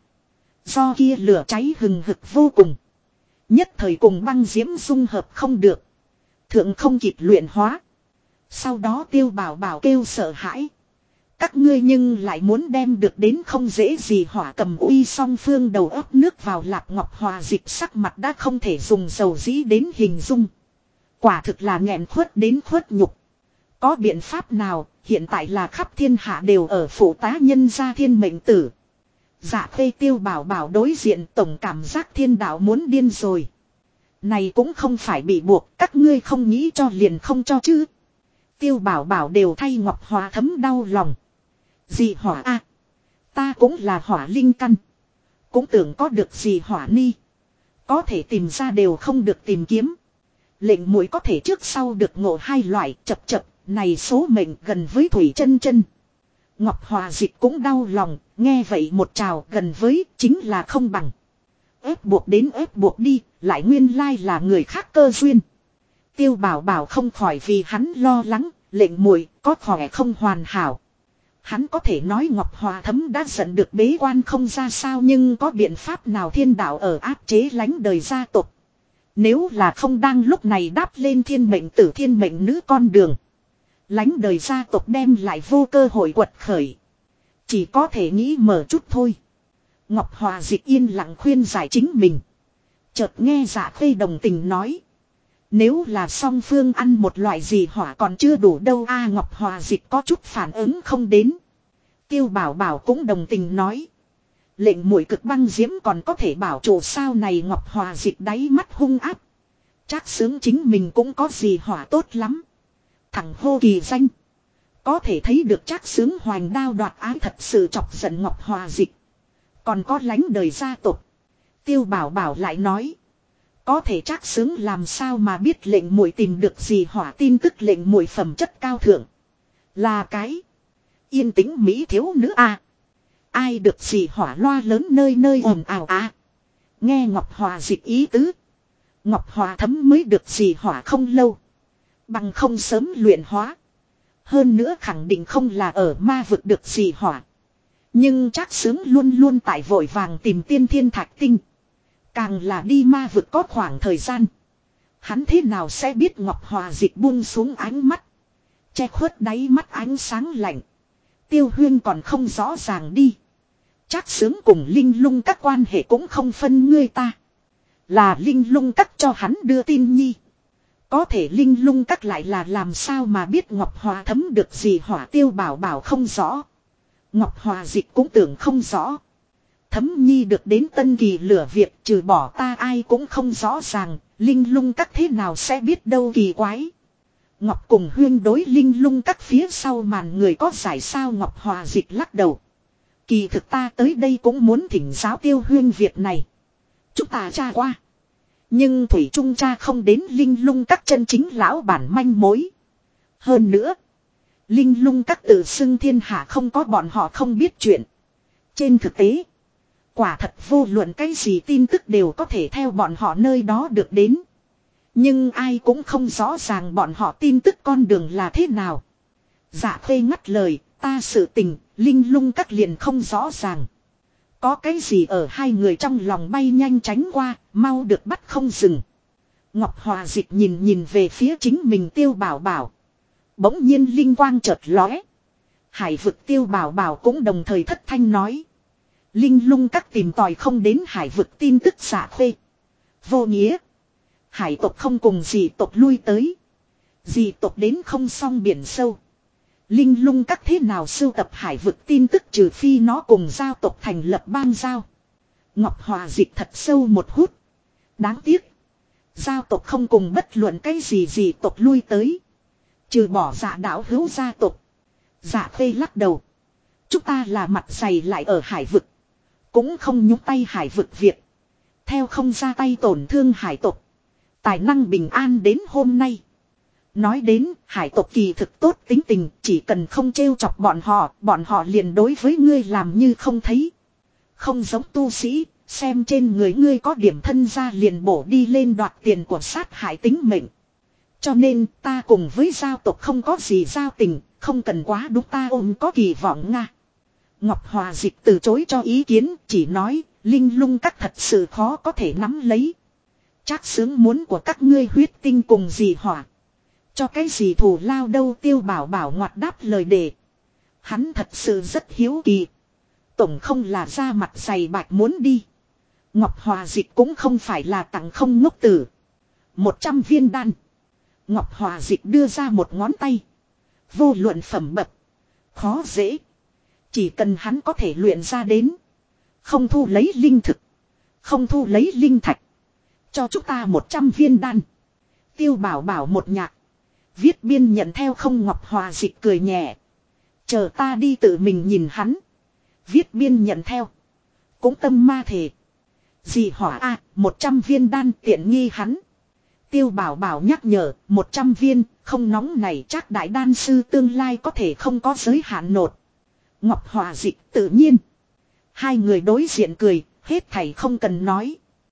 Do kia lửa cháy hừng hực vô cùng. Nhất thời cùng băng diễm dung hợp không được. Thượng không kịp luyện hóa. Sau đó Tiêu Bảo Bảo kêu sợ hãi. Các ngươi nhưng lại muốn đem được đến không dễ gì hỏa cầm uy song phương đầu ấp nước vào Lạp Ngọc Hòa Dịch sắc mặt đã không thể dùng dầu dĩ đến hình dung. Quả thực là nghẹn khuất đến khuất nhục. Có biện pháp nào hiện tại là khắp thiên hạ đều ở phụ tá nhân gia thiên mệnh tử. Dạ Khê Tiêu Bảo Bảo đối diện tổng cảm giác thiên đạo muốn điên rồi. Này cũng không phải bị buộc, các ngươi không nghĩ cho liền không cho chứ. Tiêu Bảo Bảo đều thay Ngọc Hòa Thấm đau lòng. Dị hỏa a, ta cũng là hỏa linh căn. Cũng tưởng có được gì hỏa ni. Có thể tìm ra đều không được tìm kiếm. Lệnh muội có thể trước sau được ngộ hai loại chập, này số mệnh gần với Thủy Chân Chân. Ngọc Hòa Dịch cũng đau lòng, nghe vậy một trào gần với chính là không bằng. Ép buộc đến ép buộc đi, lại nguyên lai là người khác cơ duyên. Tiêu Bảo Bảo không khỏi vì hắn lo lắng, lệnh muội có khỏe không hoàn hảo. Hắn có thể nói Ngọc Hòa Thấm đã giận được bế quan không ra sao nhưng có biện pháp nào thiên đạo ở áp chế lánh đời gia tộc. Nếu là không đang lúc này đáp lên thiên mệnh tử thiên mệnh nữ con đường. Lánh đời gia tộc đem lại vô cơ hội quật khởi. Chỉ có thể nghĩ mở chút thôi. Ngọc Hòa Dịch yên lặng khuyên giải chính mình. Chợt nghe Dạ Khê đồng tình nói. Nếu là song phương ăn một loại gì hỏa còn chưa đủ đâu a. Ngọc Hòa Dịch có chút phản ứng không đến. Tiêu Bảo Bảo cũng đồng tình nói. Lệnh muội cực băng diễm còn có thể bảo trụ sao này. Ngọc Hòa Dịch đáy mắt hung áp. Trác Sướng chính mình cũng có gì hỏa tốt lắm. Thằng hô kỳ danh. Có thể thấy được Trác Sướng hoành đao đoạt ái thật sự chọc giận Ngọc Hòa Dịch. Còn có lánh đời gia tộc. Tiêu Bảo Bảo lại nói. Có thể Trác Xướng làm sao mà biết lệnh muội tìm được gì hỏa tin tức lệnh muội phẩm chất cao thượng. Là cái. Yên tĩnh Mỹ thiếu nữ a. Ai được gì hỏa loa lớn nơi nơi ồn ào a. Nghe Ngọc Hòa dịch ý tứ. Ngọc Hòa Thấm mới được gì hỏa không lâu. Bằng không sớm luyện hóa. Hơn nữa khẳng định không là ở ma vực được gì hỏa. Nhưng Trác Xướng luôn luôn tại vội vàng tìm tiên thiên thạch tinh. Càng là đi ma vực có khoảng thời gian. Hắn thế nào sẽ biết Ngọc Hòa dịch buông xuống ánh mắt. Che khuất đáy mắt ánh sáng lạnh. Tiêu Huyên còn không rõ ràng đi. Trác Xướng cùng Linh Lung các quan hệ cũng không phân ngươi ta. Là Linh Lung các cho hắn đưa tin nhi. Có thể Linh Lung các lại là làm sao mà biết Ngọc Hòa Thấm được gì hỏa Tiêu Bảo Bảo không rõ. Ngọc Hòa dịch cũng tưởng không rõ. Thấm nhi được đến Tân Kỳ lửa việc trừ bỏ ta ai cũng không rõ ràng. Linh Lung các thế nào sẽ biết đâu kỳ quái. Ngọc cùng Huyên đối Linh Lung các phía sau màn người có giải sao Ngọc Hòa dịch lắc đầu. Kỳ thực ta tới đây cũng muốn thỉnh giáo Tiêu Huyên việc này. Chúng ta tra qua. Nhưng Thủy Trung cha không đến Linh Lung các chân chính lão bản manh mối. Hơn nữa. Linh Lung các tự xưng thiên hạ không có bọn họ không biết chuyện. Trên thực tế. Quả thật vô luận cái gì tin tức đều có thể theo bọn họ nơi đó được đến. Nhưng ai cũng không rõ ràng bọn họ tin tức con đường là thế nào. Dạ Khê ngắt lời, ta sự tình, Linh Lung các liền không rõ ràng. Có cái gì ở hai người trong lòng bay nhanh tránh qua, mau được bắt không dừng. Ngọc Hòa dịch nhìn nhìn về phía chính mình Tiêu Bảo Bảo. Bỗng nhiên linh quang chợt lóe. Hải vực Tiêu Bảo Bảo cũng đồng thời thất thanh nói. Linh Lung các tìm tòi không đến hải vực tin tức Dạ Khê. Vô nghĩa. Hải tộc không cùng dị tộc lui tới. Dị tộc đến không xong biển sâu. Linh Lung các thế nào sưu tập hải vực tin tức trừ phi nó cùng giao tộc thành lập bang giao. Ngọc Hòa dịch thật sâu một hút. Đáng tiếc. Giao tộc không cùng bất luận cái gì dị tộc lui tới. Trừ bỏ Dạ đạo hữu gia tộc. Dạ Khê lắc đầu. Chúng ta là mặt dày lại ở hải vực. Cũng không nhúc tay hải vực việc. Theo không ra tay tổn thương hải tộc. Tài năng bình an đến hôm nay. Nói đến hải tộc kỳ thực tốt tính tình. Chỉ cần không trêu chọc bọn họ liền đối với ngươi làm như không thấy. Không giống tu sĩ. Xem trên người ngươi có điểm thân ra liền bổ đi lên đoạt tiền của sát hại tính mệnh. Cho nên ta cùng với giao tộc không có gì giao tình. Không cần quá đúng ta ôm có kỳ vọng nga. Ngọc Hòa dịch từ chối cho ý kiến. Chỉ nói Linh Lung các thật sự khó có thể nắm lấy. Trác Xướng muốn của các ngươi huyết tinh cùng gì hỏa. Cho cái gì thù lao đâu Tiêu Bảo Bảo ngoặt đáp lời đề. Hắn thật sự rất hiếu kỳ. Tổng không là ra mặt dày bạch muốn đi. Ngọc Hòa dịch cũng không phải là tặng không ngốc tử. 100 viên đan. Ngọc Hòa dịch đưa ra một ngón tay. Vô luận phẩm bậc. Khó dễ. Chỉ cần hắn có thể luyện ra đến. Không thu lấy linh thực. Không thu lấy linh thạch. Cho chúng ta 100 viên đan. Tiêu Bảo Bảo một nhạc. Viết biên nhận theo không Ngọc Hòa dịch cười nhẹ. Chờ ta đi tự mình nhìn hắn. Viết biên nhận theo. Cũng tâm ma thể. Dì hỏa a 100 viên đan tiện nghi hắn. Tiêu Bảo Bảo nhắc nhở 100 viên không nóng này chắc đại đan sư tương lai có thể không có giới hạn nột. Ngọc Hòa dịch tự nhiên. Hai người đối diện cười hết thảy không cần nói.